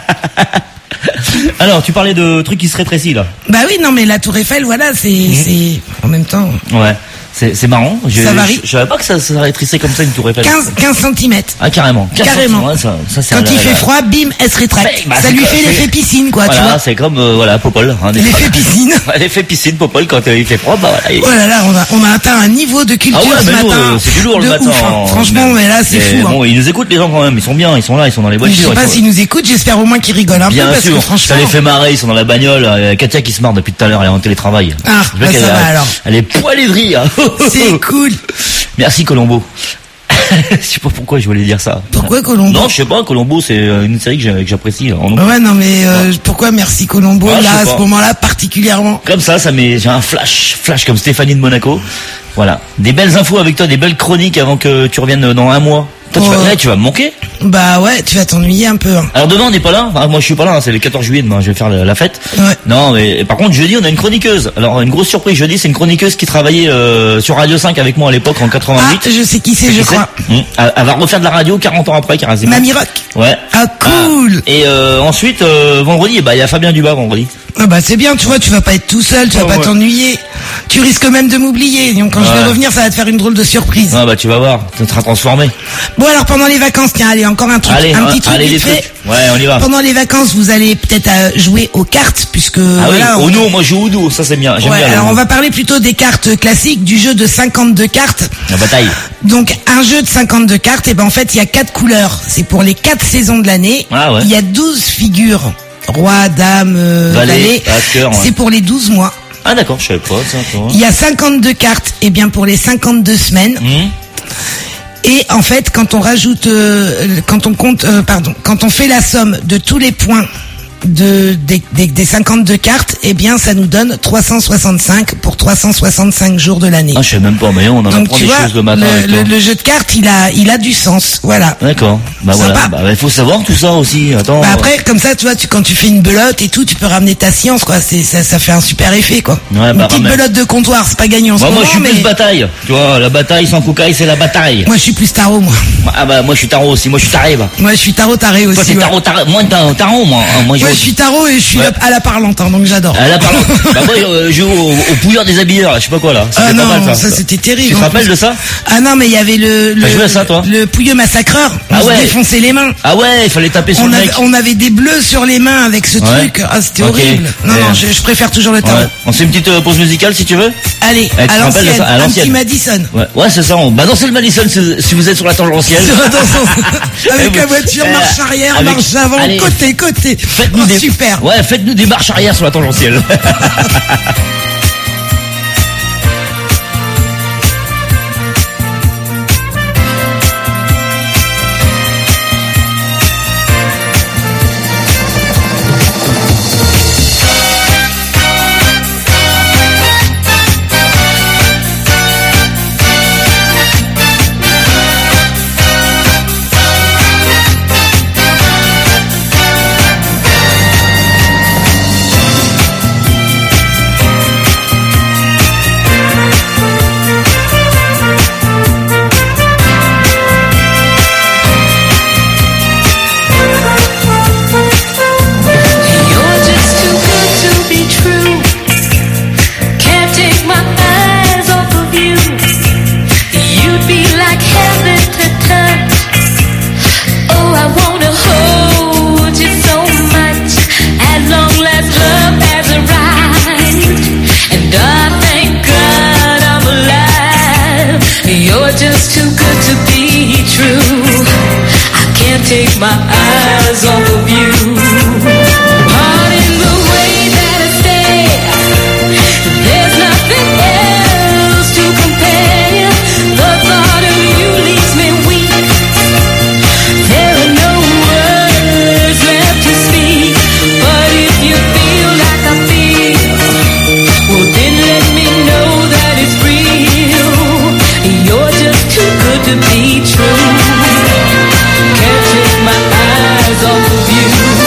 Alors, tu parlais de trucs qui se rétrécissent là. Bah oui, non, mais la Tour Eiffel, voilà, c'est, c'est, en même temps, Ouais, c'est, c'est marrant. Je, Ça varie. Je, je savais pas que ça, ça rétrécissait comme ça une tour Eiffel. quinze, quinze centimètres. Ah, carrément. quinze Carrément. centimètres, ouais, ça, ça, c'est Quand un- il fait la- froid, bim, elle se rétracte. Bah, Ça c'est lui quoi, fait c'est- l'effet piscine, quoi, tu Voilà, vois. c'est comme, euh, voilà, Popol. Hein, des- L'effet piscine. Ouais, l'effet piscine, Popol, quand euh, il fait froid, bah voilà. il- Oh là là, on a, on a atteint un niveau de culture Ah ouais, ce mais nous, matin. euh, c'est du lourd le de matin. ouf, hein. Franchement, mais là, c'est Mais fou. hein. Bon, ils nous écoutent les gens quand même, ils sont bien, ils sont là, ils sont dans les Je voitures. sais pas ils sont- s'ils nous écoutent, j'espère au moins qu'ils rigolent un Bien peu, parce sûr, que franchement. ça les fait marrer, ils sont dans la bagnole. euh, Katia qui se marre depuis tout à l'heure, elle est en télétravail. Ah, Je vois bah, qu'elle ça a- va alors. Elle est poilée de rire. C'est cool. Merci Colombo. Je sais pas pourquoi je voulais dire ça. Pourquoi Colombo? Non, je sais pas, Colombo c'est euh, une série que j'ai- que j'apprécie. en- Ouais, non, mais euh, pourquoi merci Colombo, Ah, je là, sais à ce pas. moment-là, particulièrement? Comme ça, ça met, j'ai un flash, flash comme Stéphanie de Monaco. Voilà. Des belles infos avec toi, des belles chroniques avant que tu reviennes dans un mois. Toi, tu, Oh. vas, là, tu vas me manquer. Bah ouais, tu vas t'ennuyer un peu. Hein. Alors demain on n'est pas là, enfin, moi je suis pas là, hein, c'est le quatorze juillet demain, je vais faire la, la fête. Ouais. Non mais par contre jeudi on a une chroniqueuse. Alors une grosse surprise jeudi, c'est une chroniqueuse qui travaillait euh, sur Radio cinq avec moi à l'époque en quatre-vingt-huit. Ah, je sais qui c'est, je crois. Mmh. Elle, elle va refaire de la radio quarante ans après carrément. Mamie Rock. Ouais. Ah cool. Ah. Et euh, ensuite euh, vendredi, bah il y a Fabien Dubas vendredi. Ah bah c'est bien, tu vois, tu vas pas être tout seul, tu vas Oh, pas ouais. t'ennuyer. Tu risques même de m'oublier, donc quand je vais Ouais. revenir, ça va te faire une drôle de surprise. Ah bah tu vas voir, tu seras transformé. Bon alors pendant les vacances, tiens, allez, encore un truc, Allez, un hein, petit truc allez, vite les fait. trucs. Ouais, on y va. Pendant les vacances, vous allez peut-être euh, jouer aux cartes, puisque Ah voilà. oui, on- Uno, moi je joue Uno, ça c'est bien, j'aime Ouais, bien. le alors Uno. on va parler plutôt des cartes classiques, du jeu de cinquante-deux cartes. La bataille. Donc un jeu de cinquante-deux cartes, et ben en fait il y a quatre couleurs. C'est pour les quatre saisons de l'année. Ah ouais. Il y a douze figures. Roi, dame, euh, Valet, valet. as, cœur, ouais. C'est pour les douze mois. Ah d'accord, je savais pas ça. toi. Il y a cinquante-deux cartes, et bien pour les cinquante-deux semaines. Mmh. Et en fait, quand on rajoute, euh, quand on compte, euh, pardon, quand on fait la somme de tous les points de des, des, des cinquante-deux cartes, eh bien, ça nous donne trois cent soixante-cinq pour trois cent soixante-cinq jours de l'année. Ah je sais même pas, mais on en Donc apprend tu des vois, choses le matin le, avec toi. le- le jeu de cartes, il a, il a du sens, voilà. D'accord. Bah Sympa. voilà. Bah il faut savoir tout ça aussi. Attends. Bah après, comme ça, tu vois, tu, quand tu fais une belote et tout, tu peux ramener ta science, quoi. C'est, ça, ça fait un super effet, quoi. Ouais, une bah, petite ramène. belote de comptoir, c'est pas gagné en ce Moi, moment, moi je suis mais plus bataille. Tu vois, la bataille sans cocaïne, c'est la bataille. moi, je suis plus tarot, moi. Ah bah moi je suis tarot aussi, moi je suis taré bah. Moi, je suis tarot taré aussi. Toi t'es ouais. tarot taré, moi t'es tarot moi. Ah, Moi, Moi, je suis tarot et je suis Ouais. la- à la parlante, hein, donc j'adore. Ah, là, pardon. Bah moi euh, je joue au, au pouilleur des habilleurs, là, je sais pas quoi là. C'était Ah pas non, mal, ça, c'était terrible. Tu te en rappelles plus. de ça? Ah non, mais il y avait le le, T'as joué à ça, toi le pouilleux massacreur. On Ah se ouais. défonçait les mains. Ah ouais, il fallait taper sur On le avait, mec. on avait des bleus sur les mains avec ce Ouais. truc. Ah, c'était Ok. horrible. Non, Et, non, euh, je, je préfère toujours le tarot. Ouais. On fait une petite euh, pause musicale si tu veux. Allez, Eh, tu te à rappelles de l'ancienne, ça À un l'ancienne. petit Madison. Ouais, ouais c'est ça. On... Bah dansez le Madison si, si vous êtes sur la tangentielle. Avec Eh, la vous- voiture, eh, marche arrière, avec- marche avant, Allez, côté, côté. Faites-nous Oh, des... super. Ouais, faites-nous des marches arrière sur la tangentielle. You're just too good to be true. Can't take my eyes off of you. You'd be like heaven to touch. Oh, I wanna hold you so much. At long last, love has arrived, and I thank God I'm alive. You're just too good to be true. I can't take my eyes off of you. Heart in the way that I stare. There's nothing else to compare. The thought of you leaves me weak. There are no words left to speak. But if you feel like I feel, well then let me know that it's real. You're just too good to be true. Can't take my eyes off of you.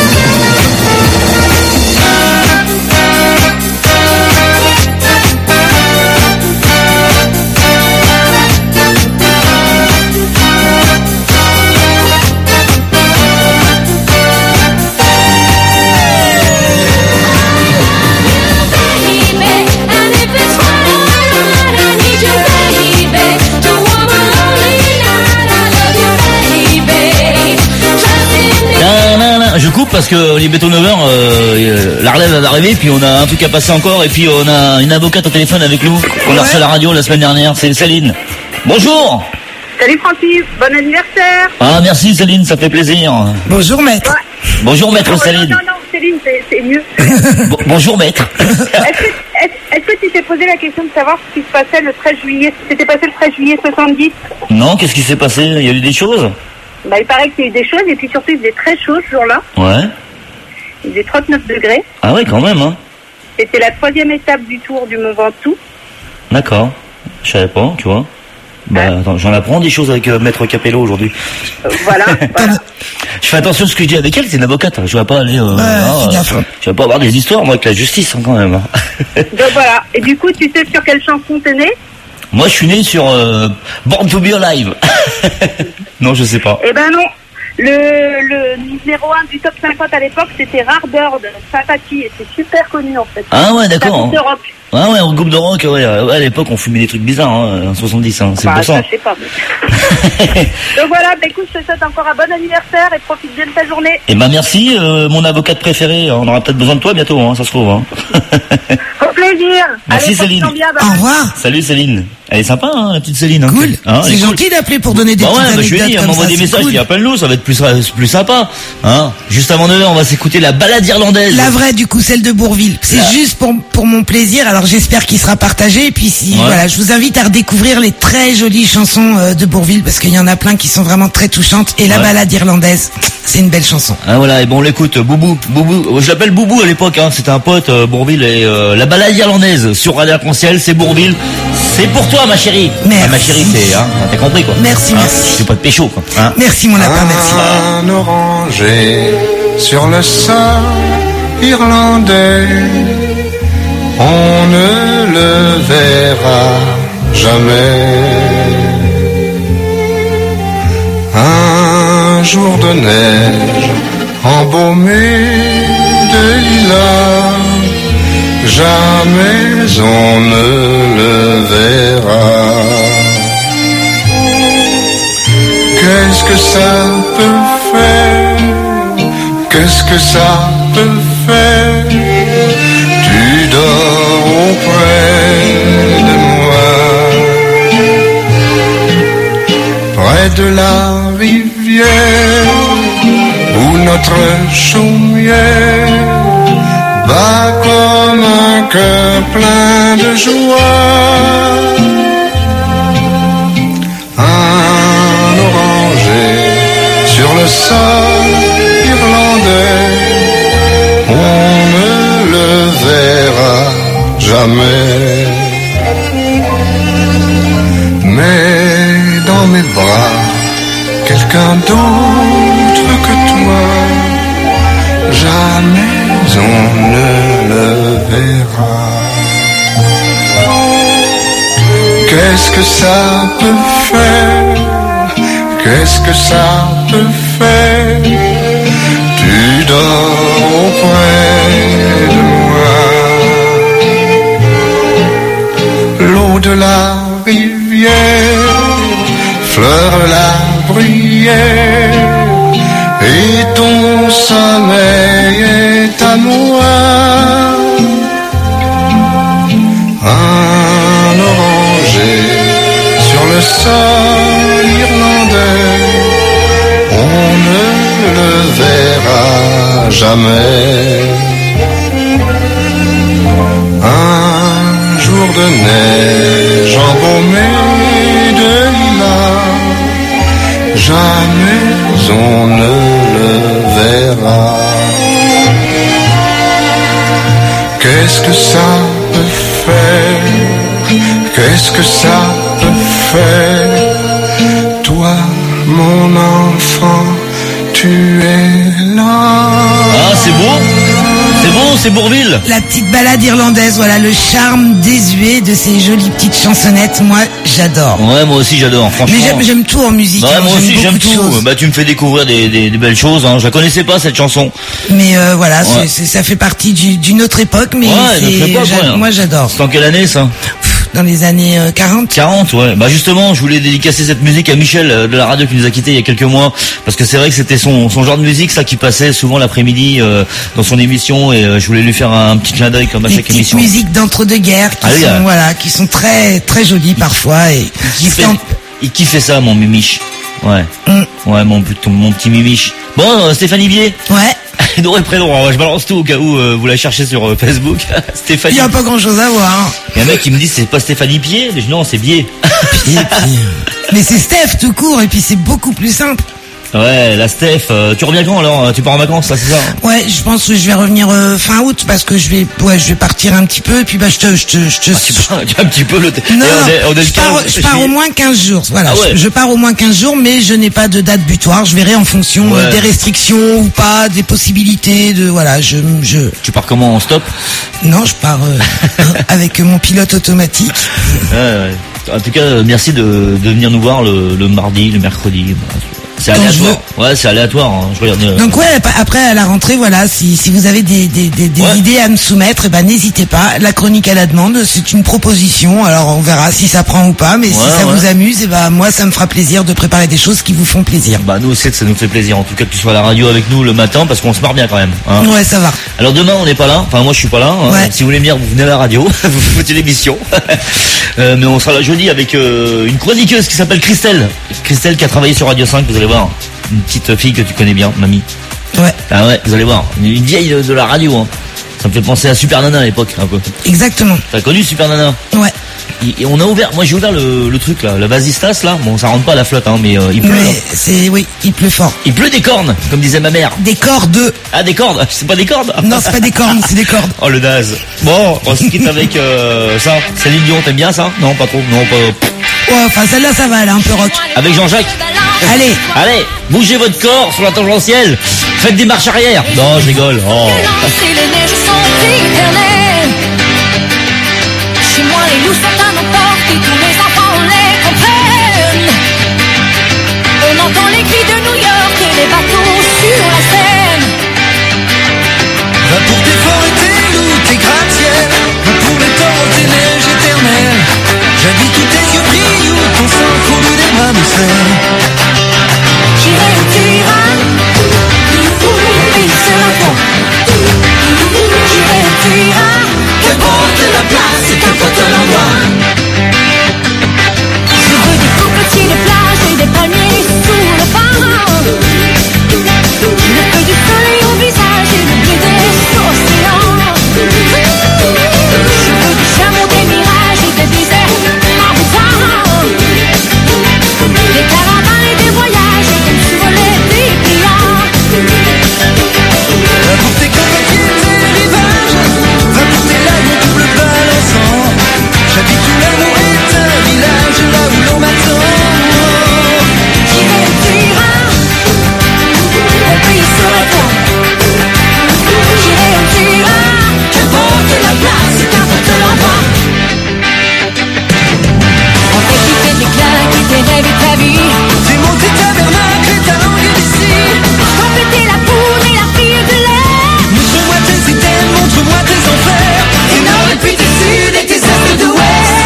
Nanana. Je coupe parce que les bétonnoveurs, euh, euh, la relève va arriver, puis on a un truc à passer encore, et puis on a une avocate au téléphone avec nous. On a reçu à la radio la semaine dernière, c'est Céline. Bonjour. Salut Francis, bon anniversaire. Ah merci Céline, ça fait plaisir. Bonjour maître. Bonjour maître Non, Céline. Non, non, non, Céline, c'est c'est mieux. Bon- bonjour maître. Est-ce que, est-ce- est-ce que tu t'es posé la question de savoir ce qui se passait le treize juillet, ce qui s'était passé le treize juillet soixante-dix? Non, qu'est-ce qui s'est passé? Il y a eu des choses? Bah, il paraît qu'il y a eu des choses, et puis surtout, il faisait très chaud ce jour-là. Ouais. Il faisait trente-neuf degrés. Ah ouais, quand même, hein. C'était la troisième étape du tour du Mont Ventoux. D'accord. Je savais pas, tu vois. Bah, attends, j'en apprends des choses avec euh, Maître Capello aujourd'hui. Euh, voilà, voilà. Je fais attention à ce que je dis avec elle, c'est une avocate. Hein. Je vais pas aller. Euh, Ouais, hein, fais gaffe. euh, je vais pas avoir des histoires moi avec la justice hein, quand même. Donc voilà. Et du coup, tu sais sur quelle chanson t'es né? Moi, je suis né sur euh, Born to Be Alive. Non, je sais pas. Eh ben non. Le, le numéro un du top cinquante à l'époque, c'était Rare Bird, Fatati, et c'est super connu en fait. Ah ouais, C'est un d'accord. groupe de rock. Ah ouais, un groupe de rock, ouais. ouais à l'époque, on fumait des trucs bizarres, hein, en soixante-dix, hein, c'est Bah, pour ça. ça, je sais pas. mais- Donc voilà, bah, écoute, je te souhaite encore un bon anniversaire et profite bien de ta journée. Eh ben merci, euh, mon avocate préférée. On aura peut-être besoin de toi bientôt, hein, ça se trouve. Hein. Au plaisir. Merci, Allez, Céline. profite bien, bye. Au revoir. Salut Céline. Elle est sympa, hein, la petite Céline. Hein. Cool. Hein, elle C'est est cool. gentil d'appeler pour donner des Bah petites ouais, bah je lui ai anecdotes dit, elle comme m'envoie ça, des c'est messages, cool. il appelle-nous, ça va être plus, plus sympa. Hein. Juste avant neuf heures, on va s'écouter la balade irlandaise. La vraie, du coup, celle de Bourville. C'est La- juste pour, pour mon plaisir. Alors, j'espère qu'il sera partagé. Et puis, si, Ouais. voilà, je vous invite à redécouvrir les très jolies chansons euh, de Bourville parce qu'il y en a plein qui sont vraiment très touchantes. Et la Ouais. balade irlandaise, c'est une belle chanson. Ah voilà, et bon on l'écoute, Boubou, Boubou, je l'appelle Boubou à l'époque, hein, c'était un pote, euh, Bourville, et euh, la balade irlandaise sur Radio Arc-en-Ciel, c'est Bourville, c'est pour toi ma chérie. Merci. Ah, ma chérie, c'est, hein, t'as compris quoi. Merci, Hein, merci. C'est pas de pécho quoi. Hein. Merci, mon lapin, merci. Un oranger sur le sol irlandais, on ne le verra jamais. Un jour de neige embaumé de lilas, jamais on ne le verra. Qu'est-ce que ça peut faire? Qu'est-ce que ça peut faire? Tu dors auprès de moi, près de la rivière où notre chaumière bat comme un cœur plein de joie. Un oranger sur le sol irlandais, on ne le verra jamais. Mais dans mes bras, quelqu'un d'autre que toi, jamais on ne le verra. Qu'est-ce que ça peut faire? Qu'est-ce que ça peut faire? Tu dors auprès de moi. L'eau de la rivière fleure la bruyère et ton sommeil est à moi. Un oranger sur le sol irlandais, on ne le verra jamais. Un jour de neige embaumé de lilas, jamais on ne le verra. Qu'est-ce que ça peut faire? Qu'est-ce que ça peut faire? Toi, mon enfant, tu es là. Ah c'est beau, c'est beau, c'est Bourville. La petite balade irlandaise, voilà, le charme désuet de ces jolies petites chansonnettes. Moi, j'adore. Ouais, moi aussi j'adore, franchement. Mais j'aime, j'aime tout en musique. Ouais, hein, moi aussi j'aime beaucoup de tout. choses. Bah tu me fais découvrir des, des, des belles choses. Hein. Je la connaissais pas cette chanson. Mais euh, voilà, Ouais. c'est, c'est- ça fait partie du- d'une autre époque. Mais Ouais, c'est- notre époque, j'a- ouais. moi, j'adore. C'est en quelle année ça? Dans les années euh, quarante. quarante, ouais. Bah justement, je voulais dédicacer cette musique à Michel euh, de la radio qui nous a quittés il y a quelques mois, parce que c'est vrai que c'était son, son genre de musique, ça, qui passait souvent l'après-midi euh, dans son émission, et euh, je voulais lui faire un, petit clin d'œil comme à Des chaque petites émission. musiques d'entre-deux-guerres qui Ah oui, sont euh. voilà, qui sont très très jolies parfois et Il kiffait, il kiffait ça, mon mimiche. Ouais. Ouais, mon, petit- mon petit mimiche. Bon, euh, Stéphanie Bier. Ouais. Nom et prénom, hein, je balance tout au cas où euh, vous la cherchez sur euh, Facebook. Stéphanie. Il y a pas grand chose à voir. Hein. Il y a un mec qui me dit c'est pas Stéphanie Pied, mais je dis non, c'est Bier. Mais c'est Steph tout court et puis c'est beaucoup plus simple. Ouais, la Steph. Euh, tu reviens quand alors? Tu pars en vacances, là, c'est ça? Ouais, je pense que je vais revenir euh, fin août parce que je vais, ouais, je vais partir un petit peu et puis bah je te, je te, je te. Ah, tu pars un petit peu le. Non, on est, on est je, pars, je pars au moins quinze jours. Voilà, ah ouais. je, je pars au moins quinze jours, mais je n'ai pas de date butoir. Je verrai en fonction ouais. euh, des restrictions ou pas, des possibilités de, voilà, je, je. Tu pars comment, en stop? Non, je pars euh, avec mon pilote automatique. Ouais, ouais. En tout cas, merci de, de venir nous voir le, le mardi, le mercredi. C'est aléatoire. Ouais, c'est aléatoire. Hein. Je regarde, euh... Donc ouais, après à la rentrée, voilà, si, si vous avez des, des, des, des ouais. idées à me soumettre, eh ben n'hésitez pas. La chronique à la demande, c'est une proposition. Alors on verra si ça prend ou pas, mais ouais, si ça ouais. vous amuse, eh ben moi ça me fera plaisir de préparer des choses qui vous font plaisir. Bah nous aussi, ça nous fait plaisir. En tout cas que tu sois à la radio avec nous le matin, parce qu'on se marre bien quand même. Hein. Ouais, ça va. Alors demain on n'est pas là. Enfin moi je suis pas là. Hein. Ouais. Si vous voulez venir, vous venez à la radio, vous faites l'émission. euh, mais on sera là jeudi avec euh, une chroniqueuse qui s'appelle Christelle. Christelle qui a travaillé sur Radio cinq, vous allez voir. Une petite fille que tu connais bien, mamie. Ouais. Ah ouais, vous allez voir. Une vieille de, de la radio, hein. Ça me fait penser à Super Nana à l'époque, un peu. Exactement. T'as connu Super Nana? Ouais. Et on a ouvert, moi j'ai ouvert le, le truc là, le Vasistas là. Bon, ça rentre pas à la flotte, hein, mais euh, il pleut. Mais c'est, oui, il pleut fort. Il pleut des cornes, comme disait ma mère. Des cordes. Ah, des cordes. C'est pas des cordes. Non, c'est pas des cornes, c'est des cordes. Oh le naze. Bon, on se quitte avec euh, ça. Céline Dion, t'aimes bien ça? Non, pas trop. Non, pas. Ouais, enfin celle-là ça va, elle est un peu rock. Avec Jean-Jacques. Allez. Allez, bougez votre corps sur la tangentielle. Faites des marches arrière. Non, je rigole. Oh. Les neiges sont éternelles. Chez moi, les loups sont à nos portes et tous les enfants les comprennent. On entend les cris de New York et les bateaux sur la Seine. Va pour tes forts et tes loups, tes gratte-ciel. Va pour les torrents, tes neiges éternelles. J'habite où tes yeux brillent, où ton sang coule des bras de sel. J'irai où tu iras, oui, c'est la foi. J'irai où tu iras, qu'importe la place et qu'importe l'endroit. Je veux des cocotiers, des plages et des palmiers sous le pin. Le feu du soleil au visage et le bruit des océans. Je veux du chameau, des mirages et des déserts maritins. Des caravanes et des voyages et des survolets des clients. Va pour tes cocotiers, tes rivages. Va pour tes lacs en double balançant. J'habite où l'amour est un village, là où l'on m'attend. J'irai où tu iras, un pays sur la terre. J'irai où tu iras, qu'importe la place et qu'importe l'endroit. On t'a quitté tes claques et tes rêves et ta vie. Tes mots, tes tabernacles et ta langue d'ici. T'as pété la poudre et la fille de l'air. Montre-moi tes items, montre-moi tes enfers. Tes nord et puis tes sud et tes est de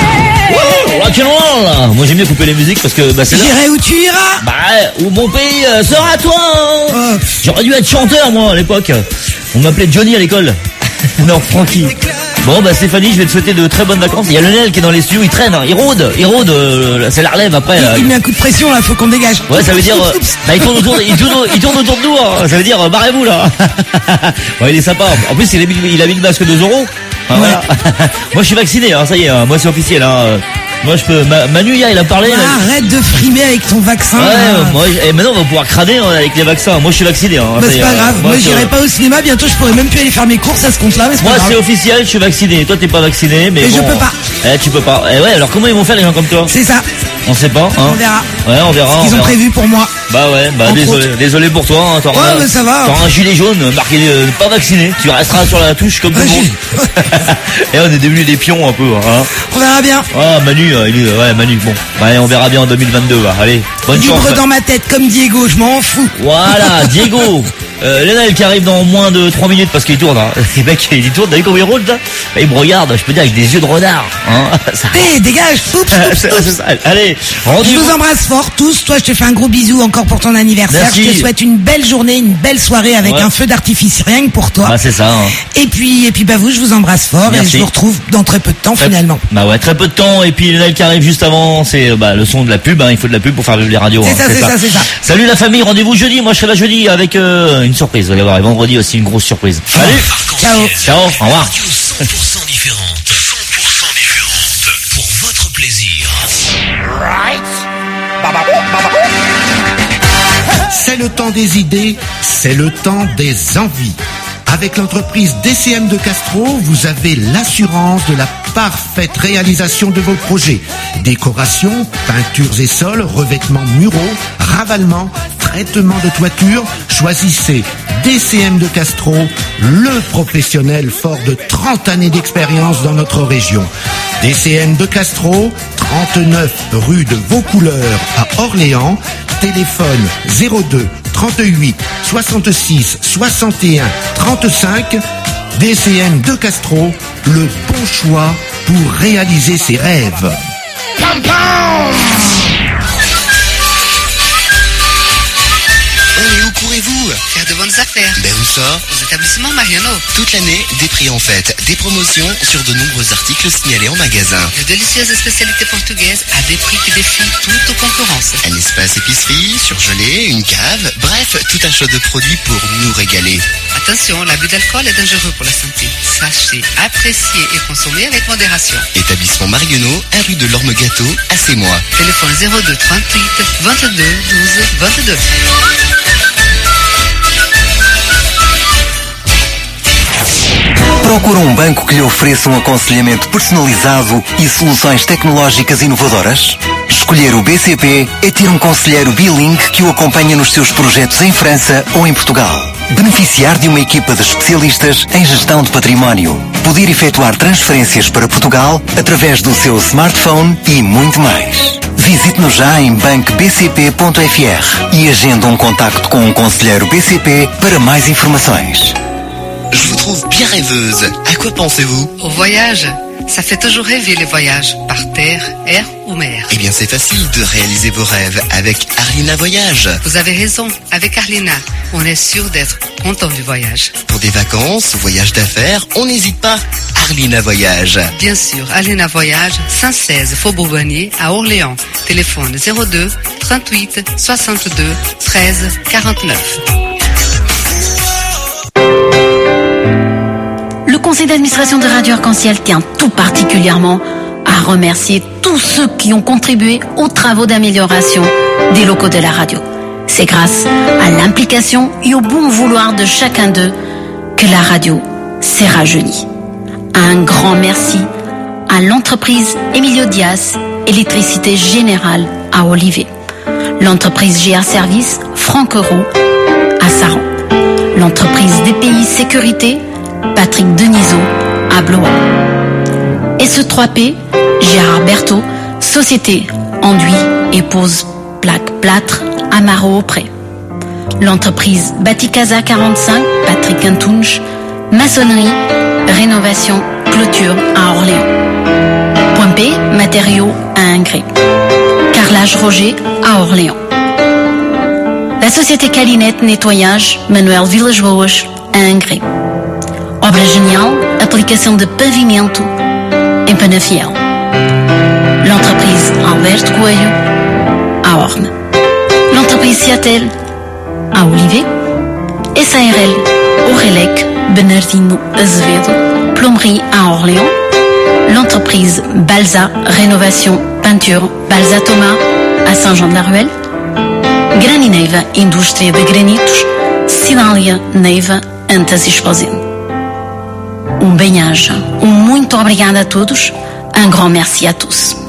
ouest. Rock'n'roll. Moi j'aime bien couper les musiques parce que bah c'est là. J'irai où tu iras. Bah où mon pays euh, sera toi. Hein. J'aurais dû être chanteur moi à l'époque. On m'appelait Johnny à l'école. Non, Francky. Bon bah Stéphanie, je vais te souhaiter de très bonnes vacances. Il y a Lionel qui est dans les studios, il traîne, hein, il rôde, il rôde, euh, c'est la relève après. Là. Il, il met un coup de pression là, faut qu'on dégage. Ouais, ça veut dire, euh, bah, il tourne autour, il tourne, il tourne autour de nous. Hein. Ça veut dire, euh, barrez-vous là. Ouais, il est sympa. En plus, il a mis, il a mis le masque de Zorro. Enfin, ouais. Voilà. Moi, je suis vacciné, hein, ça y est. Hein. Moi, c'est officiel. Hein. Moi, je peux. Ma, Manu, hier, il a parlé. Ouais, là. Arrête de frimer avec ton vaccin. Ouais, là. moi, et maintenant, on va pouvoir crâner hein, avec les vaccins. Moi, je suis vacciné. Hein, bah, c'est pas grave. Moi, moi j'irai pas au cinéma. Bientôt, je pourrais même plus aller faire mes courses à ce compte-là. Moi, c'est officiel. Je suis vacciné. Toi, t'es pas vacciné, mais. Et bon, je peux pas. Eh, tu peux pas. Eh ouais. Alors, comment ils vont faire les gens comme toi? C'est ça. On sait pas. Hein. On verra. Ouais, on verra. Ce qu'ils ont verra. prévu pour moi. Bah ouais, bah désolé, désolé pour toi. Hein, ouais, mais ça va. T'auras un gilet jaune marqué euh, pas vacciné. Tu resteras sur la touche comme tout le monde. Et on est devenus des pions un peu. Hein. On verra bien. Ah Manu, euh, il est, ouais Manu. Bon, bah, allez, on verra bien en deux mille vingt-deux. Va. Allez, bonne Libre chance. Libre dans ma tête comme Diego, je m'en fous. Voilà, Diego. Euh, Lionel qui arrive dans moins de trois minutes parce qu'il tourne. Hein. Les mecs, il tourne. T'as vu comment il roule là? Il me regarde. Je peux dire avec des yeux de renard. Hein. Hé, dégage. Oups, oups, oups. Allez, je vous embrasse fort tous. Toi, je te fais un gros bisou encore pour ton anniversaire. Merci. Je te souhaite une belle journée, une belle soirée avec ouais. un feu d'artifice rien que pour toi. Bah c'est ça. Hein. Et puis, et puis bah vous, je vous embrasse fort. Merci. Et je vous retrouve dans très peu de temps très, finalement. Bah ouais, très peu de temps. Et puis Lionel qui arrive juste avant, c'est bah le son de la pub. Hein. Il faut de la pub pour faire vivre les radios. C'est hein. ça, c'est ça, c'est ça. Salut la famille. Rendez-vous jeudi. Moi, je serai là jeudi avec euh, une surprise. Vous allez voir. Et vendredi aussi une grosse surprise. Salut. Ciao. Ciao. Au revoir. cent pour cent différente. cent pour cent différente. Pour votre plaisir. Right. C'est le temps des idées, c'est le temps des envies. Avec l'entreprise D C M de Castro, vous avez l'assurance de la parfaite réalisation de vos projets. Décoration, peintures et sols, revêtements muraux, ravalement, traitement de toiture. Choisissez D C M de Castro, le professionnel fort de trente années d'expérience dans notre région. D C M de Castro, trente-neuf rue de Vaucouleurs à Orléans. Téléphone zéro deux trente-huit soixante-six soixante et un trente-cinq. D C M de Castro, le bon choix pour réaliser ses rêves. Pam, pam. Et où courez-vous? Faire de bonnes affaires. Ben où ça? Aux établissements Mariano. Toute l'année, des prix en fête, des promotions sur de nombreux articles signalés en magasin. De délicieuses spécialités portugaises à des prix qui défient toute concurrence. Un espace épicerie, surgelé, une cave, bref, tout un choix de produits pour nous régaler. Attention, l'abus d'alcool est dangereux pour la santé. Sachez, apprécier et consommer avec modération. Établissement Mariano, un rue de l'Orme Gâteau, à Sémois. Téléphone zéro deux trente-huit vingt-deux douze vingt-deux. Procura um banco que lhe ofereça um aconselhamento personalizado e soluções tecnológicas inovadoras? Escolher o B C P é ter um conselheiro bilingue que o acompanha nos seus projetos em França ou em Portugal. Beneficiar de uma equipa de especialistas em gestão de património. Poder efetuar transferências para Portugal através do seu smartphone e muito mais. Visite-nos já em banco b c p ponto f r e agenda um contacto com um conselheiro B C P para mais informações. Je vous trouve bien rêveuse. À quoi pensez-vous? Au voyage. Ça fait toujours rêver les voyages, par terre, air ou mer. Eh bien, c'est facile de réaliser vos rêves avec Arlina Voyage. Vous avez raison, avec Arlina, on est sûr d'être content du voyage. Pour des vacances ou voyages d'affaires, on n'hésite pas. Arlina Voyage. Bien sûr, Arlina Voyage, cent seize Faubourg Bonnier à Orléans. Téléphone zéro deux trente-huit soixante-deux treize quarante-neuf. Le conseil d'administration de Radio Arc-en-Ciel tient tout particulièrement à remercier tous ceux qui ont contribué aux travaux d'amélioration des locaux de la radio. C'est grâce à l'implication et au bon vouloir de chacun d'eux que la radio s'est rajeunie. Un grand merci à l'entreprise Emilio Diaz, Électricité Générale à Olivet, l'entreprise G R Service Franck Roux à Saran, l'entreprise D P I Sécurité Patrick Denisot à Blois. S E trois P, Gérard Berthaud, Société Enduit et Pose Plaque Plâtre à Marot-Auprès. L'entreprise Baticasa quarante-cinq, Patrick Antunch, Maçonnerie, Rénovation, Clôture à Orléans. Point P, Matériaux à Ingré. Carrelage Roger à Orléans. La société Calinette Nettoyage, Manuel Vilas Boas à Ingré. Obra Genial, aplicação de pavimento em Penafiel. L'entreprise Alberto Coelho, à Orne. L'entreprise Ciatel, à Olivet. S A R L, Orelec, Bernardino Azevedo, Plomberie à Orléans. L'entreprise Balsa, Rénovation, Peinture, Balsa Thomas, à Saint-Jean-de-la-Ruelle. Granineiva, Indústria de Granitos, Cidália Neiva, Antas e Esposende. Um bem-aja, um muito obrigada a todos, un grand merci à tous.